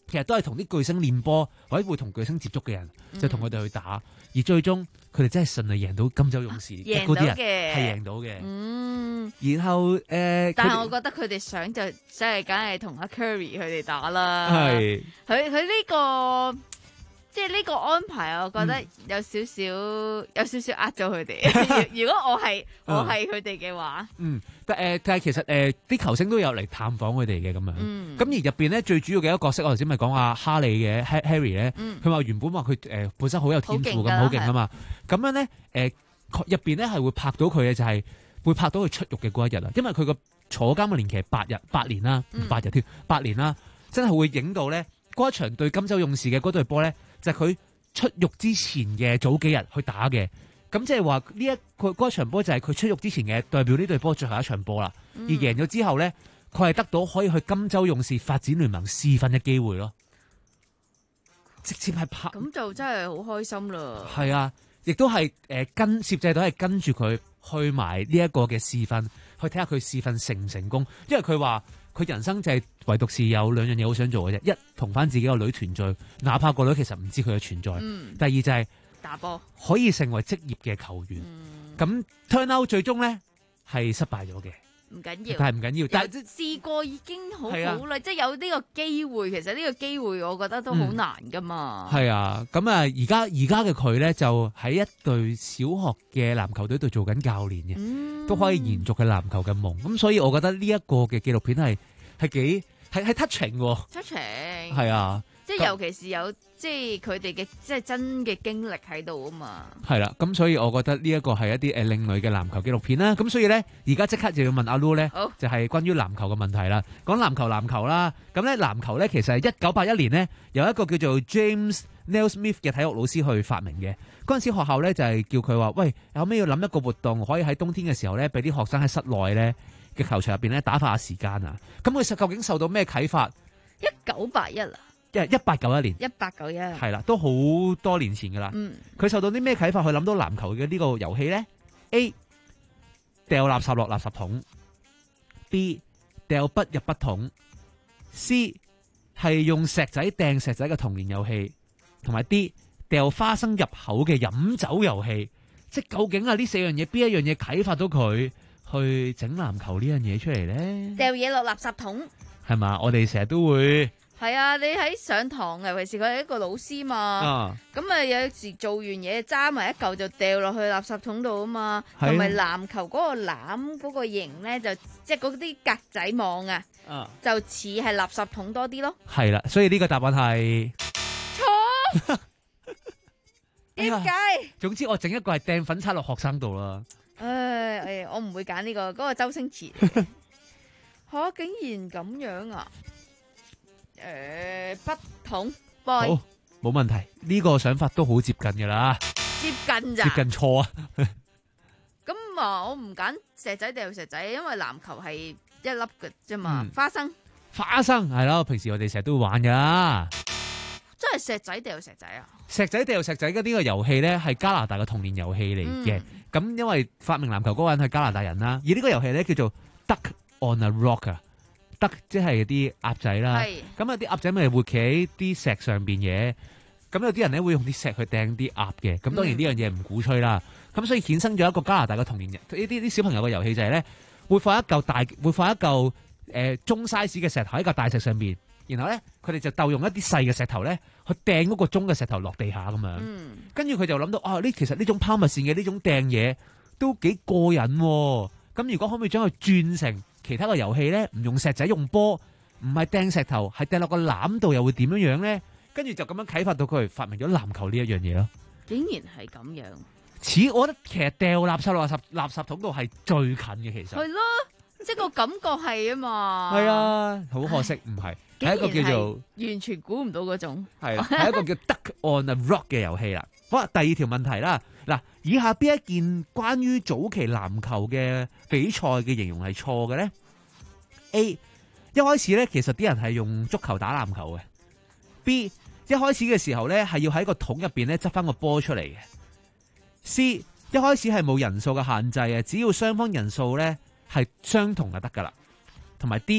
Speaker 9: 其實都係同啲巨星練波或者會同巨星接觸嘅人，
Speaker 2: 嗯、
Speaker 9: 就同佢哋去打，而最終佢哋真係順利贏到金州勇士，
Speaker 2: 贏
Speaker 9: 嗰啲人
Speaker 2: 嘅
Speaker 9: 係贏到嘅。
Speaker 2: 嗯，
Speaker 9: 然後誒，呃、
Speaker 2: 但係我覺得佢哋想就即係梗係同阿 Curry 佢哋打啦。
Speaker 9: 係
Speaker 2: 佢佢呢個。即係呢個安排，我覺得有少少、嗯、有少少呃咗佢哋。如果我係我係佢哋嘅話，
Speaker 9: 嗯，但誒、呃、但係其實誒啲、呃、球星都有嚟探訪佢哋嘅咁樣。咁、嗯、而入邊咧最主要嘅一個角色，我頭先咪講阿哈利嘅 Harry 咧，佢話、嗯、原本話佢誒本身好有天賦咁，好勁啊嘛。咁樣咧誒入邊咧係會拍到佢嘅就係、是、會拍到佢出獄嘅嗰一日啊，因為佢個坐監嘅年期係八日八年啦，八日添八年啦，真係會影到咧嗰一場對金州勇士嘅嗰隊波咧。就係佢出獄之前嘅早幾日去打嘅，咁即係話呢一個嗰場波就係佢出獄之前嘅代表呢隊波最後一場波啦。嗯、而贏咗之後咧，佢係得到可以去金州勇士發展聯盟試訓嘅機會咯，直接係拍。
Speaker 2: 咁就真係好開心啦。係
Speaker 9: 啊，亦都係誒跟攝製隊係跟住佢去埋呢一個嘅試訓，去睇下佢試訓成唔成功，因為佢話。佢人生就係唯獨是有兩樣嘢好想做嘅啫，一同翻自己個女團聚，哪怕個女其實唔知佢嘅存在。嗯、第二就係、是、
Speaker 2: 打波，可
Speaker 9: 以成為職業嘅球員。咁、嗯、turn out 最終咧係失敗咗嘅，
Speaker 2: 唔緊要，
Speaker 9: 但係唔緊要，但係
Speaker 2: 試過已經好好啦，啊、即係有呢個機會。其實呢個機會我覺得都好難噶嘛。係、
Speaker 9: 嗯、啊，咁啊，而家而家嘅佢咧就喺一隊小學嘅籃球隊度做緊教練嘅，嗯、都可以延續佢籃球嘅夢。咁所以我覺得呢一個嘅紀錄片係係幾係係 touching 喎
Speaker 2: touching
Speaker 9: 係啊。
Speaker 2: 即係尤其是有即係佢哋嘅即係真嘅經歷喺度啊嘛，
Speaker 9: 係啦，咁所以我覺得呢一個係一啲誒另類嘅籃球紀錄片啦。咁所以咧，而家即刻就要問阿 Lu 咧，就係關於籃球嘅問題啦。講籃球籃球啦，咁咧籃球咧其實係一九八一年呢，有一個叫做 James Naismith 嘅體育老師去發明嘅。嗰陣時學校咧就係叫佢話，喂，後尾要諗一個活動，可以喺冬天嘅時候咧，俾啲學生喺室內咧嘅球場入邊咧打發下時間啊。咁佢究竟受到咩啟發？
Speaker 2: 一九八一啊。
Speaker 9: 一八九一年，
Speaker 2: 一八九一
Speaker 9: 係啦，都好多年前噶啦。嗯，佢受到啲咩啟發去諗到籃球嘅呢個遊戲咧 ？A 掉垃圾落垃圾桶 ，B 掉筆入筆筒 ，C 係用石仔掟石仔嘅童年遊戲，同埋 D 掉花生入口嘅飲酒遊戲。即係究竟啊呢四樣嘢邊一樣嘢啟發到佢去整籃球呢樣嘢出嚟咧？
Speaker 2: 掉嘢落垃圾桶
Speaker 9: 係嘛？我哋成日都會。
Speaker 2: 係啊，你喺上堂，尤其是佢係一個老師嘛，咁啊有時做完嘢揸埋一嚿就掉落去垃圾桶度啊嘛，同埋籃球嗰個籃嗰個形咧，就即係嗰啲格仔網啊，啊就似係垃圾桶多啲咯。
Speaker 9: 係啦，所以呢個答案係
Speaker 2: 錯。點解？
Speaker 9: 總之我整一個係掟粉擦落學生度啦。
Speaker 2: 唉，我唔會揀呢個，嗰個周星馳。吓，竟然咁樣啊！誒，筆筒 boy，
Speaker 9: 好，冇問題，呢個想法都好接近噶啦，
Speaker 2: 接近咋？
Speaker 9: 接近錯啊！
Speaker 2: 咁啊，我唔揀石仔掉石仔，因為籃球係一粒嘅啫嘛。花生，
Speaker 9: 花生係咯，平時我哋成日都會玩噶啦。
Speaker 2: 真係石仔掉石仔啊！
Speaker 9: 石仔掉石仔嘅呢個遊戲咧，係加拿大嘅童年遊戲嚟嘅。咁、嗯、因為發明籃球嗰個人係加拿大人啦，而呢個遊戲咧叫做 Duck on a Rock 啊。得即係啲鴨仔啦，咁啊啲鴨仔咪會企喺啲石上邊嘅，咁有啲人咧會用啲石去掟啲鴨嘅，咁當然呢樣嘢唔鼓吹啦。咁、嗯、所以衍生咗一個加拿大嘅童年人，呢啲啲小朋友嘅遊戲就係咧，會放一嚿大，會放一嚿誒、呃、中 size 嘅石頭喺一嚿大石上邊，然後咧佢哋就鬥用一啲細嘅石頭咧去掟嗰個中嘅石頭落地下咁樣，跟住佢就諗到啊，呢其實呢種拋物線嘅呢種掟嘢都幾過癮喎，咁如果可唔可以將佢轉成其他個遊戲咧，唔用石仔用波，唔係掟石頭，係掟落個籃度，又會點樣樣咧？跟住就咁樣啟發到佢發明咗籃球呢一樣嘢咯。
Speaker 2: 竟然係咁樣，
Speaker 9: 似我覺得其實掉垃圾落垃圾垃圾桶度係最近嘅，其實係咯，
Speaker 2: 即係個感覺係啊嘛。
Speaker 9: 係啊，好可惜唔係，係一個叫做
Speaker 2: 完全估唔到嗰種，
Speaker 9: 係係一個叫 Duck on a Rock 嘅遊戲啦。好啦，第二條問題啦。嗱，以下邊一件關於早期籃球嘅比賽嘅形容係錯嘅咧 ？A 一開始咧，其實啲人係用足球打籃球嘅。B 一開始嘅時候咧，係要喺個桶入邊咧執翻個波出嚟嘅。C 一開始係冇人數嘅限制啊，只要雙方人數咧係相同就得噶啦。同埋 D 一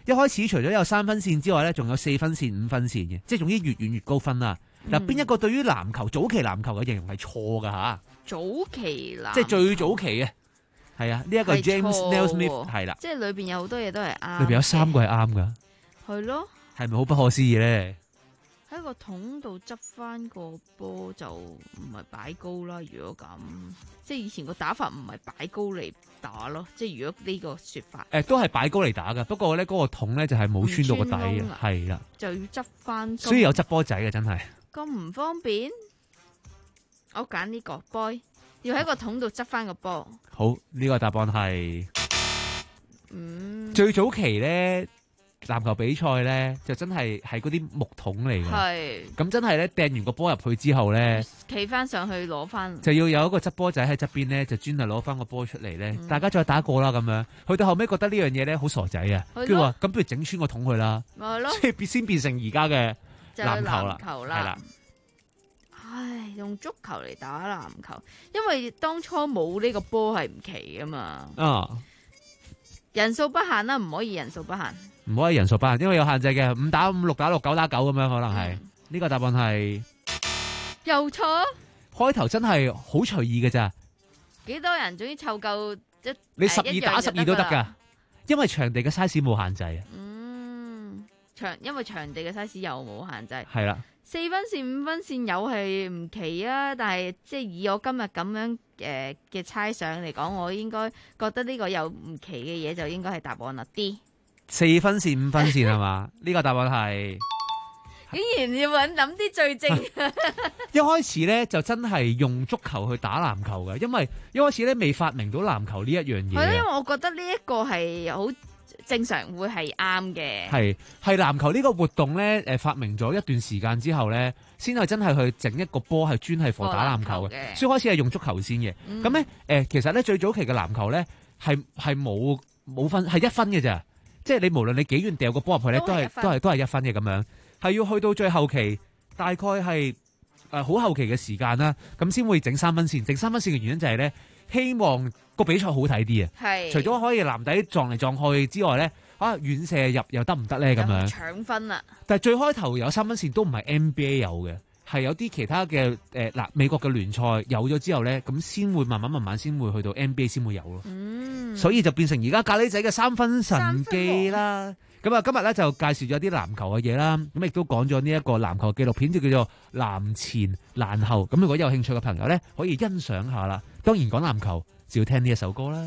Speaker 9: 一開始除咗有三分線之外咧，仲有四分線、五分線嘅，即係總之越遠越高分啦。嗱、嗯，邊一個對於籃球早期籃球嘅形容係錯噶吓？
Speaker 2: 早期籃
Speaker 9: 即係最早期嘅，係啊，呢、這、一個 James Naismith 係啦，
Speaker 2: 即係裏邊有好多嘢都係啱，
Speaker 9: 裏邊有三個係啱噶，
Speaker 2: 係咯，
Speaker 9: 係咪好不可思議咧？
Speaker 2: 喺個桶度執翻個波就唔係擺高啦。如果咁，即係以前個打法唔係擺高嚟打咯。即係如果呢個說法，誒、
Speaker 9: 欸、都係擺高嚟打噶。不過咧嗰個桶咧就係冇穿到個底嘅，係啦，
Speaker 2: 就要執翻。
Speaker 9: 所以有執波仔嘅真係
Speaker 2: 咁唔方便。我揀呢個 boy， 要喺個桶度執翻個波。
Speaker 9: 好，呢、這個答案係，
Speaker 2: 嗯，
Speaker 9: 最早期咧。籃球比賽咧就真係係嗰啲木桶嚟嘅，
Speaker 2: 係
Speaker 9: 咁真係咧掟完個波入去之後咧，
Speaker 2: 企翻上去攞翻，
Speaker 9: 就要有一個執波仔喺側邊咧，就專係攞翻個波出嚟咧，嗯、大家再打過啦咁樣。去到後尾覺得呢樣嘢咧好傻仔啊，跟住話咁不如整穿個桶去啦，
Speaker 2: 咪咯，
Speaker 9: 即係先變成而家嘅籃球啦，係啦。
Speaker 2: 唉，用足球嚟打籃球，因為當初冇呢個波係唔奇噶嘛，
Speaker 9: 啊，
Speaker 2: 人數不限啦，唔可以人數不限。
Speaker 9: 唔可以人數不限，因為有限制嘅，五打五、六打六、九打九咁樣，可能係呢、嗯、個答案係
Speaker 2: 又錯。
Speaker 9: 開頭真係好隨意嘅咋，
Speaker 2: 幾多人總之湊夠一，
Speaker 9: 你十二打十二都得噶，因為場地嘅 size 冇限制。
Speaker 2: 嗯，場因為場地嘅 size 又冇限制。
Speaker 9: 係啦，
Speaker 2: 四分線、五分線有係唔奇啊，但係即係以我今日咁樣誒嘅猜想嚟講，我應該覺得呢個有唔奇嘅嘢就應該係答案啦 D。
Speaker 9: 四分線五分線係嘛？呢個答案係，
Speaker 2: 竟然要揾諗啲最正。
Speaker 9: 一開始咧就真係用足球去打籃球嘅，因為一開始咧未發明到籃球呢一樣嘢。
Speaker 2: 係因為我覺得呢一個係好正常，會係啱嘅。係
Speaker 9: 係籃球呢個活動咧，誒發明咗一段時間之後咧，先係真係去整一個波係專係 for 打籃球嘅。所以開始係用足球先嘅。咁咧誒，其實咧最早期嘅籃球咧係係冇冇分係一分嘅咋。即係你無論你幾遠掉個波入去咧，都係都係都係一分嘅咁樣，係要去到最後期，大概係誒好後期嘅時間啦，咁先會整三分線。整三分線嘅原因就係咧，希望個比賽好睇啲啊。係除咗可以籃底撞嚟撞去之外咧，啊遠射入又得唔得咧咁樣？
Speaker 2: 搶分啦！
Speaker 9: 但係最開頭有三分線都唔係 N B A 有嘅。係有啲其他嘅誒嗱美國嘅聯賽有咗之後咧，咁先會慢慢慢慢先會去到 N B A 先會有咯。嗯，所以就變成而家咖喱仔嘅三分神技啦。咁啊，今日咧就介紹咗啲籃球嘅嘢啦，咁亦都講咗呢一個籃球紀錄片，就叫做籃前籃後。咁如果有興趣嘅朋友咧，可以欣賞下啦。當然講籃球就要聽呢一首歌啦。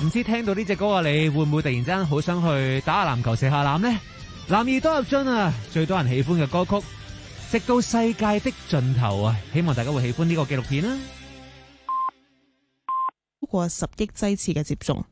Speaker 9: 唔知聽到呢隻歌啊，你會唔會突然之間好想去打下籃球、射下籃呢？男兒多入樽啊，最多人喜歡嘅歌曲，直到世界的盡頭啊！希望大家會喜歡呢個紀錄片啦。
Speaker 4: 超過十億劑次嘅接種。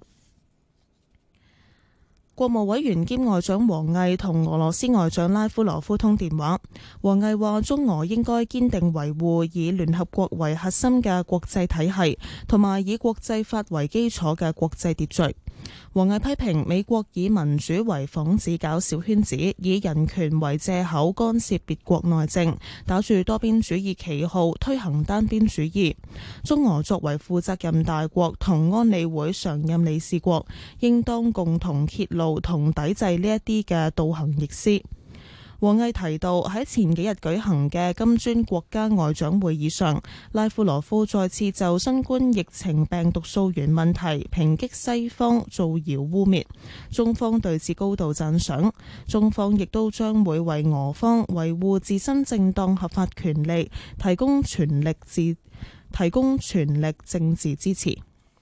Speaker 4: 國務委員兼外長王毅同俄羅斯外長拉夫羅夫通電話。王毅話：中俄應該堅定維護以聯合國為核心嘅國際體系，同埋以國際法為基礎嘅國際秩序。王毅批評美國以民主為幌子搞小圈子，以人權為借口干涉別國內政，打住多邊主義旗號推行單邊主義。中俄作為負責任大國同安理會常任理事國，應當共同揭露同抵制呢一啲嘅倒行逆施。王毅提到喺前幾日舉行嘅金磚國家外長會議上，拉夫羅夫再次就新冠疫情病毒溯源問題抨擊西方造謠污衊，中方對此高度讚賞。中方亦都將會為俄方維護自身正當合法權利提供全力自提供全力政治支持。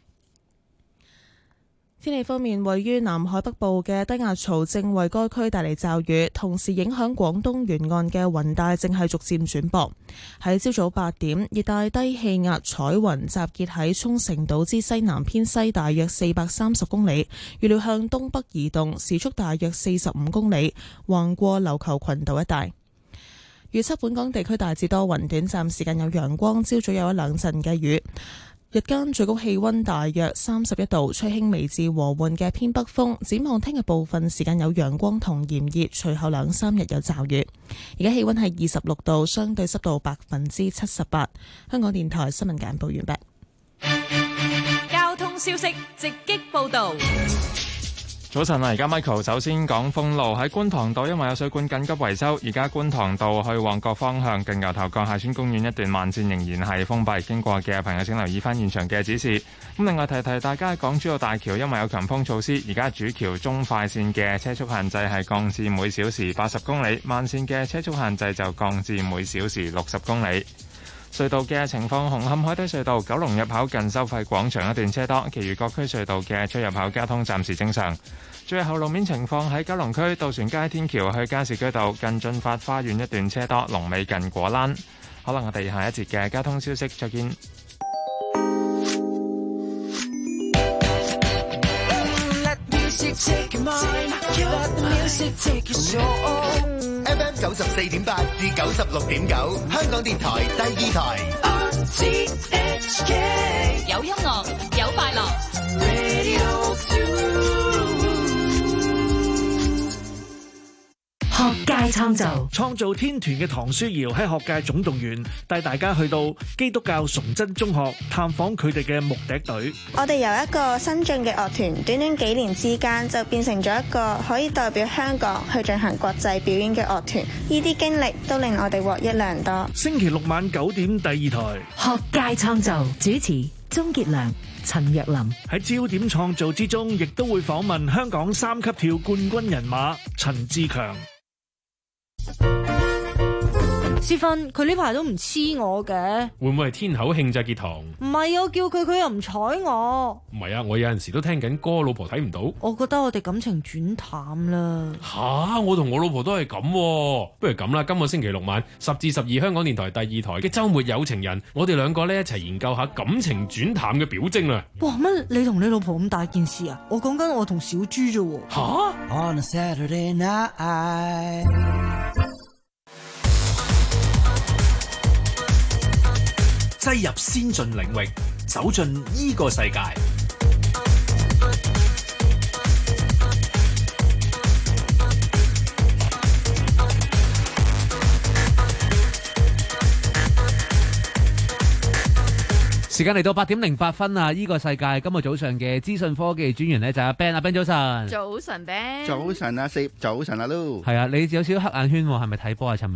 Speaker 4: 天氣方面，位於南海北部嘅低壓槽正為該區帶嚟驟雨，同時影響廣東沿岸嘅雲帶正係逐漸轉薄。喺朝早八點，熱帶低氣壓彩雲集結喺沖繩島之西南偏西大約四百三十公里，預料向東北移動，時速大約四十五公里，橫過琉球群島一帶。預測本港地區大致多雲，短暫時間有陽光，朝早有一兩陣嘅雨。日間最高氣溫大約三十一度，吹輕微至和緩嘅偏北風。展望聽日部分時間有陽光同炎熱，隨後兩三日有驟雨。而家氣溫係二十六度，相對濕度百分之七十八。香港電台新聞簡報完畢。
Speaker 8: 交通消息直擊報道。
Speaker 13: 早晨啊，而家 Michael 首先講封路，喺觀塘道，因為有水管緊急維修，而家觀塘道去旺角方向近牛頭角廈村公園一段慢線仍然係封閉，經過嘅朋友請留意翻現場嘅指示。咁另外提提大家，港珠澳大橋因為有強風措施，而家主橋中快線嘅車速限制係降至每小時八十公里，慢線嘅車速限制就降至每小時六十公里。隧道嘅情況，紅磡海底隧道九龍入口近收費廣場一段車多，其餘各區隧道嘅出入口交通暫時正常。最後路面情況喺九龍區渡船街天橋去加士居道近進發花園一段車多，龍尾近果欄。可能我哋下一節嘅交通消息再見。
Speaker 22: F M 九十四點八至九十六點九，香港電台第二台。
Speaker 16: 有音樂，有快樂。
Speaker 14: 學界創造，
Speaker 6: 創造天團嘅唐書瑤喺學界總動員，帶大家去到基督教崇真中學探訪佢哋嘅木笛隊。
Speaker 15: 我哋由一個新進嘅樂團，短短幾年之間就變成咗一個可以代表香港去進行國際表演嘅樂團。呢啲經歷都令我哋獲益良多。
Speaker 6: 星期六晚九點第二台，
Speaker 14: 學界創造，主持鍾傑良、陳若琳。
Speaker 6: 喺焦點創造之中，亦都會訪問香港三級跳冠軍人馬陳志強。
Speaker 17: 思芬，佢呢排都唔黐我嘅，
Speaker 18: 會唔會係天口慶咋？傑堂
Speaker 17: 唔係我叫佢，佢又唔睬我。
Speaker 18: 唔係啊，我有陣時都聽緊歌，老婆睇唔到。
Speaker 17: 我覺得我哋感情轉淡啦。
Speaker 18: 吓，我同我老婆都係咁，不如咁啦，今個星期六晚十至十二，香港電台第二台嘅周末有情人，我哋兩個咧一齊研究下感情轉淡嘅表徵啦。
Speaker 17: 哇，乜你同你老婆咁大件事啊？我講緊我同小豬啫。
Speaker 18: 吓
Speaker 10: On a Saturday night，
Speaker 20: 擠入先進領域，走進呢個世界。
Speaker 9: 時間嚟到八點零八分啊！呢個世界今日早上嘅資訊科技專員呢，就係阿 Ben， 阿 Ben 早晨。
Speaker 2: 早晨 Ben。
Speaker 21: 早晨啊，四早晨啊 Loo。
Speaker 9: 係啊，你有少少黑眼圈喎，係咪睇波啊？尋晚。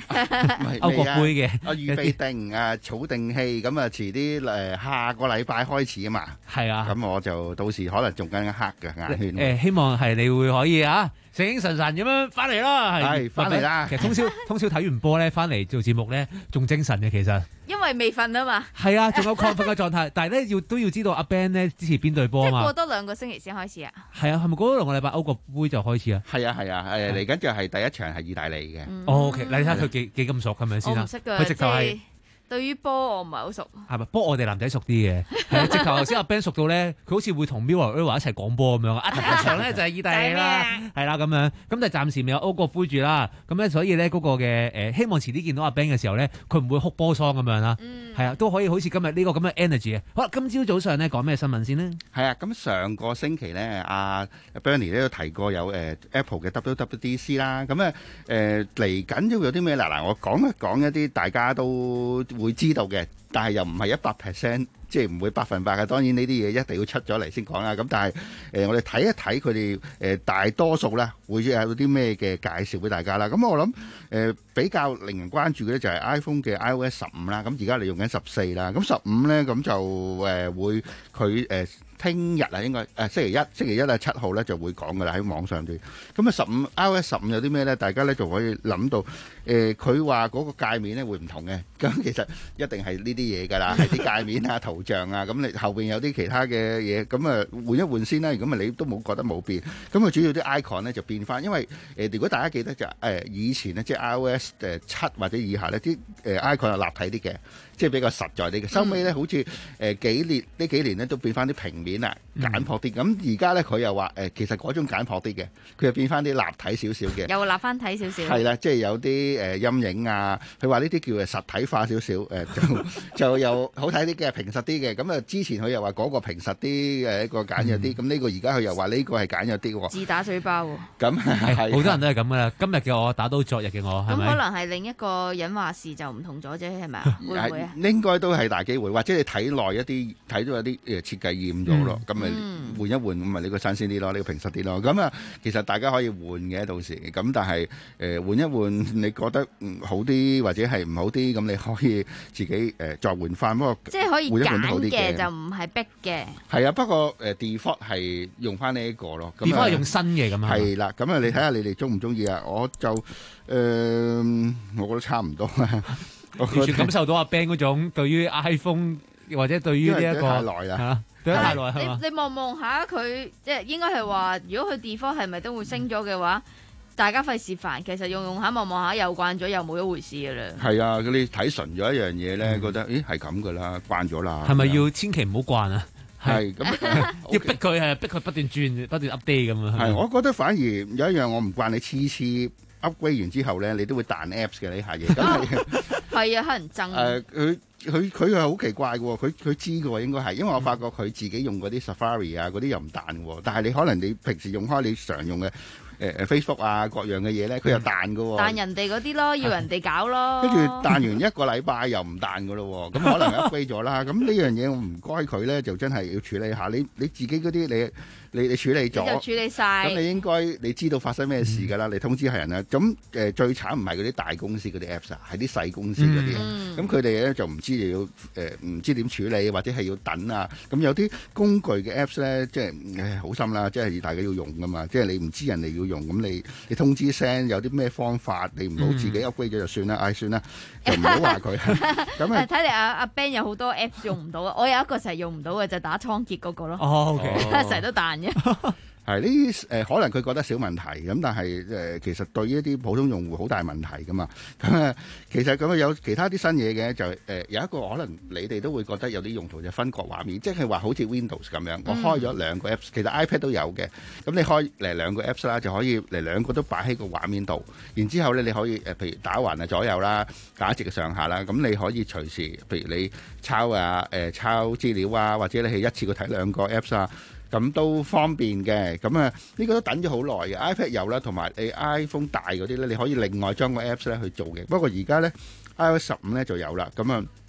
Speaker 9: 歐國杯嘅，
Speaker 1: 啊預備定啊儲定氣，咁啊遲啲誒下個禮拜開始啊嘛。
Speaker 9: 係啊，
Speaker 1: 咁我就到時可能仲更加黑嘅眼圈。
Speaker 9: 誒，希望係你會可以啊，醒醒神神咁樣翻嚟啦。
Speaker 1: 係翻嚟啦。
Speaker 9: 其實通宵通宵睇完波咧，翻嚟做節目咧，仲精神嘅其實。
Speaker 2: 因為未瞓啊嘛。
Speaker 9: 係啊，仲有亢奮嘅狀態，但係咧要都要知道阿 Ben 咧支持邊隊波啊嘛。
Speaker 2: 即係過多兩個星期先開始啊。
Speaker 9: 係啊，係咪過多兩個禮拜歐國杯就開始啊？
Speaker 1: 係啊係啊，誒嚟緊就係第一場係意大利嘅。
Speaker 9: 哦 OK，你睇下佢幾幾咁熟係咪先啦？
Speaker 2: 我唔識㗎，
Speaker 9: 佢直頭係。
Speaker 2: 對於波我唔係好熟，
Speaker 9: 係咪？不過我哋男仔熟啲嘅，係啊！直頭頭先阿 Ben 熟到咧，佢好似會同 Mirror Error 一齊廣播咁樣啊！第一場咧就係意大利啦，係啦咁樣，咁就暫時未有歐國杯住啦。咁咧所以咧嗰個嘅誒，希望遲啲見到阿 Ben 嘅時候咧，佢唔會哭波桑咁樣啦。係啊，都可以好似今日呢個咁嘅 energy 啊！好啦，今朝早上咧講咩新聞先呢？
Speaker 1: 係啊，咁上個星期咧，阿 Bernie 咧都提過有誒 Apple 嘅 W W D C 啦。咁咧誒嚟緊都有啲咩嗱嗱，我講一講一啲大家都會知道嘅。但係又唔係一百 percent，即係唔會百分百嘅。當然呢啲嘢一定要出咗嚟先講啦。咁但係誒、呃，我哋睇一睇佢哋誒大多數咧，會有啲咩嘅介紹俾大家啦。咁我諗誒、呃、比較令人關注嘅咧就係 iPhone 嘅 iOS 十五啦。咁而家你用緊十四啦。咁十五咧咁就誒、呃、會佢誒聽日啊，應該誒、呃、星期一星期一啊七號咧就會講噶啦喺網上邊。咁啊十五 iOS 十五有啲咩咧？大家咧就可以諗到誒，佢話嗰個界面咧會唔同嘅。咁其實一定係呢啲嘢㗎啦，係啲界面啊、圖像啊，咁你後邊有啲其他嘅嘢，咁啊換一換先啦。如果咪你都冇覺得冇變，咁啊主要啲 icon 咧就變翻，因為誒、呃、如果大家記得就誒、呃、以前咧即係 iOS 誒七或者以下咧啲誒 icon 係立體啲嘅，即係比較實在啲嘅。收尾咧好似誒、呃、幾年呢幾年咧都變翻啲平面啊，簡樸啲。咁而家咧佢又話誒、呃、其實嗰種簡樸啲嘅，佢又變翻啲立體少少嘅，
Speaker 2: 又立翻體少少。
Speaker 1: 係啦，即係有啲誒陰影啊，佢話呢啲叫誒實體化少少誒。就就又好睇啲嘅，平實啲嘅。咁啊，之前佢又話嗰個平實啲嘅一個簡約啲，咁呢、嗯、個而家佢又話呢個係簡約啲喎。
Speaker 2: 自打嘴巴喎。
Speaker 1: 咁係
Speaker 9: 好多人都係咁噶啦。今日嘅我打到昨日嘅我，係咪？
Speaker 2: 咁可能係另一個人話事就唔同咗啫，係咪啊？會唔會啊？
Speaker 1: 應該都係大機會，或者你睇耐一啲，睇到有啲誒設計厭咗咯，咁咪、嗯、換一換，咁咪呢個新鮮啲咯，呢、呢個平實啲咯。咁啊，其實大家可以換嘅到時，咁但係誒、呃、換一換，你覺得好啲或者係唔好啲，咁你可以自己誒、呃、再換翻，不過
Speaker 2: 即係可以揀嘅，就唔係逼嘅。
Speaker 1: 係啊，不過誒 default 係用翻呢一個咯。
Speaker 9: default 係用新嘅咁啊。
Speaker 1: 係啦，咁啊你睇下你哋中唔中意啊？我就誒、呃，我覺得差唔多啊。
Speaker 9: 完全感受到阿 Ben 嗰種對於 iPhone 或者對於呢、這、一個
Speaker 1: 太耐啦，
Speaker 9: 對得太耐係嘛？
Speaker 2: 你你望望下佢，即係應該係話，如果佢 default 係咪都會升咗嘅話？大家費事煩，其實用用下望望下又慣咗，又冇一回事嘅啦。係
Speaker 1: 啊，你睇純咗一樣嘢咧，覺得咦係咁噶啦，慣咗啦。
Speaker 9: 係咪要千祈唔好慣啊？
Speaker 1: 係咁，
Speaker 9: 要逼佢係逼佢不斷轉、不斷 update 咁啊。
Speaker 1: 係，我覺得反而有一樣我唔慣，你次次 upgrade 完之後咧，你都會彈 apps 嘅呢下嘢。咁係
Speaker 2: 係啊，乞人憎。
Speaker 1: 誒，佢佢佢係好奇怪嘅喎，佢佢知嘅喎，應該係，因為我發覺佢自己用嗰啲 Safari 啊嗰啲又唔彈喎，但係你可能你平時用開你常用嘅。誒誒 Facebook 啊，各樣嘅嘢咧，佢又彈㗎喎。
Speaker 2: 彈人哋嗰啲咯，要人哋搞咯。
Speaker 1: 跟住彈完一個禮拜又唔彈㗎咯喎，咁可能 upgrade 咗啦。咁呢樣嘢我唔該佢咧，就真係要處理下。你你自己嗰啲你你你處理咗，
Speaker 2: 你就處理晒。
Speaker 1: 咁你應該你知道發生咩事㗎啦，你通知係人啦。咁誒、呃、最慘唔係嗰啲大公司嗰啲 apps 啊，係啲細公司嗰啲。咁佢哋咧就唔知要誒唔、呃、知點處理，或者係要等啊。咁有啲工具嘅 apps 咧，即係誒好心啦，即係大家要用㗎嘛。即係你唔知人哋要用，咁你你通知聲有啲咩方法，你唔好自己 upgrade 咗就算啦。唉、嗯哎，算啦，就唔好話佢。咁啊，
Speaker 2: 睇嚟阿阿 Ben 有好多 apps 用唔到啊！我有一個成日用唔到嘅就係、打倉頡嗰個咯。
Speaker 1: 哦 OK，
Speaker 2: 成日都彈嘅。
Speaker 1: 係呢啲誒，可能佢覺得小問題咁，但係誒、呃，其實對於一啲普通用戶好大問題噶嘛。咁啊，其實咁啊，有其他啲新嘢嘅，就誒、呃、有一個可能你哋都會覺得有啲用途就分割畫面，即係話好似 Windows 咁樣，我開咗兩個 apps，其實 iPad 都有嘅。咁你開嚟兩個 apps 啦，就可以嚟兩個都擺喺個畫面度。然之後咧，你可以誒、呃，譬如打橫啊左右啦，打直上下啦，咁你可以隨時，譬如你抄啊誒、呃、抄資料啊，或者你係一次過睇兩個 apps 啊。咁都方便嘅，咁啊呢個都等咗好耐嘅 iPad 有啦，同埋你 iPhone 大嗰啲咧，你可以另外裝個 Apps 咧去做嘅。不過而家咧 iOS 十五咧就有啦，咁啊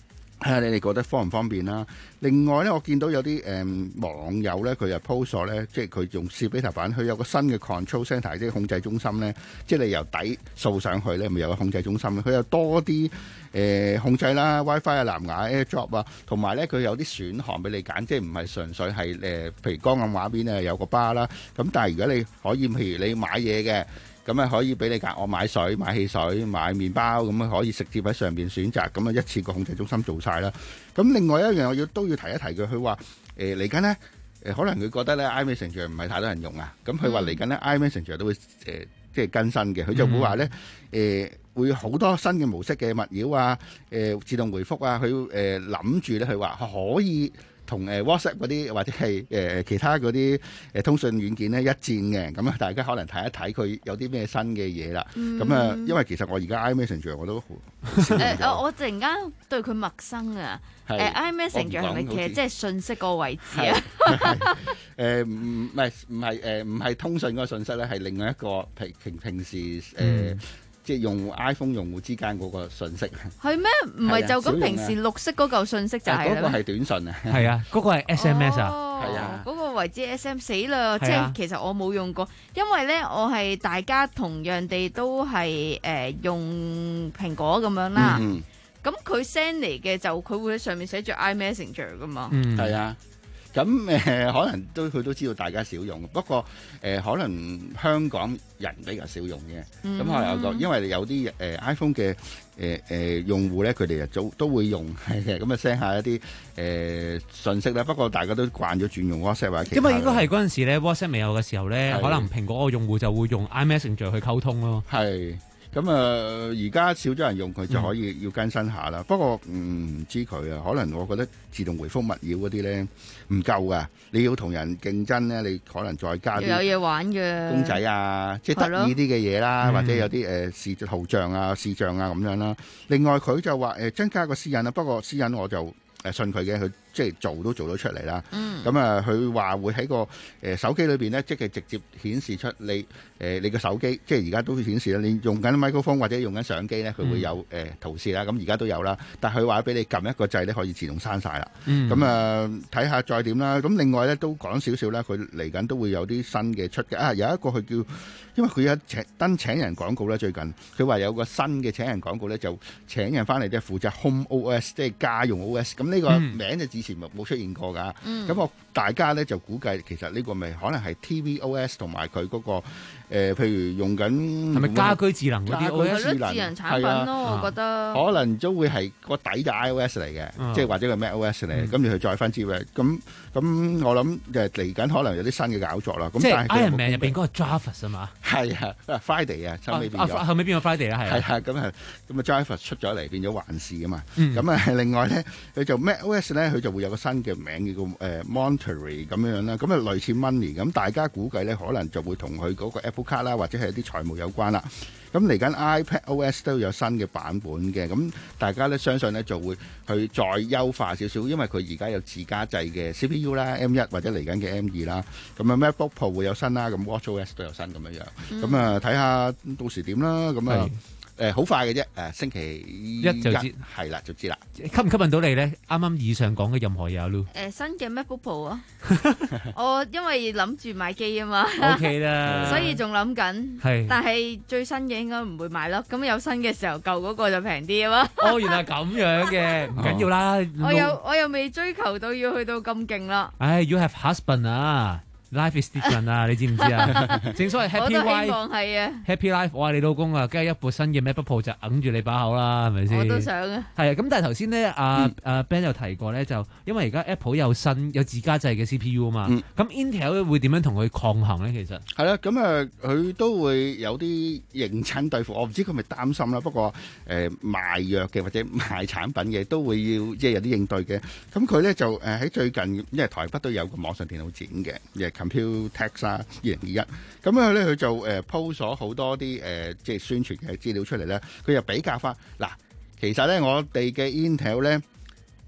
Speaker 1: 睇下你哋覺得方唔方便啦。另外咧，我見到有啲誒、嗯、網友咧，佢又 post 咗咧，即係佢用攝比特版，佢有個新嘅 control center，即係控制中心咧，即係你由底掃上去咧，咪有個控制中心。佢有多啲誒、呃、控制啦 ，WiFi 啊、藍牙 AirDrop 啊，同埋咧佢有啲選項俾你揀，即係唔係純粹係誒、呃，譬如光暗畫面啊有個 bar 啦。咁但係如果你可以，譬如你買嘢嘅。咁啊可以俾你揀，我買水、買汽水、買麵包，咁啊可以直接喺上邊選擇，咁啊一次個控制中心做晒啦。咁另外一樣我要都要提一提佢，佢話誒嚟緊呢，誒可能佢覺得咧 iMessenger 唔係太多人用啊，咁佢話嚟緊咧 iMessenger 都會誒、呃、即係更新嘅，佢就會話咧誒會好多新嘅模式嘅勿擾啊，誒、呃、自動回覆啊，佢誒諗住咧佢話可以。同誒 WhatsApp 嗰啲或者係誒其他嗰啲誒通訊軟件咧一戰嘅，咁啊大家可能睇一睇佢有啲咩新嘅嘢啦。咁啊、嗯，因為其實我而家 iMessenger 我都誒、
Speaker 2: 呃，我突然間對佢陌生啊。誒 iMessenger 係咪其實即係信息個位置啊？
Speaker 1: 誒唔唔係唔係誒唔係通訊嗰個信息咧，係另外一個平平平時誒。
Speaker 2: 嗯
Speaker 1: 呃即係用 iPhone 用戶之間嗰個信息
Speaker 2: 係咩？唔係就咁平時綠色嗰嚿信息就係
Speaker 1: 嗰個係短信啊，
Speaker 9: 係啊，嗰個係 S M S 啊，
Speaker 2: 係啊，嗰個為之 S M 死啦！即係其實我冇用過，因為咧我係大家同樣地都係誒用蘋果咁樣啦。咁佢 send 嚟嘅就佢會喺上面寫住 iMessenger 噶嘛。
Speaker 1: 嗯，係啊。咁誒、呃、可能都佢都知道大家少用，不過誒、呃、可能香港人比較少用嘅。咁可能有個，因為有啲誒、呃、iPhone 嘅誒誒用戶咧，佢哋就都會用係嘅，咁啊 send 下一啲誒、呃、信息啦。不過大家都慣咗轉用 WhatsApp 或者其他。
Speaker 9: 因為應該係嗰陣時咧 WhatsApp 未有嘅時候咧，可能蘋果個用戶就會用 iMessenger 去溝通咯。
Speaker 1: 係。咁啊，而家少咗人用佢就可以要更新下啦。嗯、不過唔、嗯、知佢啊，可能我覺得自動回覆勿擾嗰啲咧唔夠噶。你要同人競爭咧，你可能再加啲
Speaker 2: 有嘢玩嘅
Speaker 1: 公仔啊，即係得意啲嘅嘢啦，或者有啲誒視圖像啊、視像啊咁樣啦。另外佢就話誒、呃、增加個私隱啦，不過私隱我就誒信佢嘅，佢即係做都做到出嚟啦。咁啊、嗯，佢話會喺個誒、呃、手機裏邊咧，即係直接顯示出你誒、呃、你個手機，即係而家都會顯示啦。你用緊 microphone 或者用緊相機咧，佢會有誒、呃、圖示啦。咁而家都有啦，但係佢話俾你撳一個掣咧，可以自動刪晒啦。咁啊、嗯，睇下再點啦。咁另外咧都講少少啦，佢嚟緊都會有啲新嘅出嘅啊。有一個佢叫，因為佢有請登請人廣告咧，最近佢話有個新嘅請人廣告咧，就請人翻嚟即係負責 Home O S， 即係家用 O S。咁呢個名就之前冇冇出現過㗎。咁、嗯、我大家咧就估計其實呢個咪可能係 T V O S 同埋佢嗰個、呃、譬如用緊
Speaker 9: 係咪家居智能嗰啲 O S？
Speaker 2: 智能產品咯，啊、我覺得
Speaker 1: 可能都會係個底就 iOS 嚟嘅，嗯、即係或者個 macOS 嚟，跟住佢再分支嘅。咁咁我諗誒嚟緊可能有啲新嘅搞作啦。咁
Speaker 9: 即
Speaker 1: 係
Speaker 9: Iron Man 入邊嗰個 Jarvis 啊嘛。
Speaker 1: 係啊 ，Friday 啊，後尾變咗。
Speaker 9: 後尾變咗 Friday 啦，係。
Speaker 1: 係啊，咁啊，咁啊 Jarvis 出咗嚟變咗環視啊嘛。咁啊、嗯，另外咧，佢就 macOS 咧，佢就會有個新嘅名叫做誒 Monterey 咁樣啦。咁啊類似 Money 咁，大家估計咧可能就會同佢嗰個 Apple Card 啦，或者係啲財務有關啦。咁嚟緊 iPadOS 都有新嘅版本嘅，咁大家咧相信咧就會去再優化少少，因為佢而家有自家製嘅 C P U 啦 M 一或者嚟緊嘅 M 二啦，咁啊 MacBook Pro 會有新啦，咁 WatchOS 都有新咁樣樣，咁啊睇下到時點啦，咁啊。誒好快嘅啫，誒星期一就知，係啦就知啦。
Speaker 9: 吸唔吸引到你咧？啱啱以上講嘅任何嘢啊，Lu。
Speaker 2: 誒新嘅 MacBook Pro 啊，我因為諗住買機啊嘛。
Speaker 9: O K 啦，
Speaker 2: 所以仲諗緊。係。但係最新嘅應該唔會買咯。咁有新嘅時候，舊嗰個就平啲啊嘛。
Speaker 9: 哦，原來係咁樣嘅，唔緊要啦。
Speaker 2: 我又我又未追求到要去到咁勁啦。
Speaker 9: 唉 ，You have husband 啊！ Life is different 啊，你知唔知啊？正所謂 happy wife，happy life。我話你老公啊，梗係一部新嘅 MacBook Pro就揞住你把口啦，係咪先？
Speaker 2: 我都想啊。
Speaker 9: 係啊，咁但係頭先咧，阿阿 Ben 有提過咧，就因為而家 Apple 有新有自家製嘅 C P U 啊嘛，咁 Intel 會點樣同佢抗衡咧？其實
Speaker 1: 係啦，咁啊，佢都會有啲認真對付。我唔知佢咪擔心啦。不過誒賣藥嘅或者賣產品嘅都會要即係有啲應對嘅。咁佢咧就誒喺最近，因為台北都有個網上電腦展嘅，亦 Computex 啊，二零二一，咁樣咧佢就誒 post 咗好多啲誒、呃、即係宣傳嘅資料出嚟咧，佢又比較翻嗱，其實咧我哋嘅 Intel 咧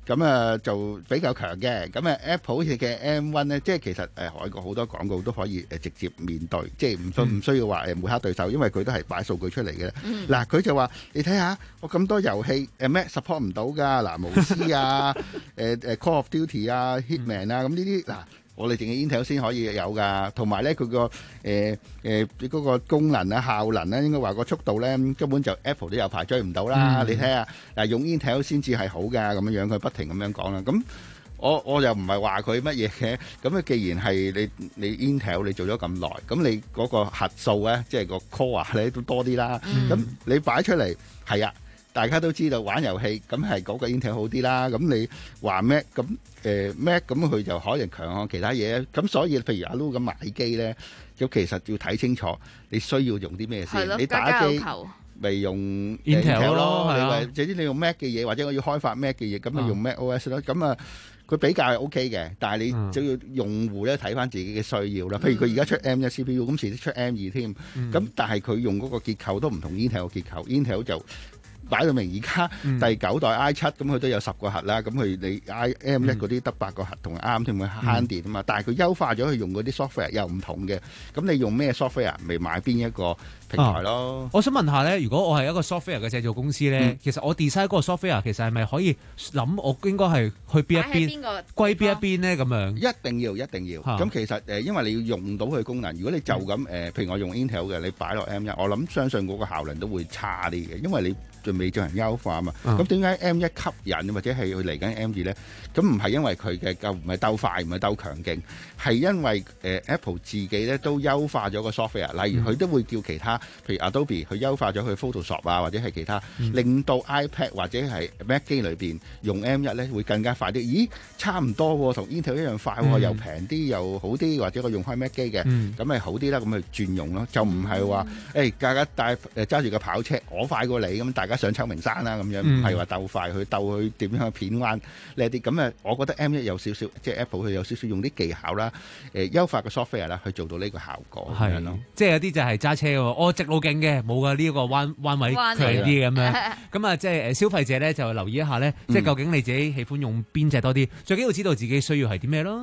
Speaker 1: 咁啊就比較強嘅。咁啊 Apple 嘅 M 一 咧，即係其實誒外國好多廣告都可以誒直接面對，即係唔需唔需要話誒抹黑對手，因為佢都係擺數據出嚟嘅。嗱佢就話你睇下我咁多遊戲誒 Mac support 唔到㗎，嗱巫師啊，誒誒 Call of Duty 啊 Hitman 啊，咁呢啲嗱。我哋淨係 Intel 先可以有㗎，同埋咧佢個誒誒嗰個功能啊、效能咧，應該話個速度咧，根本就 Apple 都有排追唔到啦。嗯、你睇下嗱，用 Intel 先至係好㗎，咁樣樣佢不停咁樣講啦。咁我我又唔係話佢乜嘢嘅，咁啊既然係你你 Intel 你做咗咁耐，咁你嗰個核數咧，即係個 core 咧都多啲啦。咁、嗯、你擺出嚟係啊。大家都知道玩遊戲咁係嗰個 Intel 好啲啦，咁你話 Mac 咁誒 Mac 咁佢就可能強項其他嘢，咁所以譬如阿 Lu 咁買機咧，咁其實要睇清楚你需要用啲咩先。你打機咪用 Intel 咯，你話總之你用 Mac 嘅嘢，或者我要開發 Mac 嘅嘢，咁咪用 Mac O S 咯。咁啊佢比較係 OK 嘅，但係你就要用戶咧睇翻自己嘅需要啦。譬如佢而家出 M 一 C P U，咁遲啲出 M 二添，咁但係佢用嗰個結構都唔同 Intel 嘅結構 ，Intel 就擺到明，而家第九代 i 七咁佢都有十個核啦，咁佢你 i M 一嗰啲得八個核同啱添，佢慳電啊嘛。但係佢優化咗，佢用嗰啲 software 又唔同嘅。咁你用咩 software 咪買邊一個平台咯？
Speaker 9: 啊、我想問下咧，如果我係一個 software 嘅製造公司咧，嗯、其實我 design 嗰個 software 其實係咪可以諗我應該係去邊一邊，歸邊一邊咧？咁樣
Speaker 1: 一定要，一定要。咁、啊、其實誒，因為你要用到佢功能。如果你就咁誒、嗯，譬如我用 Intel 嘅，你擺落 M 一，我諗相信嗰個效能都會差啲嘅，因為你仲未進行優化啊嘛。咁點解 M 一吸引或者係佢嚟緊 M 二咧？咁唔係因為佢嘅夠唔係鬥快，唔係鬥強勁，係因為誒、呃、Apple 自己咧都優化咗個 software，例如佢都會叫其他，譬如 Adobe 去優化咗佢 Photoshop 啊，或者係其他，嗯、令到 iPad 或者係 Mac 機裏邊用 M 一咧會更加快啲。咦，差唔多喎，同 Intel 一樣快喎，嗯，又平啲又好啲，或者我用開 Mac 機嘅，咁咪好啲啦，咁咪轉用咯，就唔係話誒大家帶誒揸住個跑車，我快過你，咁大家上秋名山啦咁樣，唔係話鬥快去鬥去點樣去片彎呢啲咁啊。我覺得 M 一有少少，即係 Apple 佢有少少用啲技巧啦，誒優化個 software 啦，去做到呢個效果咁樣咯。
Speaker 9: 即係有啲就係揸車喎，我直路勁嘅，冇噶呢個彎彎位強啲咁樣。咁啊，即係誒消費者咧就留意一下咧，即係究竟你自己喜歡用邊隻多啲，最緊要知道自己需要係啲咩咯。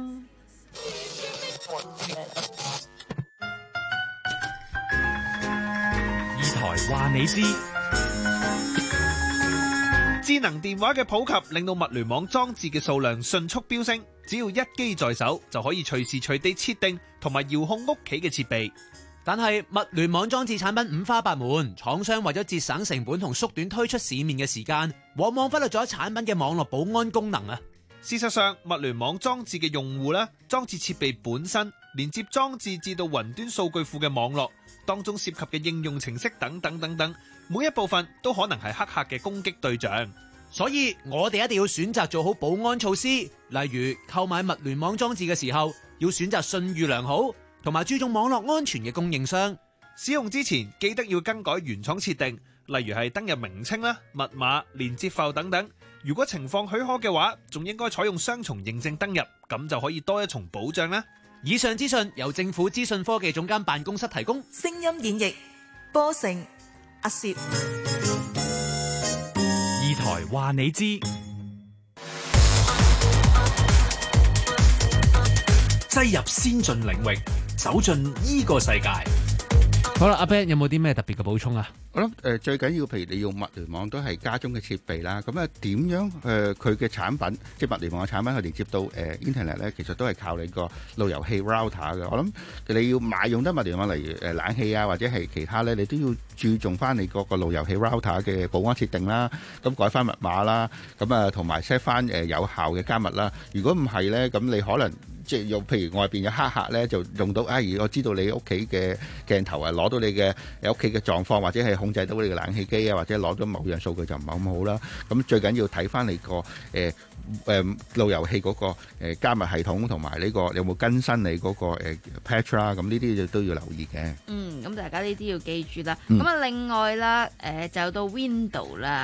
Speaker 20: 二台話你知。
Speaker 6: 智能電話嘅普及令到物聯網裝置嘅數量迅速飆升，只要一機在手就可以隨時隨地設定同埋遙控屋企嘅設備。
Speaker 5: 但係物聯網裝置產品五花八門，廠商為咗節省成本同縮短推出市面嘅時間，往往忽略咗產品嘅網絡保安功能啊。
Speaker 6: 事實上，物聯網裝置嘅用戶咧，裝置設備本身連接裝置至到雲端數據庫嘅網絡當中涉及嘅應用程式等等等等，每一部分都可能係黑客嘅攻擊對象。
Speaker 5: 所以我哋一定要選擇做好保安措施，例如購買物聯網裝置嘅時候要選擇信譽良好同埋注重網絡安全嘅供應商。
Speaker 6: 使用之前記得要更改原廠設定，例如係登入名稱啦、密碼、連接埠等等。如果情況許可嘅話，仲應該採用雙重認證登入，咁就可以多一重保障啦。
Speaker 5: 以上資訊由政府資訊科技總監辦公室提供。
Speaker 7: 聲音演繹波成阿攝。
Speaker 20: 二台話你知，擠入先進領域，走進呢個世界。
Speaker 9: 好啦，阿 Ben 有冇啲咩特別嘅補充啊？
Speaker 1: 我諗誒、呃、最緊要，譬如你用物聯網都係家中嘅設備啦，咁啊點樣誒佢嘅產品，即係物聯網嘅產品，佢連接到誒、呃、Internet 咧，其實都係靠你個路由器 router 嘅。我諗你要買用得物聯網，例如誒、呃、冷氣啊，或者係其他咧，你都要注重翻你嗰個路由器 router 嘅保安設定啦，咁改翻密碼啦，咁啊同埋 set 翻誒有效嘅加密啦。如果唔係咧，咁你可能即係用譬如外邊有黑客咧，就用到啊、哎，我知道你屋企嘅鏡頭啊，攞到你嘅屋企嘅狀況，或者係控制到你嘅冷氣機啊，或者攞咗某樣數據就唔係咁好啦。咁最緊要睇翻你個誒誒路由器嗰個誒加密系統，同埋呢個有冇更新你嗰個誒 patch 啦。咁呢啲都要留意嘅。嗯，
Speaker 2: 咁大家呢啲要記住啦。咁啊，另外啦，誒就到 Window 啦。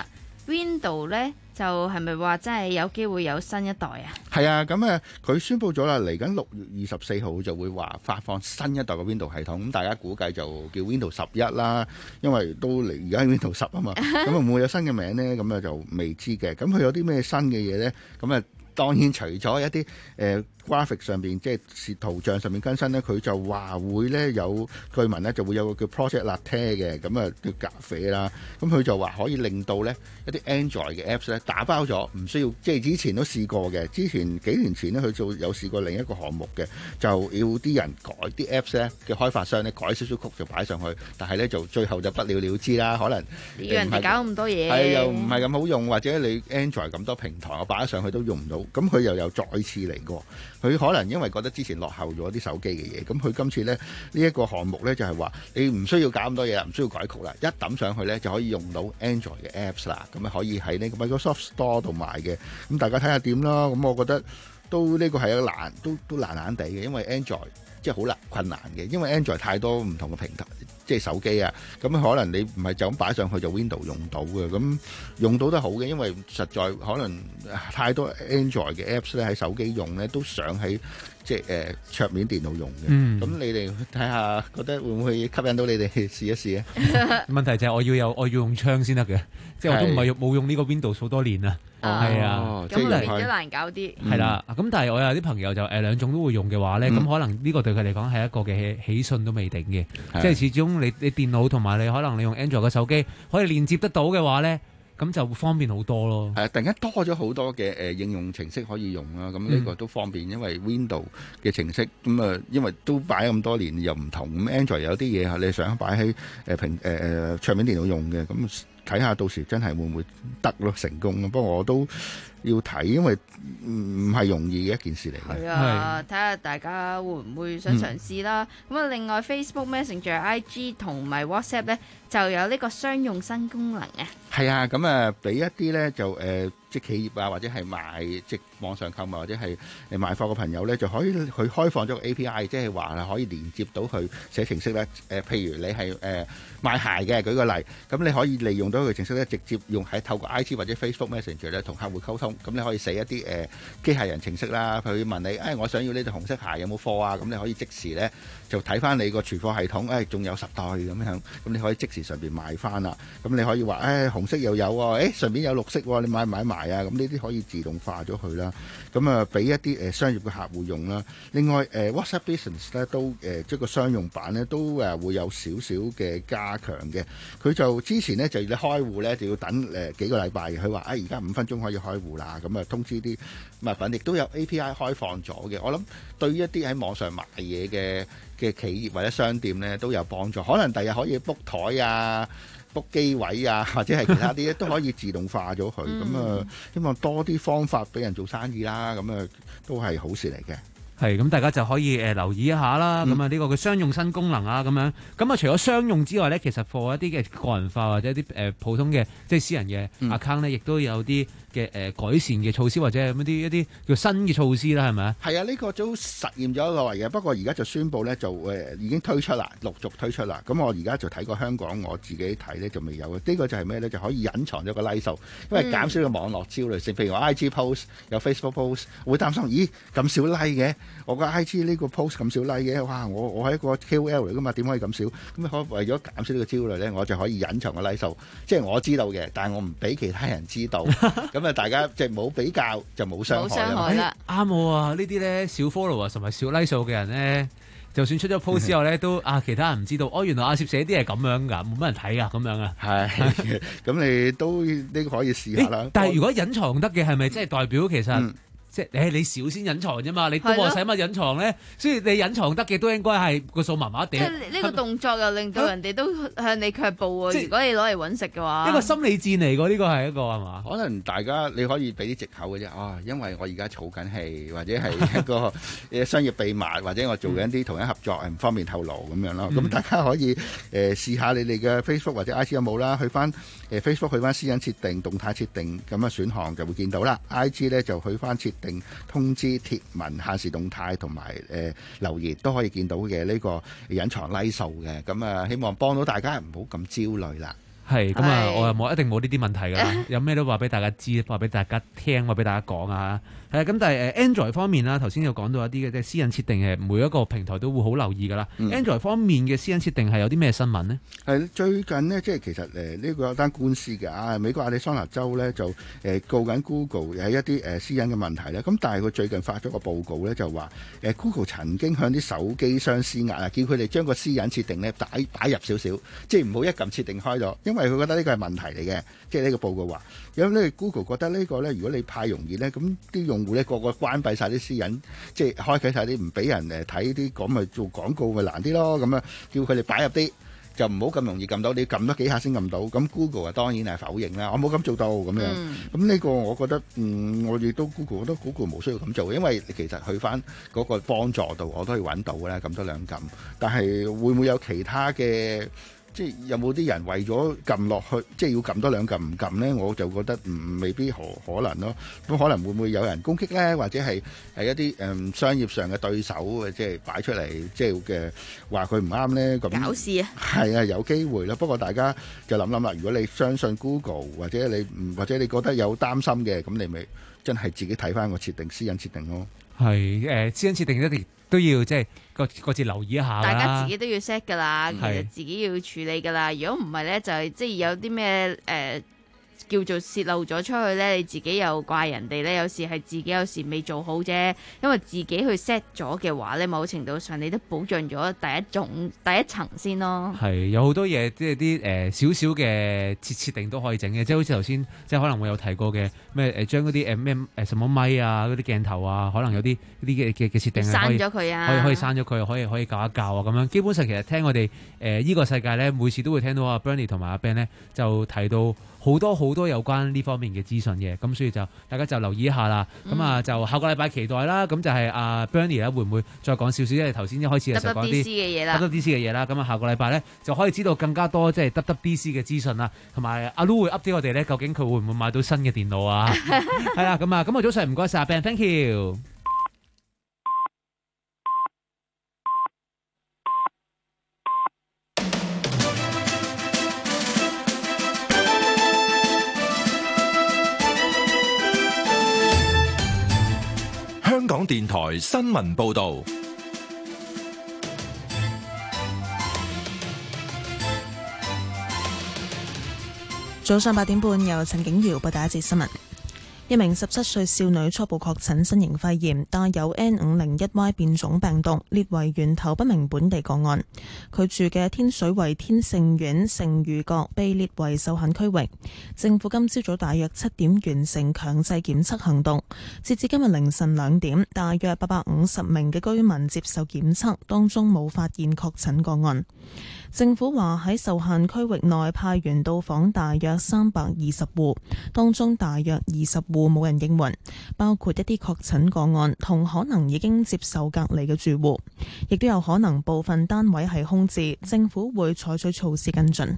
Speaker 2: Windows 咧就係咪話真係有機會有新一代啊？
Speaker 1: 係啊，咁啊佢宣布咗啦，嚟緊六月二十四號就會話發放新一代嘅 Windows 系統，咁大家估計就叫 Windows 十一啦，因為都嚟而家係 Windows 十啊嘛，咁啊會唔會有新嘅名呢？咁啊就未知嘅。咁佢有啲咩新嘅嘢呢？咁啊當然除咗一啲誒。呃 graphic 上邊即係圖像上面更新咧，佢就話會咧有據聞咧就會有個叫 Project Latte 嘅，咁啊叫咖啡啦。咁佢就話可以令到咧一啲 Android 嘅 Apps 咧打包咗，唔需要即係之前都試過嘅。之前幾年前咧佢就有試過另一個項目嘅，就要啲人改啲 Apps 咧嘅開發商咧改少少曲就擺上去，但係咧就最後就不了了之啦。可能
Speaker 2: 要人哋搞咁多嘢，
Speaker 1: 係又唔係咁好用，或者你 Android 咁多平台我擺咗上去都用唔到，咁佢又有再次嚟過。佢可能因為覺得之前落後咗啲手機嘅嘢，咁佢今次咧呢一個項目咧就係話你唔需要搞咁多嘢啦，唔需要改曲啦，一抌上去咧就可以用到 Android 嘅 Apps 啦，咁啊可以喺呢個 Microsoft Store 度買嘅，咁大家睇下點啦。咁我覺得都呢個係一個難，都都難難地嘅，因為 Android 即係好難困難嘅，因為 Android 太多唔同嘅平台。即係手機啊，咁可能你唔係就咁擺上去就 Windows 用到嘅，咁用到都好嘅，因為實在可能太多 Android 嘅 Apps 咧喺手機用咧，都想喺即係誒桌面電腦用嘅。咁、嗯、你哋睇下，覺得會唔會吸引到你哋試一試咧？
Speaker 9: 問題就係我要有我要用槍先得嘅，即係我都唔係冇用呢個 Windows 好多年啦。係啊，
Speaker 2: 咁變咗難搞啲。
Speaker 9: 係啦，咁但係我有啲朋友就誒兩種都會用嘅話咧，咁、嗯、可能呢個對佢嚟講係一個嘅喜訊都未定嘅，即係始終你你電腦同埋你可能你用 Android 嘅手機可以連接得到嘅話咧，咁就會方便好多咯。
Speaker 1: 係突然間多咗好多嘅誒應用程式可以用啦，咁呢個都方便，因為 Windows 嘅程式咁啊，因為都擺咁多年又唔同，咁 Android 有啲嘢係你想擺喺誒平誒誒桌面電腦用嘅，咁睇下到時真係會唔會得咯，成功咯。不過我都要睇，因為唔係容易嘅一件事嚟嘅。
Speaker 2: 係啊，睇下大家會唔會想嘗試啦。咁啊、嗯，另外 Facebook Messenger、I G 同埋 WhatsApp 咧就有呢個商用新功能啊。
Speaker 1: 係啊，咁啊，俾一啲咧就誒、呃，即係企業啊，或者係賣即係網上購物或者係誒賣貨嘅朋友咧，就可以去開放咗個 A P I，即係話係可以連接到去寫程式咧。誒、呃，譬如你係誒、呃、賣鞋嘅，舉個例，咁你可以利用到佢程式咧，直接用喺透過 I G 或者 Facebook Messenger 咧同客戶溝通。咁你可以寫一啲誒、呃、機械人程式啦，佢問你誒、哎，我想要呢對紅色鞋有冇貨啊？咁你可以即時咧就睇翻你個存貨系統，誒、哎、仲有十袋咁樣，咁你可以即時上邊買翻啦。咁你可以話誒、哎、紅色又有喎、哦，誒、哎、上邊有綠色喎、哦，你買唔買埋啊？咁呢啲可以自動化咗佢啦。咁啊，俾一啲誒商業嘅客戶用啦。另外誒、呃、WhatsApp Business 咧都誒即係個商用版咧都誒會有少少嘅加強嘅。佢就之前咧就你開戶咧就要等誒幾個禮拜嘅。佢話誒而家五分鐘可以開戶啦。咁啊通知啲物品，亦都有 A P I 開放咗嘅。我諗對於一啲喺網上賣嘢嘅嘅企業或者商店咧都有幫助。可能第日可以 book 台啊、book 機位啊，或者係其他啲都可以自動化咗佢。咁啊、嗯，希望多啲方法俾人做生意啦。咁啊，都係好事嚟嘅。
Speaker 9: 係咁，大家就可以誒、呃、留意一下啦。咁啊、嗯，呢個嘅商用新功能啊，咁樣咁啊，除咗商用之外咧，其實 for 一啲嘅個人化或者一啲誒、呃、普通嘅即係私人嘅 account 咧，亦都有啲嘅誒改善嘅措施，或者係一啲一啲叫新嘅措施啦，係咪啊？係
Speaker 1: 啊，呢、呢個都實驗咗一耐嘅，不過而家就宣布咧就誒、呃、已經推出啦，陸續推出啦。咁我而家就睇過香港，我自己睇咧就未有嘅。呢、呢個就係咩咧？就可以隱藏咗個 like 數，因為減少個網絡焦慮性。譬如我 I G post 有 Facebook post，會擔心咦咁少 like 嘅，我個 I G 呢個 post 咁少 like 嘅，哇！我我係一個 K O L 嚟噶嘛，點可以咁少？咁可為咗減少呢個焦慮咧，我就可以隱藏個 like 數，即係我知道嘅，但係我唔俾其他人知道。咁啊，大家即係冇比較就冇傷害啦。
Speaker 9: 啱喎、啊，呢啲咧小 follow 啊，同埋小 like 數嘅人咧，就算出咗 post 之後咧，都啊其他人唔知道，哦原來阿攝寫啲係咁樣㗎，冇乜人睇㗎，咁樣啊。
Speaker 1: 係，咁你都呢、呢個可以試下啦。
Speaker 9: 但係如果隱藏得嘅係咪即係代表其實？嗯即係誒，你少先隱藏啫嘛，你多我使乜隱藏咧？所以你隱藏得嘅都應該係個數麻麻地。
Speaker 2: 即係呢個動作又令到人哋都向你卻步喎。如果你攞嚟揾食嘅話，
Speaker 9: 一個心理戰嚟㗎，呢個係一個係嘛？
Speaker 1: 可能大家你可以俾啲藉口嘅啫。啊，因為我而家儲緊氣，或者係一個誒商業秘密，或者我做緊啲同人合作係唔方便透露咁樣咯。咁、嗯、大家可以誒、呃、試下你哋嘅 Facebook 或者 I G 有冇啦？去翻誒 Facebook 去翻私隱設定、動態設定咁嘅選項就會見到啦。I G 咧就去翻設定通知貼文限時動態同埋誒留言都可以見到嘅呢個隱藏 like 數嘅，咁啊希望幫到大家唔好咁焦慮啦。
Speaker 9: 係咁啊，我又冇一定冇呢啲問題㗎啦，有咩都話俾大家知，話俾大家聽，話俾大家講啊。係咁，但係誒 Android 方面啦，頭先有講到一啲嘅即係私隱設定，係每一個平台都會好留意㗎啦。嗯、Android 方面嘅私隱設定係有啲咩新聞呢？係
Speaker 1: 最近呢，即係其實誒呢個有單官司嘅啊，美國亞利桑那州咧就誒告緊 Google 有一啲誒私隱嘅問題咧。咁但係佢最近發咗個報告咧，就話誒 Google 曾經向啲手機商施壓啊，叫佢哋將個私隱設定咧打打入少少，即係唔好一撳設定開咗，因為佢覺得呢個係問題嚟嘅。即係呢個報告話，因為 Google 覺得呢個咧，如果你太容易咧，咁啲用戶咧個個關閉晒啲私隱，即係開啟晒啲唔俾人誒睇啲，咁咪做廣告咪難啲咯。咁樣叫佢哋擺入啲，就唔好咁容易撳到，你撳多幾下先撳到。咁 Google 啊當然係否認啦，我冇咁做到咁樣。咁呢、嗯、個我覺得，嗯，我亦都 Google，我覺得 Google 冇需要咁做，因為其實去翻嗰個幫助度，我都可以揾到嘅啦，撳多兩撳。但係會唔會有其他嘅？即係有冇啲人為咗撳落去，即係要撳多兩撳唔撳呢？我就覺得唔未必可可能咯。咁可能會唔會有人攻擊呢？或者係係一啲誒、嗯、商業上嘅對手即係擺出嚟，即係嘅話佢唔啱呢？咁
Speaker 2: 搞事啊！
Speaker 1: 係啊，有機會啦。不過大家就諗諗啦。如果你相信 Google，或者你唔或者你覺得有擔心嘅，咁你咪真係自己睇翻個設定私隱設定咯。
Speaker 9: 係誒，私隱設定一定都要即係各各自留意一下，
Speaker 2: 大家自己都要 set 噶啦，其實自己要處理噶啦。如果唔係咧，就係即係有啲咩誒叫做泄漏咗出去咧，你自己又怪人哋咧。有時係自己有時未做好啫，因為自己去 set 咗嘅話咧，某程度上你都保障咗第一種第一層先咯。係
Speaker 9: 有好多嘢，即係啲誒少少嘅設設定都可以整嘅，即係好似頭先即係可能會有提過嘅咩誒將嗰啲誒咩誒什麼咪啊嗰啲鏡頭啊，可能有啲呢啲嘅嘅嘅設定係可以
Speaker 2: 刪咗佢啊，
Speaker 9: 可以可以刪咗佢，可以可以校一校啊咁樣。基本上其實聽我哋誒呢個世界咧，每次都會聽到阿 Bernie 同埋阿 Ben 咧就提到好多好多有關呢方面嘅資訊嘅，咁所以就大家就留意一下啦。咁啊、嗯、就下個禮拜期待啦。咁就係阿 Bernie 咧會唔會再講少少？因為頭先一開始嘅時候講啲
Speaker 2: W W D C 嘅嘢啦
Speaker 9: ，W W D C 嘅嘢啦。咁啊下個禮拜咧就可以知道更加多即係 W W D C 嘅資訊啦。同埋阿 Lu 會 update 我哋咧，究竟佢會唔會買到新嘅電腦啊？係啦，咁啊咁啊早上唔該晒阿 Ben，thank you。
Speaker 3: 香港電台新聞報道，
Speaker 4: 早上八點半由陳景瑤報第一節新聞。一名十七歲少女初步確診新型肺炎，帶有 N 五零一 Y 變種病毒，列為源頭不明本地個案。佢住嘅天水圍天盛苑盛裕閣被列為受限區域。政府今朝早大約七點完成強制檢測行動，截至今日凌晨兩點，大約八百五十名嘅居民接受檢測，當中冇發現確診個案。政府話喺受限區域內派員到訪大約三百二十戶，當中大約二十戶冇人應門，包括一啲確診個案同可能已經接受隔離嘅住戶，亦都有可能部分單位係空置，政府會採取措施跟進。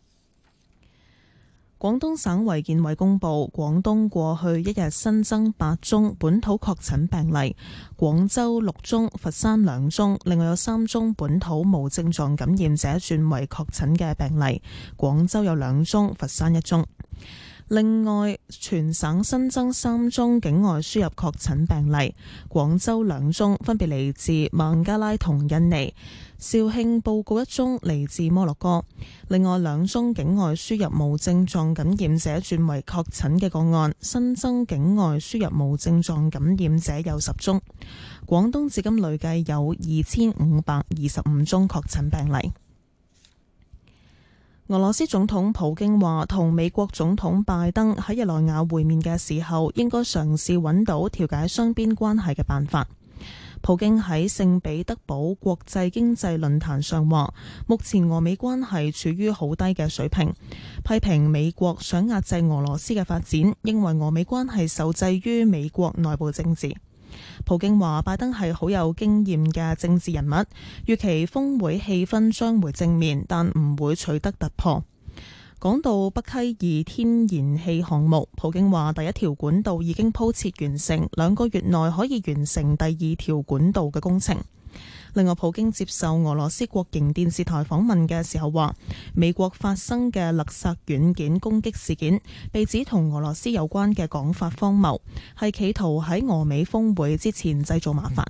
Speaker 4: 廣東省衛健委公布，廣東過去一日新增八宗本土確診病例，廣州六宗，佛山兩宗，另外有三宗本土無症狀感染者轉為確診嘅病例，廣州有兩宗，佛山一宗。另外，全省新增三宗境外輸入確診病例，廣州兩宗分別嚟自孟加拉同印尼，肇慶報告一宗嚟自摩洛哥。另外兩宗境外輸入無症狀感染者轉為確診嘅個案，新增境外輸入無症狀感染者有十宗。廣東至今累計有二千五百二十五宗確診病例。俄羅斯總統普京話，同美國總統拜登喺日內瓦會面嘅時候，應該嘗試揾到調解雙邊關係嘅辦法。普京喺聖彼得堡國際經濟論壇上話，目前俄美關係處於好低嘅水平，批評美國想壓制俄羅斯嘅發展，認為俄美關係受制於美國內部政治。普京話，拜登係好有經驗嘅政治人物，預期峰會氣氛將會正面，但唔會取得突破。講到北溪二天然氣項目，普京話第一條管道已經鋪設完成，兩個月內可以完成第二條管道嘅工程。 另外，普京接受俄羅斯國營電視台訪問嘅時候話，美國發生嘅勒索軟件攻擊事件，被指同俄羅斯有關嘅講法荒謬，係企圖喺俄美峰會之前製造麻煩。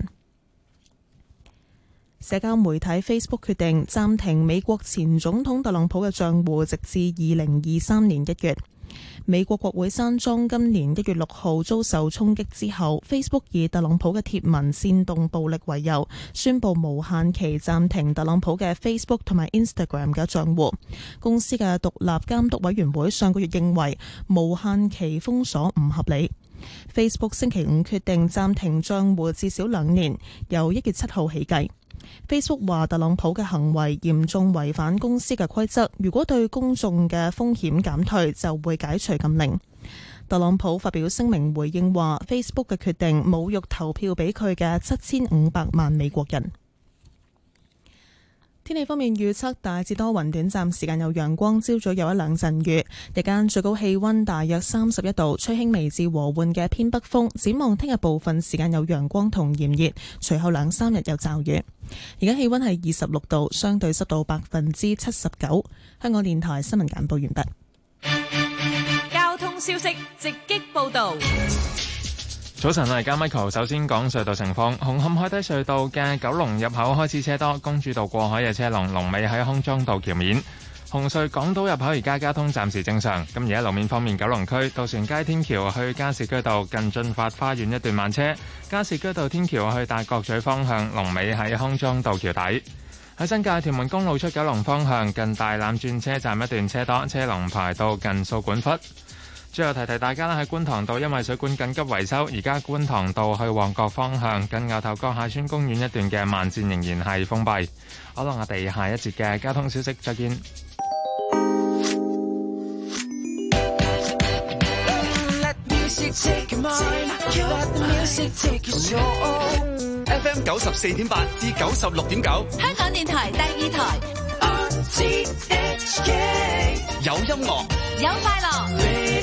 Speaker 4: 社交媒體 Facebook 決定暫停美國前總統特朗普嘅賬戶，直至二零二三年一月。美國國會山莊今年一月六號遭受衝擊之後， Facebook 以特朗普嘅貼文煽動暴力為由，宣布無限期暫停特朗普嘅 Facebook 同埋 Instagram 嘅賬戶。公司嘅獨立監督委員會上個月認為無限期封鎖唔合理。Facebook 星期五決定暫停賬戶至少兩年，由一月七號起計。Facebook 話特朗普嘅行為嚴重違反公司嘅規則，如果對公眾嘅風險減退，就會解除禁令。特朗普發表聲明回應話 Facebook 嘅決定侮辱投票俾佢嘅七千五百萬美國人。天氣方面預測大致多雲，短暫時間有陽光，朝早有一兩陣雨，日間最高氣溫大約三十一度，吹輕微至和緩嘅偏北風。展望聽日部分時間有陽光同炎熱，隨後兩三日有驟雨。而家氣溫係二十六度，相對濕度百分之七十九。香港電台新聞簡報完畢。
Speaker 8: 交通消息直擊報道。
Speaker 13: 早晨，我係加 Michael。首先講隧道情況，紅磡海底隧道嘅九龍入口開始車多，公主道過海嘅車龍龍尾喺康莊道橋面。紅隧港島入口而家交通暫時正常。咁而家路面方面，九龍區渡船街天橋去加士居道近駿發花園一段慢車，加士居道天橋去大角咀方向龍尾喺康莊道橋底。喺新界屯門公路出九龍方向近大欖轉車站一段車多，車龍排到近掃管笏。最後提提大家啦，喺觀塘道因為水管緊急維修，而家觀塘道去旺角方向近牛頭角下村公園一段嘅慢線仍然係封閉。好啦，我哋下一節嘅交通消息再見。
Speaker 22: F M 九十四點八至九十六點九，
Speaker 16: 香港電台第二台。
Speaker 22: 有音樂，
Speaker 16: 有快樂。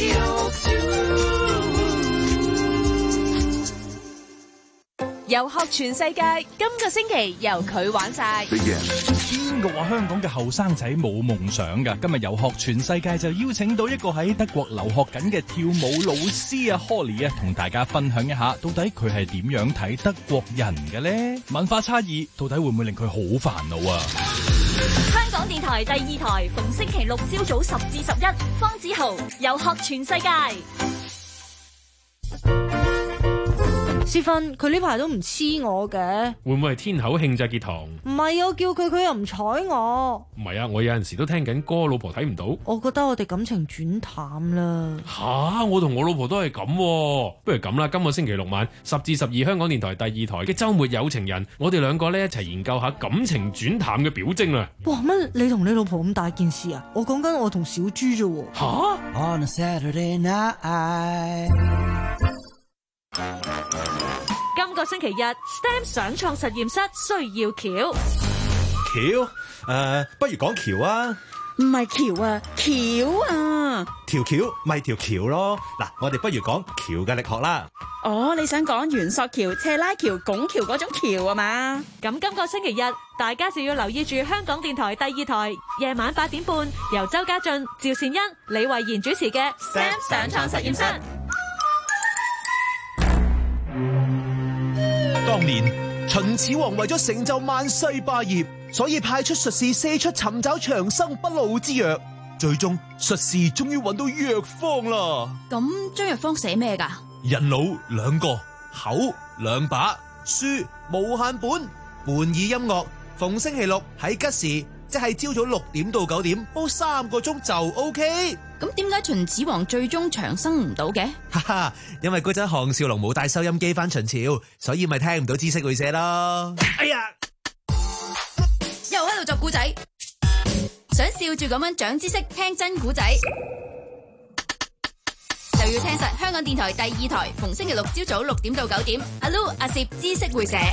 Speaker 16: 遊學全世界，今個星期由佢玩晒。
Speaker 11: 邊個話香港嘅後生仔冇夢想㗎？今日遊學全世界就邀請到一個喺德國留學緊嘅跳舞老師啊 Holly 啊，同大家分享一下，到底佢係點樣睇德國人嘅呢？文化差異到底會唔會令佢好煩惱啊？
Speaker 16: 香港電台第二台，逢星期六朝早十至十一，方子豪遊學全世界。
Speaker 17: 思芬，佢呢排都唔黐我嘅，
Speaker 18: 會唔會係天口慶咋？傑堂
Speaker 17: 唔係我叫佢，佢又唔睬我。
Speaker 18: 唔係啊，我有陣時都聽緊歌，老婆睇唔到。
Speaker 17: 我覺得我哋感情轉淡啦。
Speaker 18: 吓，我同我老婆都係咁，不如咁啦，今個星期六晚十至十二，香港電台第二台嘅周末有情人，我哋兩個咧一齊研究下感情轉淡嘅表徵啦。
Speaker 17: 哇，乜你同你老婆咁大件事啊？我講緊我同小豬啫。
Speaker 18: 吓
Speaker 10: On a Saturday night。
Speaker 8: 今個星期日 S T E M 想創實驗室需要橋
Speaker 21: 橋，誒、呃，不如講橋啊！
Speaker 23: 唔係橋啊，橋啊！
Speaker 21: 條橋咪條橋咯。嗱，我哋不如講橋嘅力學啦。
Speaker 23: 哦，你想講圓索橋、斜拉橋、拱橋嗰種橋啊嘛？
Speaker 8: 咁今個星期日，大家就要留意住香港電台第二台夜晚八點半，由周家俊、趙善恩、李慧賢主持嘅 S T E M 想創實驗室。
Speaker 6: 當年秦始皇為咗成就萬世霸業，所以派出術士四出尋找長生不老之藥。最終術士終於揾到藥方啦。
Speaker 2: 咁張藥方寫咩噶？
Speaker 6: 人腦兩個，口兩把，書無限本，伴以音樂。逢星期六喺吉時，即係朝早六點到九點，煲三個鐘就 OK。
Speaker 2: 咁點解秦始皇最終長生唔到嘅？
Speaker 6: 哈哈，因為嗰陣項少龍冇帶收音機翻秦朝，所以咪聽唔到知識會寫咯。哎呀，
Speaker 2: 又喺度作古仔，想笑住咁樣長知識，聽真古仔，就要聽實香港電台第二台，逢星期六朝早六點到九點，阿 Lu 阿攝知識會寫。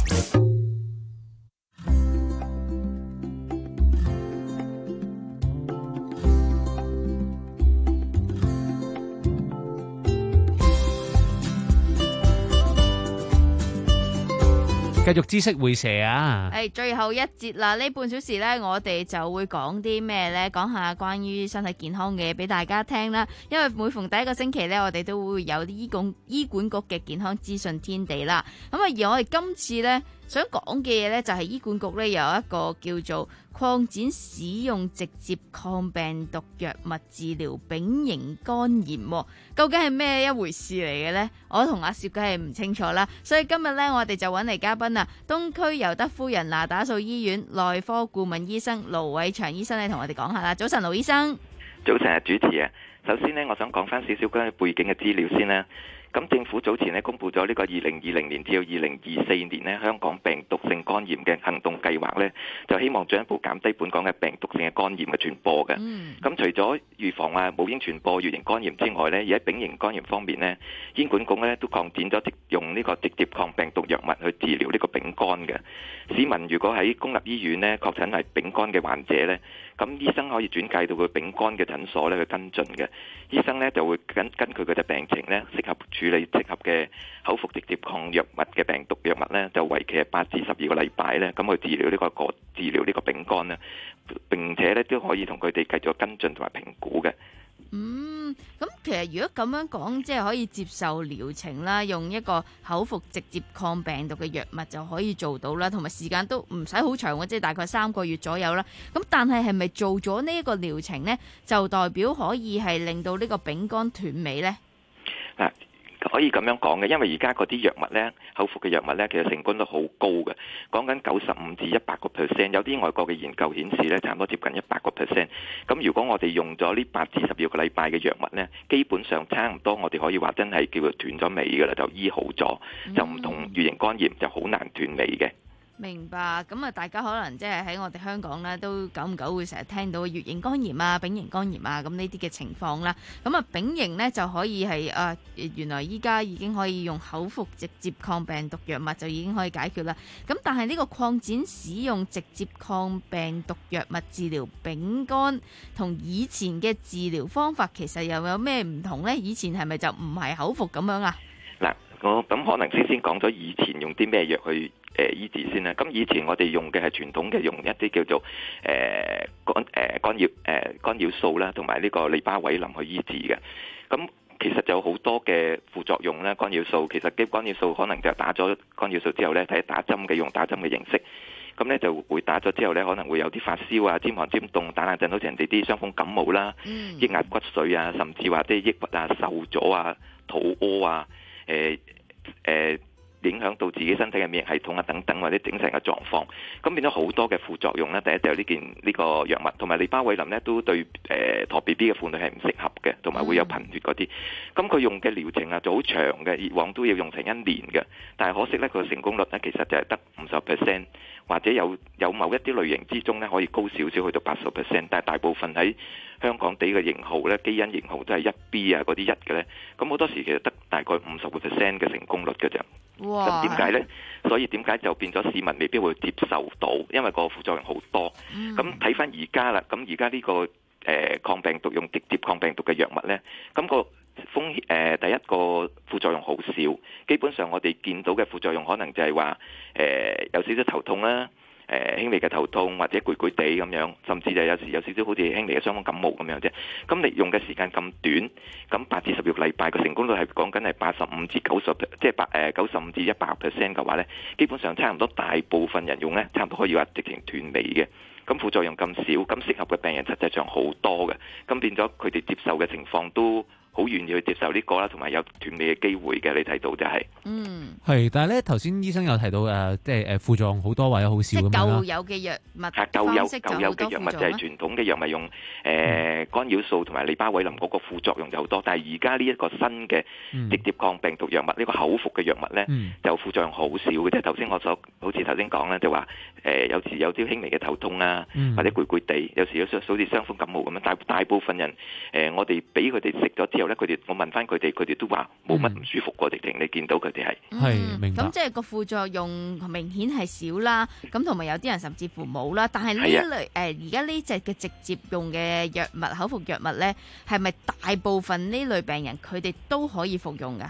Speaker 9: 繼續知識會社啊！
Speaker 2: 誒，最後一節啦，呢半小時呢，我哋就會講啲咩呢？講下關於身體健康嘅嘢俾大家聽啦。因為每逢第一個星期呢，我哋都會有啲醫管醫管局嘅健康資訊天地啦。咁啊，而我哋今次呢，想講嘅嘢呢，就係醫管局呢有一個叫做擴展使用直接抗病毒藥物治療丙型肝炎，究竟係咩一回事嚟嘅呢？我同阿攝梗係唔清楚啦，所以今日呢，我哋就揾嚟嘉賓啊，東區尤德夫人那打素醫院內科顧問醫生盧偉祥醫生，你同我哋講下啦。早晨，盧醫生。
Speaker 12: 早晨啊，主持啊，首先呢，我想講翻少少關於背景嘅資料先啦。咁政府早前咧公布咗呢個二零二零年至到二零二四年咧香港病毒性肝炎嘅行動計劃咧，就希望進一步減低本港嘅病毒性嘅肝炎嘅傳播嘅。咁、嗯、除咗預防啊母嬰傳播乙型肝炎之外咧，而喺丙型肝炎方面咧，醫管局咧都擴展咗用呢個直接抗病毒藥物去治療呢個丙肝嘅。市民如果喺公立醫院咧確診係丙肝嘅患者咧，咁醫生可以轉介到佢丙肝嘅診所咧去跟進嘅。醫生咧就會根根據佢嘅病情咧，適合處理適合嘅口服直接抗藥物嘅病毒藥物咧，就為期係八至十二個禮拜咧，咁去治療呢個個治療呢個丙肝咧，並且咧都可以同佢哋繼續跟進同埋評估嘅。
Speaker 2: 嗯，咁其實如果咁樣講，即係可以接受療程啦，用一個口服直接抗病毒嘅藥物就可以做到啦，同埋時間都唔使好長嘅，即係大概三個月左右啦。咁但係係咪做咗呢一個療程呢，就代表可以係令到呢個丙肝斷尾呢？
Speaker 12: 嗱，可以咁樣講嘅，因為而家嗰啲藥物呢，口服嘅藥物呢，其實成功率好高嘅，講緊九十五至一百個 percent， 有啲外國嘅研究顯示呢，差唔多接近一百個 percent。咁如果我哋用咗呢八至十二個禮拜嘅藥物呢，基本上差唔多，我哋可以話真係叫佢斷咗尾㗎啦，就醫好咗，就唔同乙型肝炎就好難斷尾嘅。
Speaker 2: 明白，咁啊，大家可能即係喺我哋香港咧，都久唔久會成日聽到乙型肝炎啊、丙型肝炎啊，咁呢啲嘅情況啦。咁啊，丙型呢就可以係啊，原來依家已經可以用口服直接抗病毒藥物就已經可以解決啦。咁但係呢個擴展使用直接抗病毒藥物治療丙肝，同以前嘅治療方法其實又有咩唔同呢？以前係咪就唔係口服咁樣啊？嗱，
Speaker 12: 我咁可能先先講咗以前用啲咩藥去誒醫治先啦。咁以前我哋用嘅係傳統嘅，用一啲叫做誒干誒干擾誒干擾素啦，同埋呢個利巴韋林去醫治嘅。咁其實就有好多嘅副作用啦。干擾素其實啲干擾素可能就打咗干擾素之後咧，睇打針嘅用打針嘅形式，咁咧就會打咗之後咧，可能會有啲發燒啊、尖寒尖凍、打冷震，好似人哋啲傷風感冒啦、嗯、抑壓骨髓啊，甚至話啲抑鬱啊、瘦咗啊、肚屙啊、誒、呃、誒。呃影響到自己身體嘅免疫系統啊等等，或者整成嘅狀況，咁變咗好多嘅副作用咧。第一就有呢件呢個藥物，同埋利巴韋林咧都對誒陀 B B 嘅婦女係唔適合嘅，同埋會有貧血嗰啲。咁佢用嘅療程啊就好長嘅，以往都要用成一年嘅。但係可惜咧，佢嘅成功率咧其實就係得五十 percent，或者有有某一啲類型之中咧可以高少少去到八十 percent，但係大部分喺香港地嘅型號咧，基因型號都係一 B 啊嗰啲一嘅咧，咁好多時其實得大概五十個 percent 嘅成功率嘅啫。咁點解呢？所以點解就變咗市民未必會接受到，因為個副作用好多。咁睇翻而家啦，咁而家呢個誒、呃、抗病毒用直接抗病毒嘅藥物呢，咁、那個風險誒、呃、第一個副作用好少，基本上我哋見到嘅副作用可能就係話誒有少少頭痛啦。誒、呃、輕微嘅頭痛或者攰攰地咁樣，甚至就有時有少少好似輕微嘅傷風感冒咁樣啫。咁你用嘅時間咁短，咁八至十二個禮拜個成功率係講緊係八十五至九十，即係八誒九十五至一百 percent 嘅話咧，基本上差唔多大部分人用咧，差唔多可以話直情斷尾嘅。咁副作用咁少，咁適合嘅病人實際上好多嘅，咁變咗佢哋接受嘅情況都好願意去接受呢個啦，同埋有斷尾嘅機會嘅。你睇到就係、是，嗯，
Speaker 9: 係，但係咧頭先醫生有提到誒、呃，即係誒副作用好多或者好少咁樣啦。
Speaker 2: 舊有嘅藥物方式就
Speaker 12: 舊有嘅藥物就係傳統嘅藥物用誒、呃、干擾素同埋利巴韋林嗰個副作用就好多，但係而家呢一個新嘅直接抗病毒藥物，呢、嗯、個口服嘅藥物咧、嗯，就副作用好少嘅。即係頭先我所好似頭先講咧，就話誒、呃、有時有啲輕微嘅頭痛啊，嗯、或者攰攰地，有時有好似傷風感冒咁樣。大大部分人誒、呃，我哋俾佢哋食咗之後咧，佢哋我問翻佢哋，佢哋都話冇乜唔舒服過，直情你見到佢哋係
Speaker 9: 係明白。
Speaker 2: 咁即係個副作用明顯係少啦，咁同埋有啲人甚至乎冇啦。但係呢類誒而家呢隻嘅直接用嘅藥物口服藥物咧，係咪大部分呢類病人佢哋都可以服用㗎？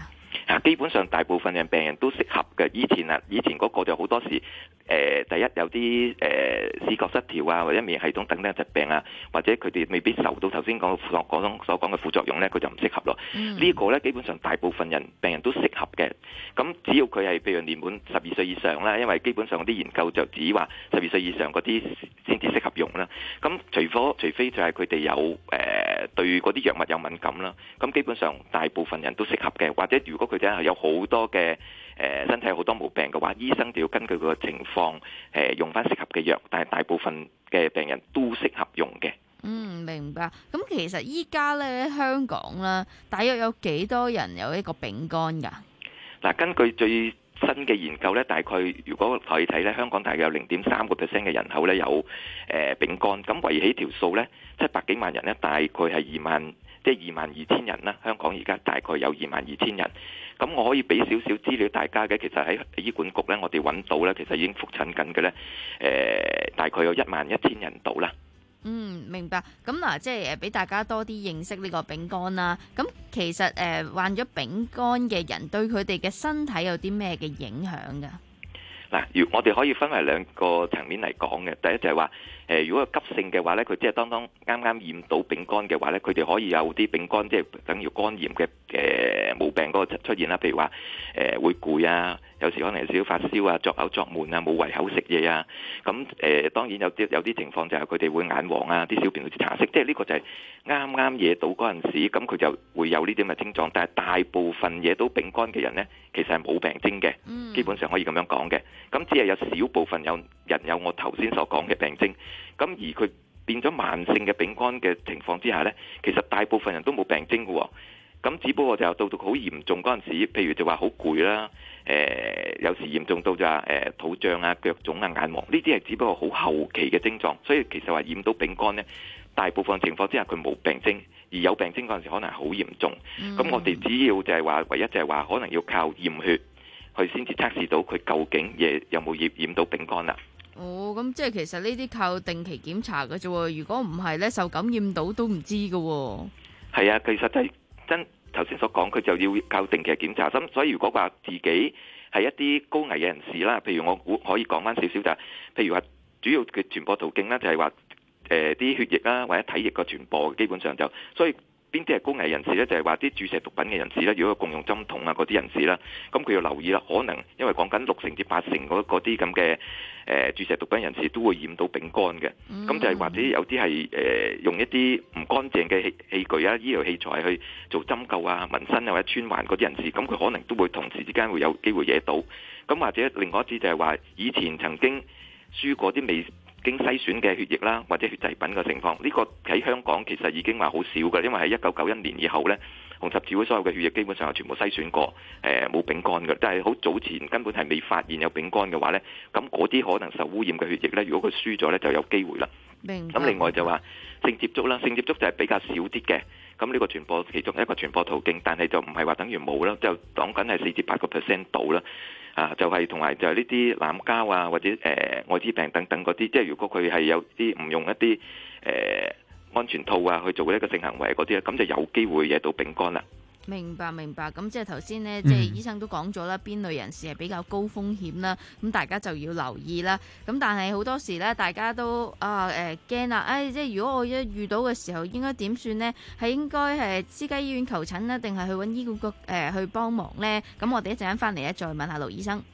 Speaker 12: 啊，基本上大部分嘅病人都適合嘅。以前啊，以前嗰個就好多時誒、呃，第一有啲誒、呃、視覺失調啊，或者免疫系統等等疾病啊，或者佢哋未必受到頭先講所講所講嘅副作用咧，佢就唔適合咯。嗯、呢個咧基本上大部分人病人都適合嘅。咁只要佢係譬如年滿十二歲以上啦，因為基本上啲研究就指話十二歲以上嗰啲先至適合用啦。咁除非除非就係佢哋有誒、呃、對嗰啲藥物有敏感啦。咁基本上大部分人都適合嘅。或者如果佢真係有好多嘅誒、呃、身體有好多毛病嘅話，醫生就要根據佢嘅情況誒、呃、用翻適合嘅藥。但係大部分嘅病人都適合用嘅。
Speaker 2: 嗯，明白。咁其實依家咧香港啦，大約有幾多人有一個丙肝㗎？嗱，
Speaker 12: 根據最新嘅研究咧，大概如果可以睇咧，香港大概有零點三個 percent 嘅人口咧有誒、呃、丙肝。咁圍起條數咧，七百幾萬人咧，大概係二萬，即係二萬二千人啦。香港而家大概有二萬二千人。咁我可以俾少少資料大家嘅，其實喺醫管局咧，我哋揾到咧，其實已經覆診緊嘅咧，誒、呃、大概有一萬一千人度啦。
Speaker 2: 嗯，明白。咁嗱，即係誒俾大家多啲認識呢個丙肝啦。咁其實誒、呃、患咗丙肝嘅人對佢哋嘅身體有啲咩嘅影響㗎？
Speaker 12: 嗱，如我哋可以分為兩個層面嚟講嘅。第一就係話，誒、呃、如果急性嘅話咧，佢即係當當啱啱染到丙肝嘅話咧，佢哋可以有啲丙肝即係等於肝炎嘅誒毛病嗰個出現啦。譬如話誒、呃、會攰啊，有時可能有少少發燒啊，作嘔作悶啊，冇胃口食嘢啊。咁誒、呃、當然有啲有啲情況就係佢哋會眼黃啊，啲小便好似茶色，即係呢個就係啱啱惹到嗰陣時，咁佢就會有呢啲咁嘅症狀。但係大部分惹到丙肝嘅人咧，其實係冇病徵嘅，基本上可以咁樣講嘅。咁只係有少部分有人有我頭先所講嘅病徵，咁而佢變咗慢性嘅丙肝嘅情況之下呢，其實大部分人都冇病徵嘅喎。咁只不過就到到好嚴重嗰陣時，譬如就話好攰啦，誒、呃、有時嚴重到就話誒、呃、肚脹啊、腳腫啊、眼黃，呢啲係只不過好後期嘅症狀。所以其實話染到丙肝呢，大部分情況之下佢冇病徵，而有病徵嗰陣時可能係好嚴重。咁、嗯、我哋只要就係話，唯一就係話可能要靠驗血。佢先至測試到佢究竟嘢有冇染染到丙肝啦。
Speaker 2: 哦，咁即係其實呢啲靠定期檢查嘅啫喎。如果唔係咧，受感染到都唔知嘅喎。係
Speaker 12: 啊，其實就係真頭先所講，佢就要靠定期檢查。咁所以如果話自己係一啲高危嘅人士啦，譬如我估可以講翻少少就係，譬如話主要嘅傳播途徑咧，就係話誒啲血液啦或者體液嘅傳播，基本上就所以。邊啲係高危人士呢？就係話啲注射毒品嘅人士呢，如果共用針筒啊嗰啲人士啦，咁佢要留意啦。可能因為講緊六成至八成嗰啲咁嘅誒注射毒品人士都會染到丙肝嘅。咁、嗯、就係或者有啲係誒用一啲唔乾淨嘅器器具啊、醫療器材去做針灸啊、紋身啊或者穿環嗰啲人士，咁佢可能都會同時之間會有機會惹到。咁或者另外一啲就係話以前曾經輸過啲未經篩選嘅血液啦，或者血製品嘅情況，呢個喺香港其實已經話好少嘅，因為喺一九九一年以後呢，紅十字會所有嘅血液基本上係全部篩選過，誒冇丙肝嘅。但係好早前根本係未發現有丙肝嘅話呢，咁嗰啲可能受污染嘅血液呢，如果佢輸咗呢，就有機會啦。咁另外就話性接觸啦，性接觸就係比較少啲嘅。咁呢個傳播其中一個傳播途徑，但係就唔係話等於冇啦，就講緊係四至八個 percent 度啦。啊，就係同埋就係呢啲濫交啊，或者誒、呃、愛滋病等等嗰啲，即係如果佢係有啲唔用一啲誒、呃、安全套啊去做呢個性行為嗰啲咧，咁就有機會惹到丙肝啦。
Speaker 2: 明白明白，咁即係頭先呢，即係醫生都講咗啦，邊類人士係比較高風險啦，咁大家就要留意啦。咁但係好多時咧，大家都啊誒驚啦，誒、哎、即係如果我一遇到嘅時候應該點算呢？係應該係私家醫院求診呢，定係去揾醫管局誒、呃、去幫忙呢？咁我哋一陣間翻嚟咧，再問下盧醫生。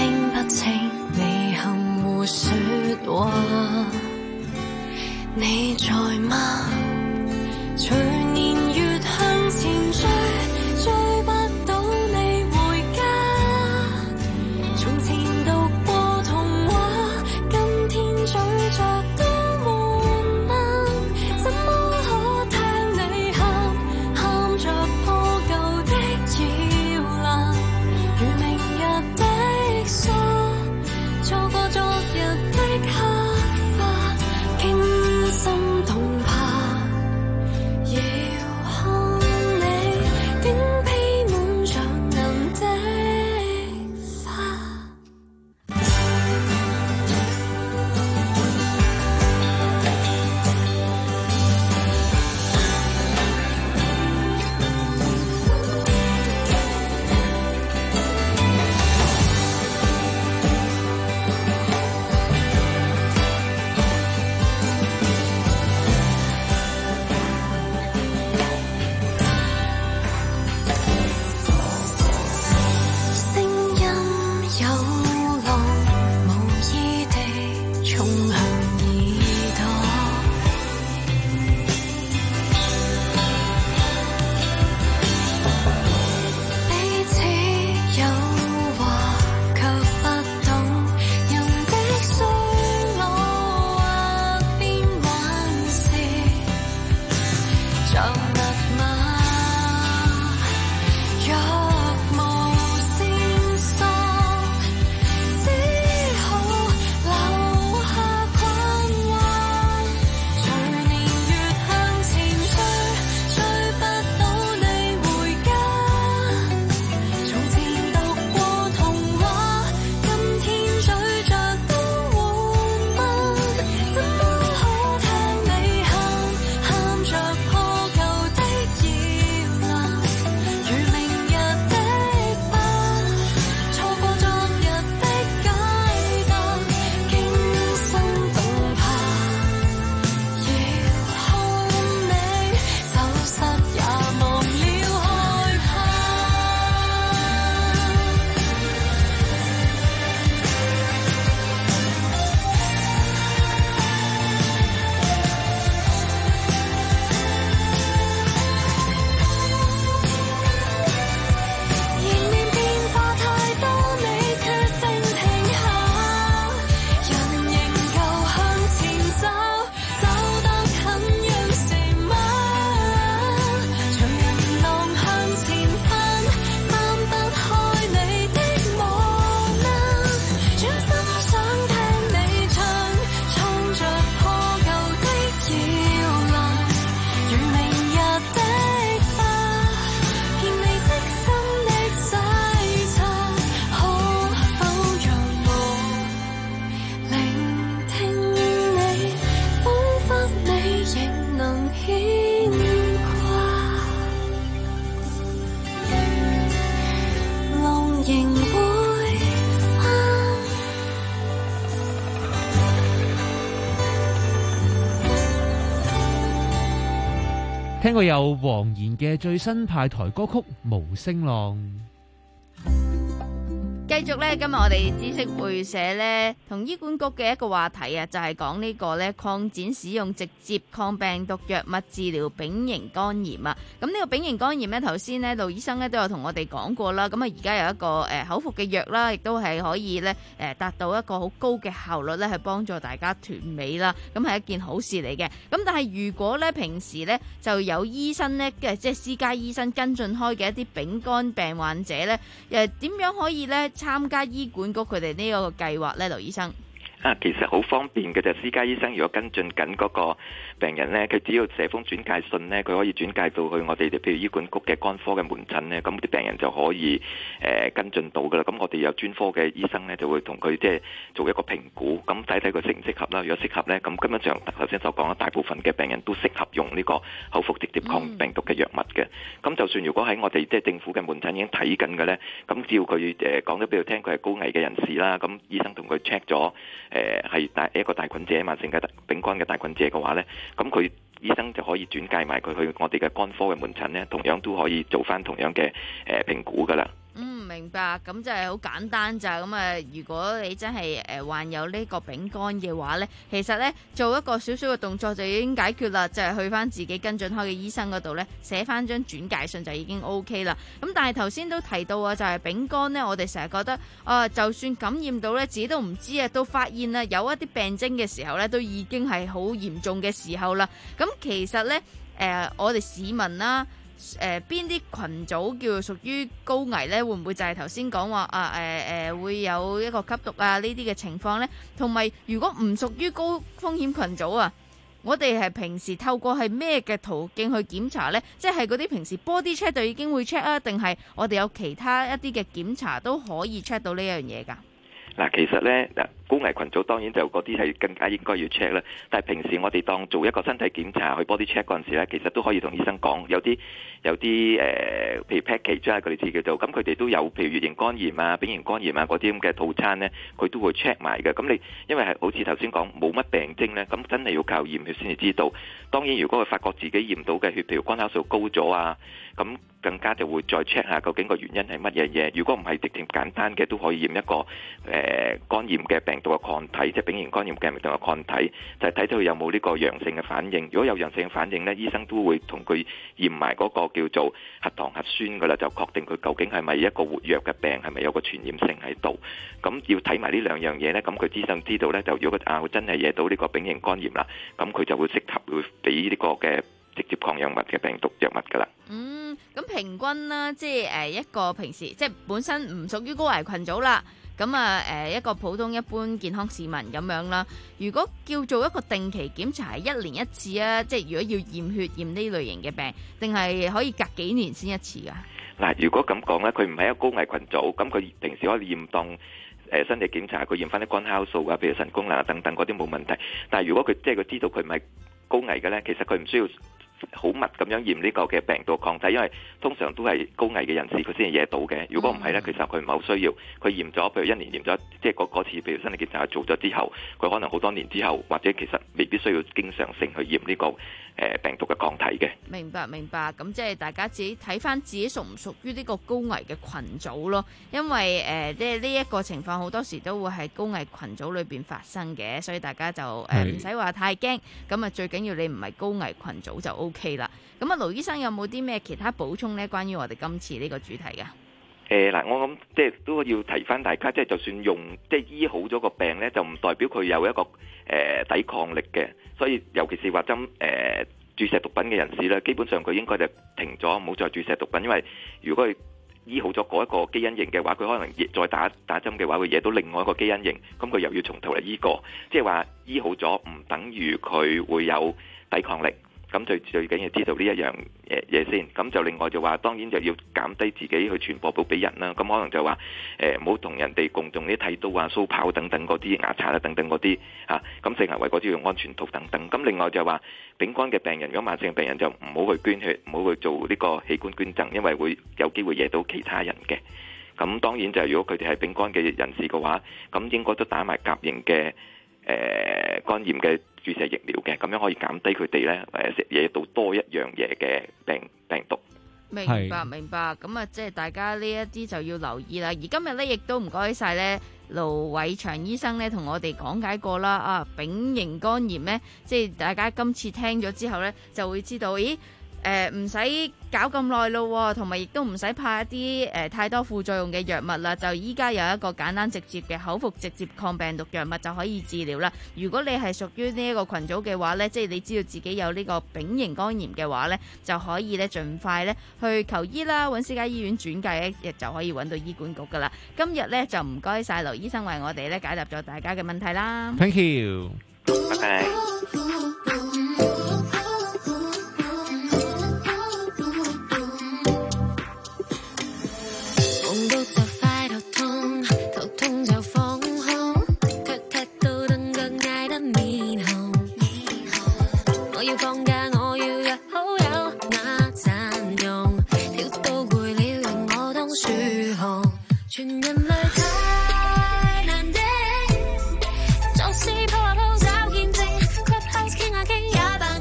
Speaker 14: 聽不清你含糊說話，你在嗎？隨年月向前追，追不到你回家。從前讀過童話，今天咀嚼都悶嗎？怎麼可聽你喊，喊着破舊的搖籃，如明日的沙，錯過昨日的黑花，驚心動魄。遙看你點披滿着銀的花。聲音有浪，無意地衝向耳朵。彼此有話，卻不懂人的衰老或變幻時，像密碼。若無線索，只好留下困惑。隨年月向前追，追不到你回家。從前讀過童話，今天咀嚼都悶嗎？怎麼可聽你喊，喊着破舊的搖籃，如明日的花，錯過昨日的解答，驚心動魄。遙看你走失也忘了害怕。迎面變化太多，你決定停下。人仍舊向前走，走得很讓時嗎？隨人浪向前翻，翻不開你的夢啊！專心想聽你唱，唱着破舊的搖籃，如明日的花，見你的心的洗刷，可否讓我聆聽你，彷彿你仍能牽掛。浪仍會翻。
Speaker 9: 聽過有黃妍嘅最新派台歌曲《無聲浪》。
Speaker 2: 繼續咧，今日我哋知識會社咧同醫管局嘅一個話題啊，就係講呢個咧擴展使用直接抗病毒藥物治療丙型肝炎啊。咁呢個丙型肝炎咧，頭先咧杜醫生咧都有同我哋講過啦。咁啊，而家有一個誒口服嘅藥啦，亦都係可以咧誒達到一個好高嘅效率咧，去幫助大家斷尾啦。咁係一件好事嚟嘅。咁但係如果咧平時咧就有醫生咧嘅即係私家醫生跟進開嘅一啲丙肝病患者咧，誒點樣可以咧參加醫管局佢哋呢個計劃咧，劉醫生？
Speaker 12: 啊，其實好方便嘅就私家醫生如果跟進緊嗰個病人呢，佢只要寫封轉介信呢，佢可以轉介到去我哋譬如醫管局嘅肝科嘅門診呢，咁啲病人就可以誒、呃、跟進到噶啦。咁我哋有專科嘅醫生呢，就會同佢即係做一個評估，咁睇睇佢適唔適合啦。如果適合呢，咁根本上頭先所講啦，大部分嘅病人都適合用呢個口服直接抗病毒嘅藥物嘅。咁、嗯、就算如果喺我哋即係政府嘅門診已經睇緊嘅呢，咁只要佢誒講咗俾佢聽，佢係高危嘅人士啦，咁醫生同佢 check 咗。誒係大一個大菌者，慢性嘅丙肝嘅大菌者嘅話呢，咁佢醫生就可以轉介埋佢去我哋嘅肝科嘅門診呢，同樣都可以做翻同樣嘅誒評估噶啦。
Speaker 2: 嗯，明白。咁就係好簡單咋。咁啊，如果你真係誒患有呢個丙肝嘅話呢，其實呢，做一個少少嘅動作就已經解決啦，就係、是、去翻自己跟進開嘅醫生嗰度呢，寫翻張轉介信就已經 O K 啦。咁但係頭先都提到啊，就係、是、丙肝呢，我哋成日覺得啊，就算感染到呢，自己都唔知啊，到發現啊有一啲病徵嘅時候呢，都已經係好嚴重嘅時候啦。咁其實呢，誒、呃，我哋市民啦。誒邊啲群組叫做屬於高危呢？會唔會就係頭先講話啊？誒、呃、誒會有一個吸毒啊呢啲嘅情況呢？同埋如果唔屬於高風險群組啊，我哋係平時透過係咩嘅途徑去檢查呢？即係嗰啲平時 body check 就已經會 check 啊，定係我哋有其他一啲嘅檢查都可以 check 到呢樣嘢㗎？
Speaker 12: 嗱，其實咧，嗱，高危群組當然就嗰啲係更加應該要 check 啦。但係平時我哋當做一個身體檢查去 body check 嗰陣時咧，其實都可以同醫生講，有啲有啲誒、呃，譬如 package 啊，佢哋自己叫做，咁佢哋都有，譬如乙型肝炎啊、丙型肝炎啊嗰啲咁嘅套餐咧，佢都會 check 埋嘅。咁你因為係好似頭先講冇乜病徵咧，咁真係要靠驗血先至知道。當然，如果佢發覺自己驗到嘅血，譬如肝酵素高咗啊，咁更加就會再 check 下究竟個原因係乜嘢嘢。如果唔係直情簡單嘅，都可以驗一個誒、呃、肝炎嘅病毒嘅抗體，即係丙型肝炎嘅病毒嘅抗體，就係睇到佢有冇呢個陽性嘅反應。如果有陽性嘅反應呢，醫生都會同佢驗埋嗰個叫做核糖核酸噶啦，就確定佢究竟係咪一個活躍嘅病，係咪有個傳染性喺度。咁要睇埋呢兩樣嘢呢，咁佢醫生知道呢，就如果佢啊真係惹到呢個丙型肝炎啦，咁佢就會適合會俾呢個嘅直接抗氧物嘅病毒藥物噶啦。
Speaker 2: 嗯，咁平均啦，即係誒一個平時即係本身唔屬於高危群組啦，咁啊誒一個普通一般健康市民咁樣啦。如果叫做一個定期檢查係一年一次啊，即係如果要驗血驗呢類型嘅病，定係可以隔幾年先一次噶？
Speaker 12: 嗱，如果咁講咧，佢唔係一個高危群組，咁佢平時可以驗當誒身體檢查，佢驗翻啲肝酵素啊，譬如腎功能啊等等嗰啲冇問題。但係如果佢即係佢知道佢唔係高危嘅咧，其實佢唔需要好密咁樣驗呢個嘅病毒抗體，因為通常都係高危嘅人士佢先係惹到嘅。如果唔係咧，其實佢唔係好需要。佢驗咗，譬如一年驗咗，即係嗰嗰次譬如身體檢查做咗之後，佢可能好多年之後，或者其實未必需要經常性去驗呢個誒病毒嘅抗體嘅。
Speaker 2: 明白明白，咁即係大家自己睇翻自己屬唔屬於呢個高危嘅群組咯。因為誒即係呢一個情況好多時都會係高危群組裏邊發生嘅，所以大家就誒唔使話太驚。咁啊最緊要你唔係高危群組就 O K 啦。咁啊，盧醫生有冇啲咩其他補充呢？關於我哋今次呢個主題噶？
Speaker 12: 誒嗱，我諗即係都要提翻大家，即係就算用即係醫好咗個病咧，就唔代表佢有一個誒、呃、抵抗力嘅。所以尤其是話針誒注射毒品嘅人士咧，基本上佢應該就停咗，唔好再注射毒品，因為如果佢醫好咗嗰一個基因型嘅話，佢可能再打打針嘅話，會惹到另外一個基因型，咁佢又要從頭嚟醫過。即係話醫好咗唔等於佢會有抵抗力。咁最最緊要知道呢一樣嘢嘢先，咁就另外就話，當然就要減低自己去傳播到俾人啦。咁可能就話誒唔好同人哋共用啲剃刀啊、鬚刨等等嗰啲牙刷啊等等嗰啲嚇，咁性行為嗰啲用安全套等等。咁另外就話丙肝嘅病人，如果慢性病人就唔好去捐血，唔好去做呢個器官捐贈，因為會有機會惹到其他人嘅。咁當然就係如果佢哋係丙肝嘅人士嘅話，咁應該都打埋甲型嘅誒肝炎嘅注射疫苗嘅，咁樣可以減低佢哋咧誒惹到多一樣嘢嘅病病毒。
Speaker 2: 明白明白，咁啊即係大家呢一啲就要留意啦。而今日咧亦都唔該晒咧盧偉祥醫生咧同我哋講解過啦。啊，丙型肝炎咧，即係大家今次聽咗之後咧就會知道，咦？誒唔使搞咁耐咯，同埋亦都唔使怕一啲誒、呃、太多副作用嘅藥物啦。就依家有一個簡單直接嘅口服直接抗病毒藥物就可以治療啦。如果你係屬於呢一個群組嘅話呢，即係你知道自己有呢個丙型肝炎嘅話呢，就可以咧盡快咧去求醫啦，揾私家醫院轉介咧，亦就可以揾到醫管局噶啦。今日呢，就唔該晒盧醫生為我哋咧解答咗大家嘅問題啦。
Speaker 9: Thank you。
Speaker 12: 拜拜。
Speaker 14: 找私鋪下鋪找見證，Clubhouse傾下傾也罷。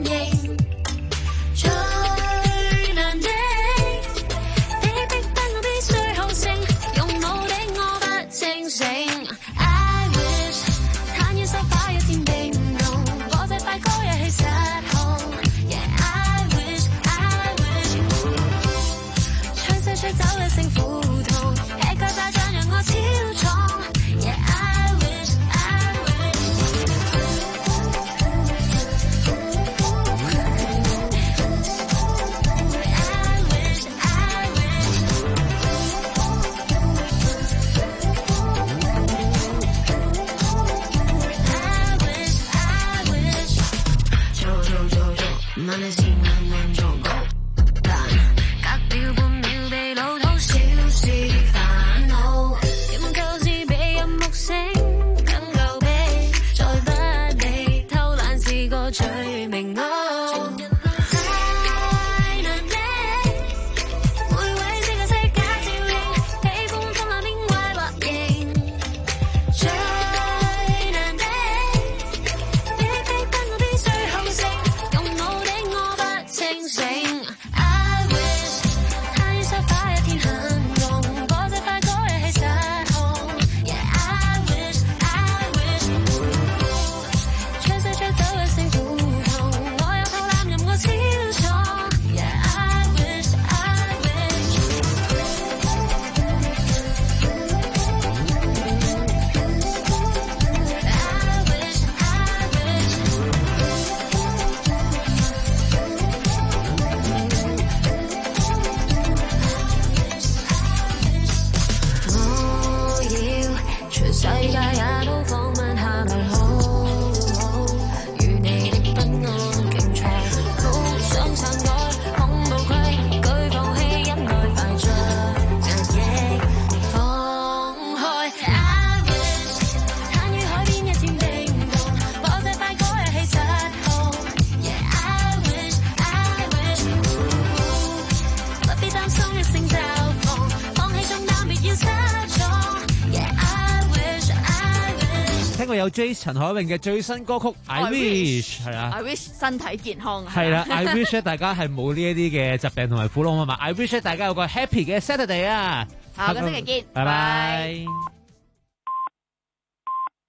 Speaker 9: 為有 Jace 陳海詠嘅最新歌曲《I Wish》係啊
Speaker 2: ，I wish 身體健康
Speaker 9: 係啦，I wish 大家係冇呢一啲嘅疾病同埋苦惱啊嘛，I wish 大家有個 happy 嘅 Saturday 啊，
Speaker 2: 下個星期見，
Speaker 9: 拜拜。